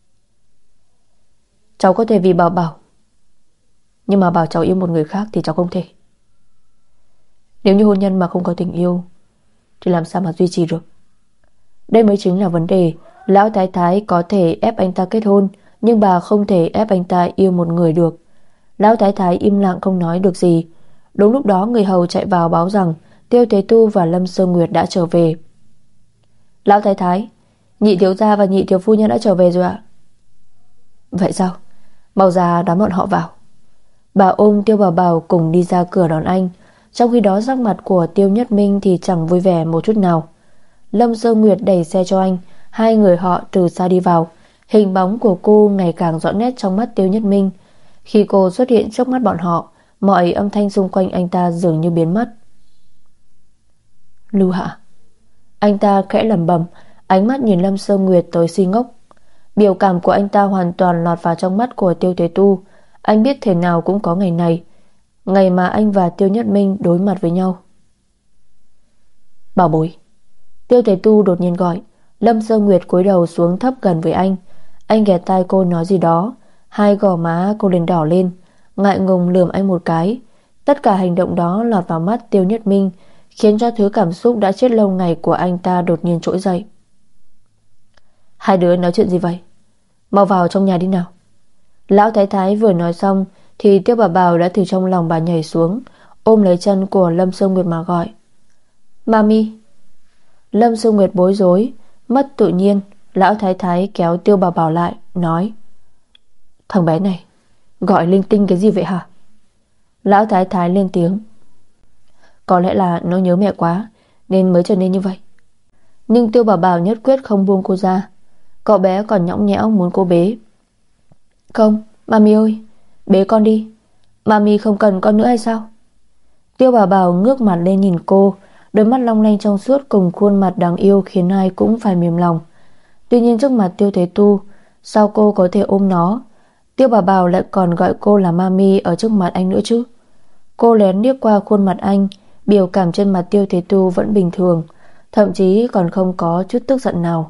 Cháu có thể vì Bảo Bảo, nhưng mà bảo cháu yêu một người khác thì cháu không thể. Nếu như hôn nhân mà không có tình yêu thì làm sao mà duy trì được? Đây mới chính là vấn đề. Lão Thái Thái có thể ép anh ta kết hôn, nhưng bà không thể ép anh ta yêu một người được. Lão Thái Thái im lặng không nói được gì. Đúng lúc đó người hầu chạy vào báo rằng Tiêu Thế Tu và Lâm Sơ Nguyệt đã trở về. Lão Thái Thái, nhị thiếu gia và nhị thiếu phu nhân đã trở về rồi ạ. Vậy sao? Mau ra đón bọn họ vào. Bà ôm Tiêu Bảo Bảo cùng đi ra cửa đón anh. Trong khi đó sắc mặt của Tiêu Nhất Minh thì chẳng vui vẻ một chút nào. Lâm Sơ Nguyệt đẩy xe cho anh. Hai người họ từ xa đi vào. Hình bóng của cô ngày càng rõ nét trong mắt Tiêu Nhất Minh. Khi cô xuất hiện trước mắt bọn họ, mọi âm thanh xung quanh anh ta dường như biến mất. Lưu Hạ. Anh ta khẽ lẩm bẩm, ánh mắt nhìn Lâm Sơ Nguyệt tới si ngốc. Biểu cảm của anh ta hoàn toàn lọt vào trong mắt của Tiêu Thế Tu. Anh biết thế nào cũng có ngày này, ngày mà anh và Tiêu Nhất Minh đối mặt với nhau. Bảo bối. Tiêu Thế Tu đột nhiên gọi. Lâm Sơ Nguyệt cúi đầu xuống thấp gần với anh. Anh ghé tai cô nói gì đó. Hai gò má cô liền đỏ lên, ngại ngùng lườm anh một cái. Tất cả hành động đó lọt vào mắt Tiêu Nhất Minh, khiến cho thứ cảm xúc đã chết lâu ngày của anh ta đột nhiên trỗi dậy. Hai đứa nói chuyện gì vậy? Mau vào trong nhà đi nào. Lão Thái Thái vừa nói xong thì Tiêu Bảo Bảo đã từ trong lòng bà nhảy xuống, ôm lấy chân của Lâm Sơ Nguyệt mà gọi. Mami. Lâm Sơ Nguyệt bối rối, mất tự nhiên. Lão Thái Thái kéo Tiêu Bảo Bảo lại, nói: Thằng bé này gọi linh tinh cái gì vậy hả? Lão Thái Thái lên tiếng: Có lẽ là nó nhớ mẹ quá nên mới trở nên như vậy. Nhưng Tiêu Bảo Bảo nhất quyết không buông cô ra. Cậu bé còn nhõng nhẽo muốn cô bế. Không, mami ơi, bế con đi. Mami không cần con nữa hay sao? Tiêu Bảo Bảo ngước mặt lên nhìn cô. Đôi mắt long lanh trong suốt cùng khuôn mặt đáng yêu khiến ai cũng phải mềm lòng. Tuy nhiên trước mặt Tiêu Thế Tu, sao cô có thể ôm nó? Tiêu Bảo Bảo lại còn gọi cô là mami ở trước mặt anh nữa chứ. Cô lén liếc qua khuôn mặt anh. Biểu cảm trên mặt Tiêu Thế Tu vẫn bình thường, thậm chí còn không có chút tức giận nào.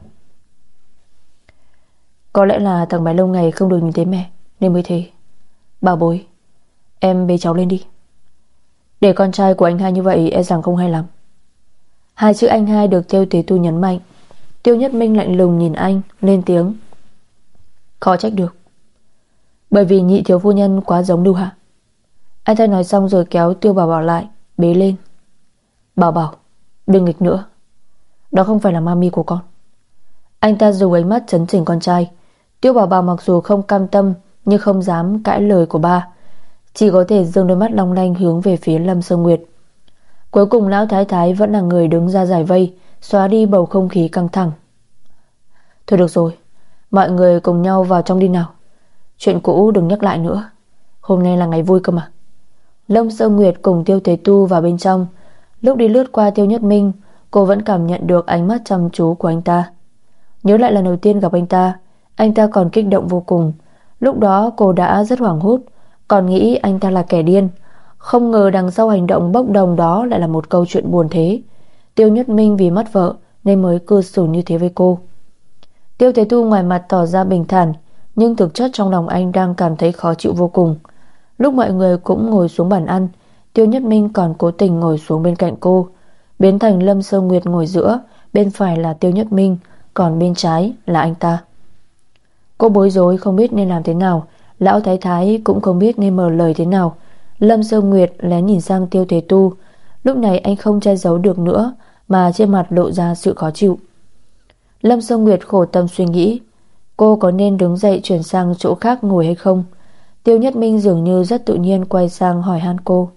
Có lẽ là thằng bé lâu ngày không được nhìn thấy mẹ nên mới thế. Bảo bối, em bế cháu lên đi. Để con trai của anh hai như vậy e rằng không hay lắm. Hai chữ anh hai được Tiêu Thế Tu nhấn mạnh. Tiêu Nhất Minh lạnh lùng nhìn anh, lên tiếng: Khó trách được, bởi vì nhị thiếu phu nhân quá giống Lưu Hạ. Anh ta nói xong rồi kéo Tiêu Bảo Bảo lại, bế lên. Bảo Bảo, đừng nghịch nữa. Đó không phải là mami của con. Anh ta dùng ánh mắt trấn chỉnh con trai. Tiêu Bảo Bảo mặc dù không cam tâm nhưng không dám cãi lời của ba, chỉ có thể giương đôi mắt long lanh hướng về phía Lâm Sơ Nguyệt. Cuối cùng Lão Thái Thái vẫn là người đứng ra giải vây, xóa đi bầu không khí căng thẳng. Thôi được rồi, mọi người cùng nhau vào trong đi nào. Chuyện cũ đừng nhắc lại nữa. Hôm nay là ngày vui cơ mà. Lâm Sơ Nguyệt cùng Tiêu Thế Tu vào bên trong. Lúc đi lướt qua Tiêu Nhất Minh, cô vẫn cảm nhận được ánh mắt chăm chú của anh ta. Nhớ lại lần đầu tiên gặp anh ta còn kích động vô cùng. Lúc đó cô đã rất hoảng hốt, còn nghĩ anh ta là kẻ điên. Không ngờ đằng sau hành động bốc đồng đó lại là một câu chuyện buồn thế. Tiêu Nhất Minh vì mất vợ nên mới cư xử như thế với cô. Tiêu Thế Tu ngoài mặt tỏ ra bình thản, nhưng thực chất trong lòng anh đang cảm thấy khó chịu vô cùng. Lúc mọi người cũng ngồi xuống bàn ăn, Tiêu Nhất Minh còn cố tình ngồi xuống bên cạnh cô, biến thành Lâm Sơ Nguyệt ngồi giữa, bên phải là Tiêu Nhất Minh, còn bên trái là anh ta. Cô bối rối không biết nên làm thế nào. Lão Thái Thái cũng không biết nên mở lời thế nào. Lâm Sơ Nguyệt lén nhìn sang Tiêu Thế Tu. Lúc này anh không che giấu được nữa, mà trên mặt lộ ra sự khó chịu. Lâm Sơ Nguyệt khổ tâm suy nghĩ, cô có nên đứng dậy chuyển sang chỗ khác ngồi hay không. Tiêu Nhất Minh dường như rất tự nhiên quay sang hỏi han cô: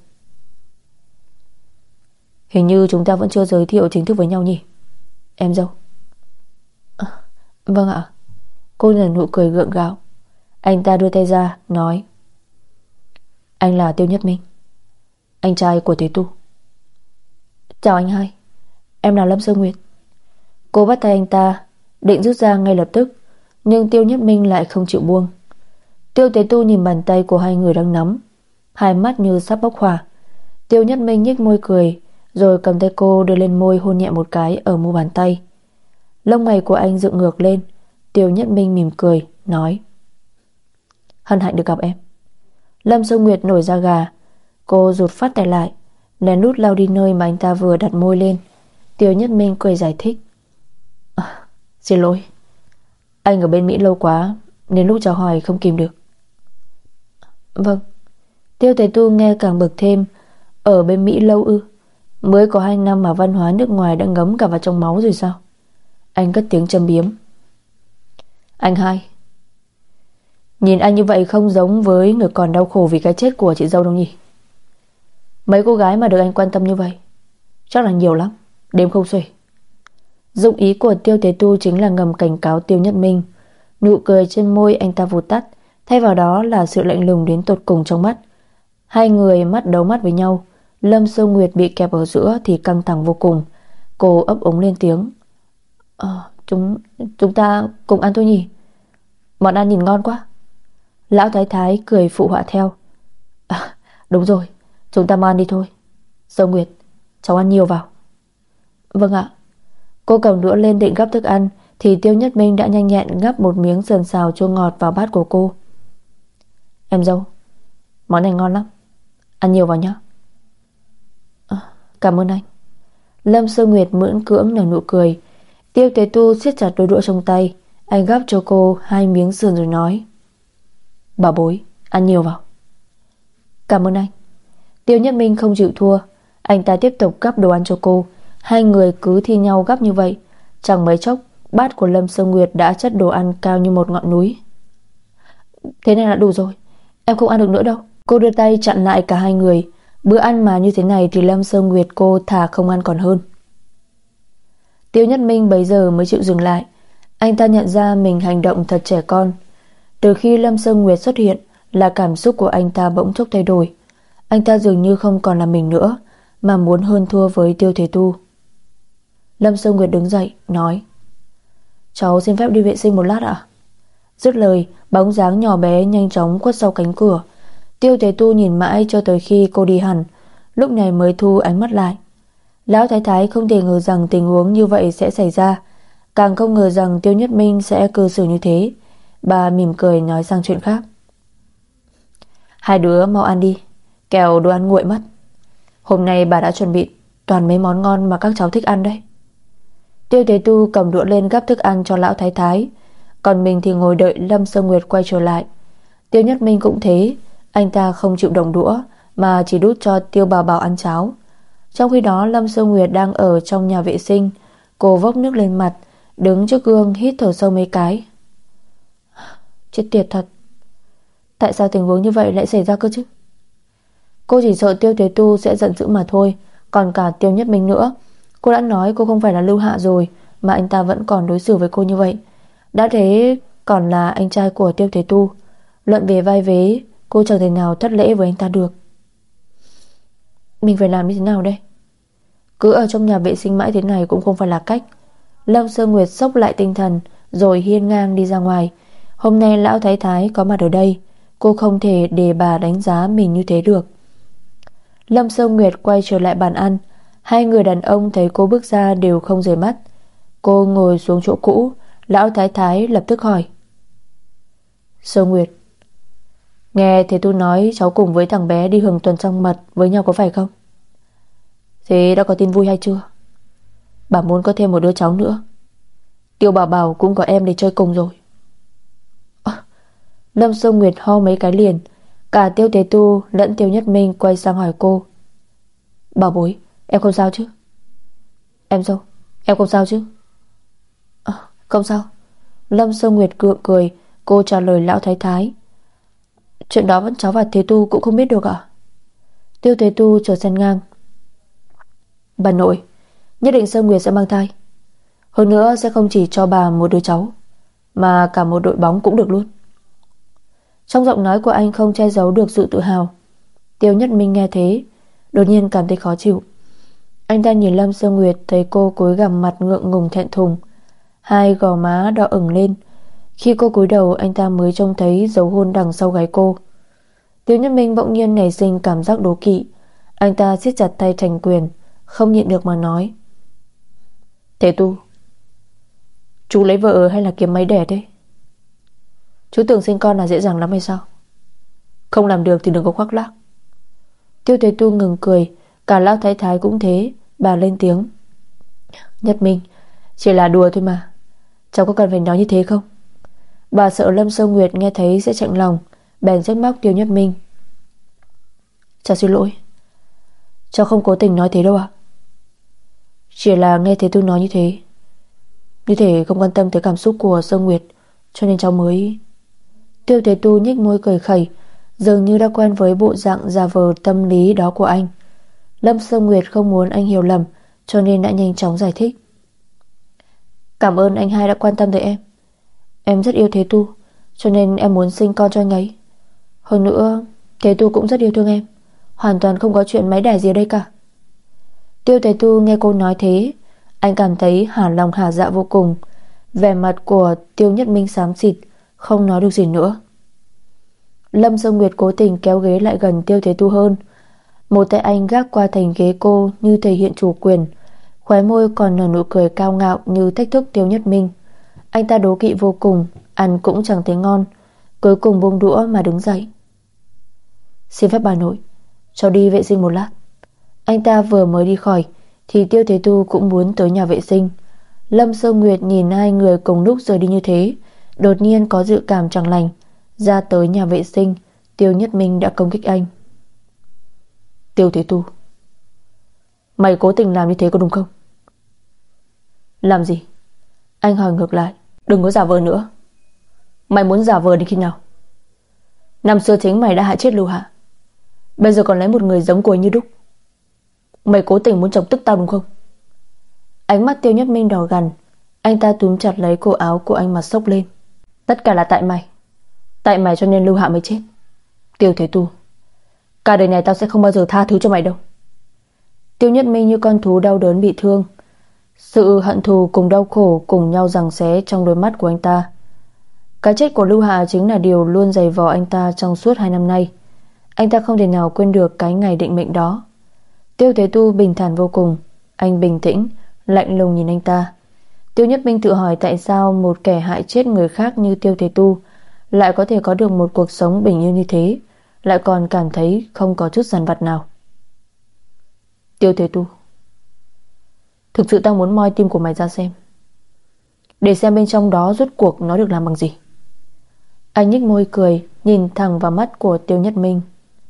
Hình như chúng ta vẫn chưa giới thiệu chính thức với nhau nhỉ, em dâu? Vâng ạ. Cô nở nụ cười gượng gạo. Anh ta đưa tay ra nói: Anh là Tiêu Nhất Minh, anh trai của Thế Tu. Chào anh hai, Em là Lâm Sơ Nguyệt. Cô bắt tay anh ta, định rút ra ngay lập tức, nhưng Tiêu Nhất Minh lại không chịu buông. Tiêu Tế Tu nhìn bàn tay của hai người đang nắm, hai mắt như sắp bốc hỏa. Tiêu Nhất Minh nhếch môi cười, rồi cầm tay cô đưa lên môi hôn nhẹ một cái ở mu bàn tay. Lông mày của anh dựng ngược lên. Tiêu Nhất Minh mỉm cười, nói: Hân hạnh được gặp em. Lâm Sơ Nguyệt nổi da gà. Cô rụt phát tay lại, lén lút lau đi nơi mà anh ta vừa đặt môi lên. Tiêu Nhất Minh cười giải thích: Xin lỗi, anh ở bên Mỹ lâu quá nên lúc chào hỏi không kìm được. Vâng. Tiêu Tế Tu nghe càng bực thêm. Ở bên Mỹ lâu ư? Mới có 2 năm mà văn hóa nước ngoài đã ngấm cả vào trong máu rồi sao? Anh cất tiếng châm biếm. Anh hai, nhìn anh như vậy không giống với người còn đau khổ vì cái chết của chị dâu đâu nhỉ? Mấy cô gái mà được anh quan tâm như vậy chắc là nhiều lắm, đêm không xuể. Dụng ý của Tiêu Tế Tu chính là ngầm cảnh cáo Tiêu Nhất Minh. Nụ cười trên môi anh ta vụt tắt, thay vào đó là sự lạnh lùng đến tột cùng trong mắt. Hai người mắt đấu mắt với nhau. Lâm Sơ Nguyệt bị kẹp ở giữa thì căng thẳng vô cùng. Cô ấp úng lên tiếng: Chúng ta cùng ăn thôi nhỉ? Món ăn nhìn ngon quá. Lão Thái Thái cười phụ họa theo: Đúng rồi, chúng ta mang đi thôi. Sơ Nguyệt, cháu ăn nhiều vào. Vâng ạ. Cô cầm đũa lên định gắp thức ăn thì Tiêu Nhất Minh đã nhanh nhẹn gắp một miếng sườn xào chua ngọt vào bát của cô. Em dâu, món này ngon lắm, ăn nhiều vào nhé. Cảm ơn anh. Lâm Sơ Nguyệt miễn cưỡng nở nụ cười. Tiêu Tế Tu siết chặt đôi đũa trong tay. Anh gắp cho cô 2 miếng sườn rồi nói: Bảo bối, ăn nhiều vào. Cảm ơn anh. Tiêu Nhất Minh không chịu thua. Anh ta tiếp tục gắp đồ ăn cho cô. Hai người cứ thi nhau gắp như vậy. Chẳng mấy chốc bát của Lâm Sơ Nguyệt đã chất đồ ăn cao như một ngọn núi. Thế này là đủ rồi, em không ăn được nữa đâu. Cô đưa tay chặn lại cả hai người. Bữa ăn mà như thế này thì Lâm Sơ Nguyệt cô thà không ăn còn hơn. Tiêu Nhất Minh bấy giờ mới chịu dừng lại. Anh ta nhận ra mình hành động thật trẻ con. Từ khi Lâm Sơ Nguyệt xuất hiện là cảm xúc của anh ta bỗng chốc thay đổi. Anh ta dường như không còn là mình nữa, mà muốn hơn thua với Tiêu Thế Tu. Lâm Sơ Nguyệt đứng dậy nói: Cháu xin phép đi vệ sinh một lát ạ. Dứt lời, bóng dáng nhỏ bé nhanh chóng khuất sau cánh cửa. Tiêu Thế Tu nhìn mãi cho tới khi cô đi hẳn, lúc này mới thu ánh mắt lại. Lão Thái Thái không thể ngờ rằng tình huống như vậy sẽ xảy ra, càng không ngờ rằng Tiêu Nhất Minh sẽ cư xử như thế. Bà mỉm cười nói sang chuyện khác: Hai đứa mau ăn đi, kẻo đồ ăn nguội mất. Hôm nay bà đã chuẩn bị toàn mấy món ngon mà các cháu thích ăn đấy. Tiêu Thế Tu cầm đũa lên gắp thức ăn cho Lão Thái Thái, còn mình thì ngồi đợi Lâm Sơ Nguyệt quay trở lại. Tiêu Nhất Minh cũng thế. Anh ta không chịu động đũa mà chỉ đút cho Tiêu Bảo Bảo ăn cháo. Trong khi đó Lâm Sơ Nguyệt đang ở trong nhà vệ sinh. Cô vốc nước lên mặt, đứng trước gương hít thở sâu mấy cái. Chết tiệt thật, tại sao tình huống như vậy lại xảy ra cơ chứ? Cô chỉ sợ Tiêu Thế Tu sẽ giận dữ mà thôi. Còn cả Tiêu Nhất Minh nữa. Cô đã nói cô không phải là Lưu Hạ rồi mà anh ta vẫn còn đối xử với cô như vậy. Đã thế còn là anh trai của Tiêu Thế Tu. Luận về vai vế, cô chẳng thể nào thất lễ với anh ta được. Mình phải làm như thế nào đây? Cứ ở trong nhà vệ sinh mãi thế này cũng không phải là cách. Lâm Sơ Nguyệt xốc lại tinh thần rồi hiên ngang đi ra ngoài. Hôm nay Lão Thái Thái có mặt ở đây, cô không thể để bà đánh giá mình như thế được. Lâm Sơ Nguyệt quay trở lại bàn ăn. Hai người đàn ông thấy cô bước ra đều không rời mắt. Cô ngồi xuống chỗ cũ. Lão Thái Thái lập tức hỏi: Sơ Nguyệt, nghe Thế Tu nói cháu cùng với thằng bé đi hưởng tuần trăng mật với nhau có phải không? Thế đã có tin vui hay chưa? Bà muốn có thêm một đứa cháu nữa. Tiêu Bảo Bảo cũng có em để chơi cùng rồi. Lâm Sơ Nguyệt ho mấy cái liền. Cả Tiêu Thế Tu lẫn Tiêu Nhất Minh quay sang hỏi cô: Bảo bối, em không sao chứ? Em dâu, em không sao chứ? Không sao. Lâm Sơ Nguyệt gượng cười. Cô trả lời Lão Thái Thái: Chuyện đó vẫn cháu và Thế Tu cũng không biết được ạ? Tiêu Thế Tu trở xen ngang: Bà nội, nhất định Sơ Nguyệt sẽ mang thai. Hơn nữa sẽ không chỉ cho bà một đứa cháu, mà cả một đội bóng cũng được luôn. Trong giọng nói của anh không che giấu được sự tự hào. Tiêu Nhất Minh nghe thế đột nhiên cảm thấy khó chịu. Anh ta nhìn Lâm Sương Nguyệt, thấy cô cúi gằm mặt ngượng ngùng thẹn thùng, hai gò má đỏ ửng lên. Khi cô cúi đầu, anh ta mới trông thấy dấu hôn đằng sau gáy cô. Tiêu Nhất Minh bỗng nhiên nảy sinh cảm giác đố kỵ. Anh ta siết chặt tay thành quyền, không nhịn được mà nói: Thế Tu, chú lấy vợ hay là kiếm máy đẻ đấy? Chú tưởng sinh con là dễ dàng lắm hay sao? Không làm được thì đừng có khoác lác. Tiêu Thế Tu ngừng cười. Cả lão thái thái cũng thế. Bà lên tiếng: Nhất Minh, chỉ là đùa thôi mà, cháu có cần phải nói như thế không? Bà sợ Lâm Sơ Nguyệt nghe thấy sẽ chạnh lòng, bèn trách móc Tiêu Nhất Minh: Cháu xin lỗi, cháu không cố tình nói thế đâu ạ. Chỉ là nghe thấy tôi nói như thế, như thể không quan tâm tới cảm xúc của Sơ Nguyệt, cho nên cháu mới... Tiêu Thế Tu nhếch môi cười khẩy, dường như đã quen với bộ dạng giả vờ tâm lý đó của anh. Lâm Sơ Nguyệt không muốn anh hiểu lầm, cho nên đã nhanh chóng giải thích: Cảm ơn anh hai đã quan tâm tới em. Em rất yêu Thế Tu, cho nên em muốn sinh con cho anh ấy. Hơn nữa, Thế Tu cũng rất yêu thương em, hoàn toàn không có chuyện máy đẻ gì ở đây cả. Tiêu Thế Tu nghe cô nói thế, anh cảm thấy hả lòng hả dạ vô cùng. Vẻ mặt của Tiêu Nhất Minh xám xịt, không nói được gì nữa. Lâm Sơ Nguyệt cố tình kéo ghế lại gần Tiêu Thế Tu hơn. Một tay anh gác qua thành ghế cô như thể hiện chủ quyền, khóe môi còn nở nụ cười cao ngạo như thách thức Tiêu Nhất Minh. Anh ta đố kỵ vô cùng, ăn cũng chẳng thấy ngon, cuối cùng buông đũa mà đứng dậy. Xin phép bà nội, cháu đi vệ sinh một lát. Anh ta vừa mới đi khỏi thì Tiêu Thế Tu cũng muốn tới nhà vệ sinh. Lâm Sơ Nguyệt nhìn hai người cùng lúc rời đi như thế, đột nhiên có dự cảm chẳng lành. Ra tới nhà vệ sinh, Tiêu Nhất Minh đã công kích anh. Tiêu Thế Tu, mày cố tình làm như thế có đúng không? Làm gì? Anh hỏi ngược lại. Đừng có giả vờ nữa. Mày muốn giả vờ đến khi nào? Năm xưa chính mày đã hại chết Lưu Hạ, bây giờ còn lấy một người giống cô ấy như đúc. Mày cố tình muốn chọc tức tao đúng không? Ánh mắt Tiêu Nhất Minh đỏ gằn. Anh ta túm chặt lấy cổ áo của anh mà xốc lên. Tất cả là tại mày. Tại mày cho nên Lưu Hạ mới chết. Tiêu Thế Tu, cả đời này tao sẽ không bao giờ tha thứ cho mày đâu. Tiêu Nhất Minh như con thú đau đớn bị thương. Sự hận thù cùng đau khổ cùng nhau giằng xé trong đôi mắt của anh ta. Cái chết của Lưu Hạ chính là điều luôn giày vò anh ta trong suốt 2 năm nay. Anh ta không thể nào quên được cái ngày định mệnh đó. Tiêu Thế Tu bình thản vô cùng. Anh bình tĩnh, lạnh lùng nhìn anh ta. Tiêu Nhất Minh tự hỏi tại sao một kẻ hại chết người khác như Tiêu Thế Tu lại có thể có được một cuộc sống bình yên như thế, lại còn cảm thấy không có chút dằn vặt nào. Tiêu Thế Tu, thực sự tao muốn moi tim của mày ra xem, để xem bên trong đó rốt cuộc nó được làm bằng gì. Anh nhếch môi cười, nhìn thẳng vào mắt của Tiêu Nhất Minh.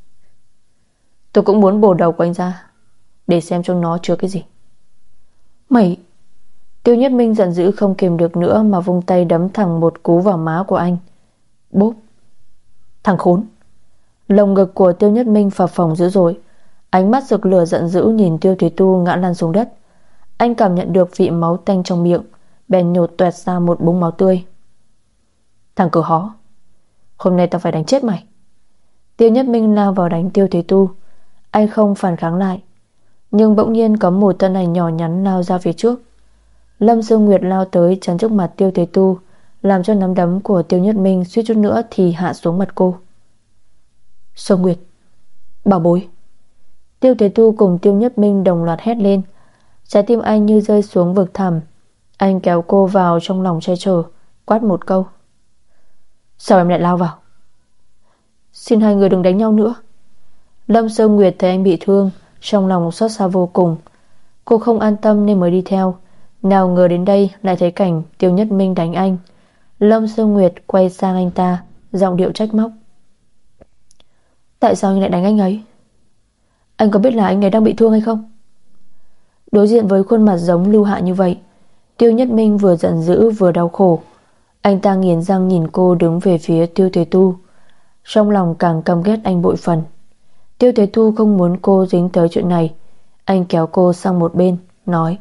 Tôi cũng muốn bổ đầu của anh ra, để xem trong nó chứa cái gì. Mày... Tiêu Nhất Minh giận dữ không kìm được nữa mà vung tay đấm thẳng một cú vào má của anh. Bốp. Thằng khốn. Lồng ngực của Tiêu Nhất Minh phập phồng dữ dội. Ánh mắt rực lửa giận dữ nhìn Tiêu Thế Tu ngã lăn xuống đất. Anh cảm nhận được vị máu tanh trong miệng, bèn nhột toẹt ra một búng máu tươi. Thằng cờ hó, hôm nay tao phải đánh chết mày. Tiêu Nhất Minh lao vào đánh Tiêu Thế Tu. Anh không phản kháng lại, nhưng bỗng nhiên có một thân ảnh nhỏ nhắn lao ra phía trước. Lâm Dương Nguyệt lao tới chắn trước mặt Tiêu Thế Tu, làm cho nắm đấm của Tiêu Nhất Minh suýt chút nữa thì hạ xuống mặt cô. Sông Nguyệt, bảo bối. Tiêu Thế Tu cùng Tiêu Nhất Minh đồng loạt hét lên. Trái tim anh như rơi xuống vực thẳm. Anh kéo cô vào trong lòng che chở, quát một câu. Sao em lại lao vào? Xin hai người đừng đánh nhau nữa. Lâm Sơn Nguyệt thấy anh bị thương, trong lòng xót xa vô cùng. Cô không an tâm nên mới đi theo. Nào ngờ đến đây lại thấy cảnh Tiêu Nhất Minh đánh anh. Lâm Sơn Nguyệt quay sang anh ta, giọng điệu trách móc. Tại sao anh lại đánh anh ấy? Anh có biết là anh ấy đang bị thương hay không? Đối diện với khuôn mặt giống Lưu Hạ như vậy, Tiêu Nhất Minh vừa giận dữ vừa đau khổ. Anh ta nghiến răng nhìn cô đứng về phía Tiêu Thế Tu, trong lòng càng căm ghét anh bội phần. Tiêu Thế Tu không muốn cô dính tới chuyện này. Anh kéo cô sang một bên, nói.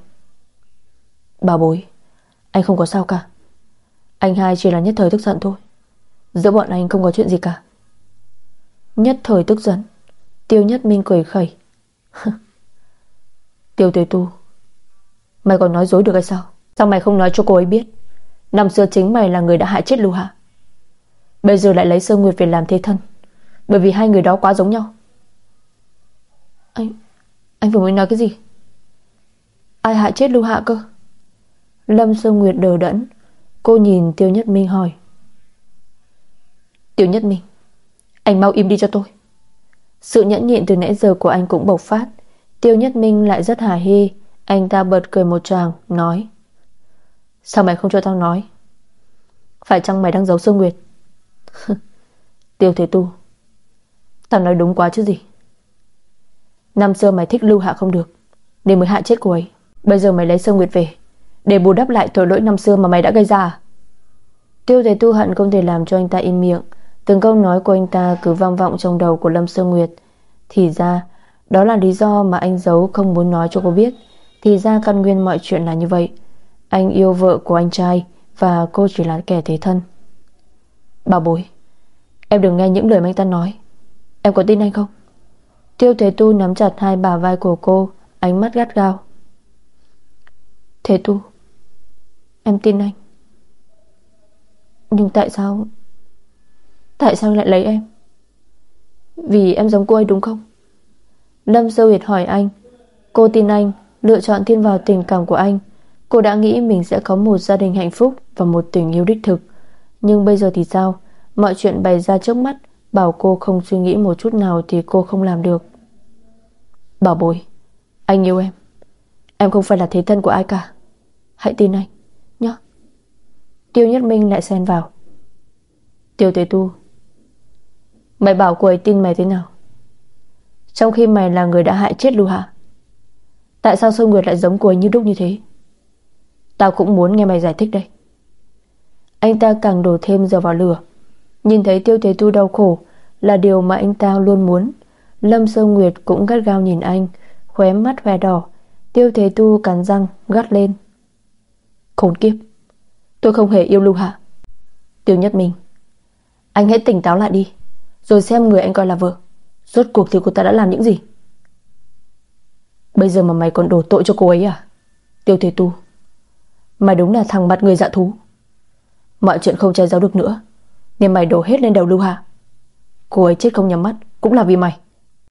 Bà bối, anh không có sao cả. Anh hai chỉ là nhất thời tức giận thôi. Giữa bọn anh không có chuyện gì cả. Nhất thời tức giận? Tiêu Nhất Minh cười khẩy. Tiêu Thế Tu, mày còn nói dối được hay sao? Sao mày không nói cho cô ấy biết năm xưa chính mày là người đã hại chết Lưu Hạ, bây giờ lại lấy Sơn Nguyệt về làm thế thân, bởi vì hai người đó quá giống nhau. Anh vừa mới nói cái gì? Ai hại chết Lưu Hạ cơ? Lâm Sơn Nguyệt đờ đẫn. Cô nhìn Tiêu Nhất Minh hỏi. Tiêu Nhất Minh, anh mau im đi cho tôi. Sự nhẫn nhịn từ nãy giờ của anh cũng bộc phát. Tiêu Nhất Minh lại rất hả hê. Anh ta bật cười một tràng, nói: Sao mày không cho tao nói? Phải chăng mày đang giấu Sơn Nguyệt? Tiêu Thế Tu, tao nói đúng quá chứ gì. Năm xưa mày thích Lưu Hạ không được, nên mới hại chết cô ấy. Bây giờ mày lấy Sơn Nguyệt về để bù đắp lại tội lỗi năm xưa mà mày đã gây ra à? Tiêu Thế Tu hận không thể làm cho anh ta im miệng. Từng câu nói của anh ta cứ vang vọng trong đầu của Lâm Sơn Nguyệt. Thì ra đó là lý do mà anh giấu không muốn nói cho cô biết. Thì ra căn nguyên mọi chuyện là như vậy. Anh yêu vợ của anh trai và cô chỉ là kẻ thế thân. Bảo bối, em đừng nghe những lời mà anh ta nói. Em có tin anh không? Tiêu Thế Tu nắm chặt hai bả vai của cô, ánh mắt gắt gao. Thế Tu, em tin anh. Nhưng tại sao lại lấy em? Vì em giống cô ấy đúng không? Lâm Sơ Huyệt hỏi anh. Cô tin anh, lựa chọn tin vào tình cảm của anh. Cô đã nghĩ mình sẽ có một gia đình hạnh phúc và một tình yêu đích thực. Nhưng bây giờ thì sao? Mọi chuyện bày ra trước mắt, bảo cô không suy nghĩ một chút nào thì cô không làm được. Bảo bối, anh yêu em. Em không phải là thế thân của ai cả. Hãy tin anh nhé. Tiêu Nhất Minh lại xen vào. Tiêu Thế Tu, mày bảo cô ấy tin mày thế nào, trong khi mày là người đã hại chết Lưu Hạ? Tại sao Sơn Nguyệt lại giống cô ấy như đúc như thế? Tao cũng muốn nghe mày giải thích đây. Anh ta càng đổ thêm dầu vào lửa. Nhìn thấy Tiêu Thế Tu đau khổ là điều mà anh ta luôn muốn. Lâm Sơn Nguyệt cũng gắt gao nhìn anh, khóe mắt hoe đỏ. Tiêu Thế Tu cắn răng gắt lên. Khốn kiếp, tôi không hề yêu Lưu Hạ. Tiêu Nhất Minh, anh hãy tỉnh táo lại đi, rồi xem người anh coi là vợ rốt cuộc thì cô ta đã làm những gì. Bây giờ mà mày còn đổ tội cho cô ấy à? Tiêu Thế Tu, mày đúng là thằng mặt người dạ thú. Mọi chuyện không che giấu được nữa, nên mày đổ hết lên đầu Lưu Hạ. Cô ấy chết không nhắm mắt cũng là vì mày.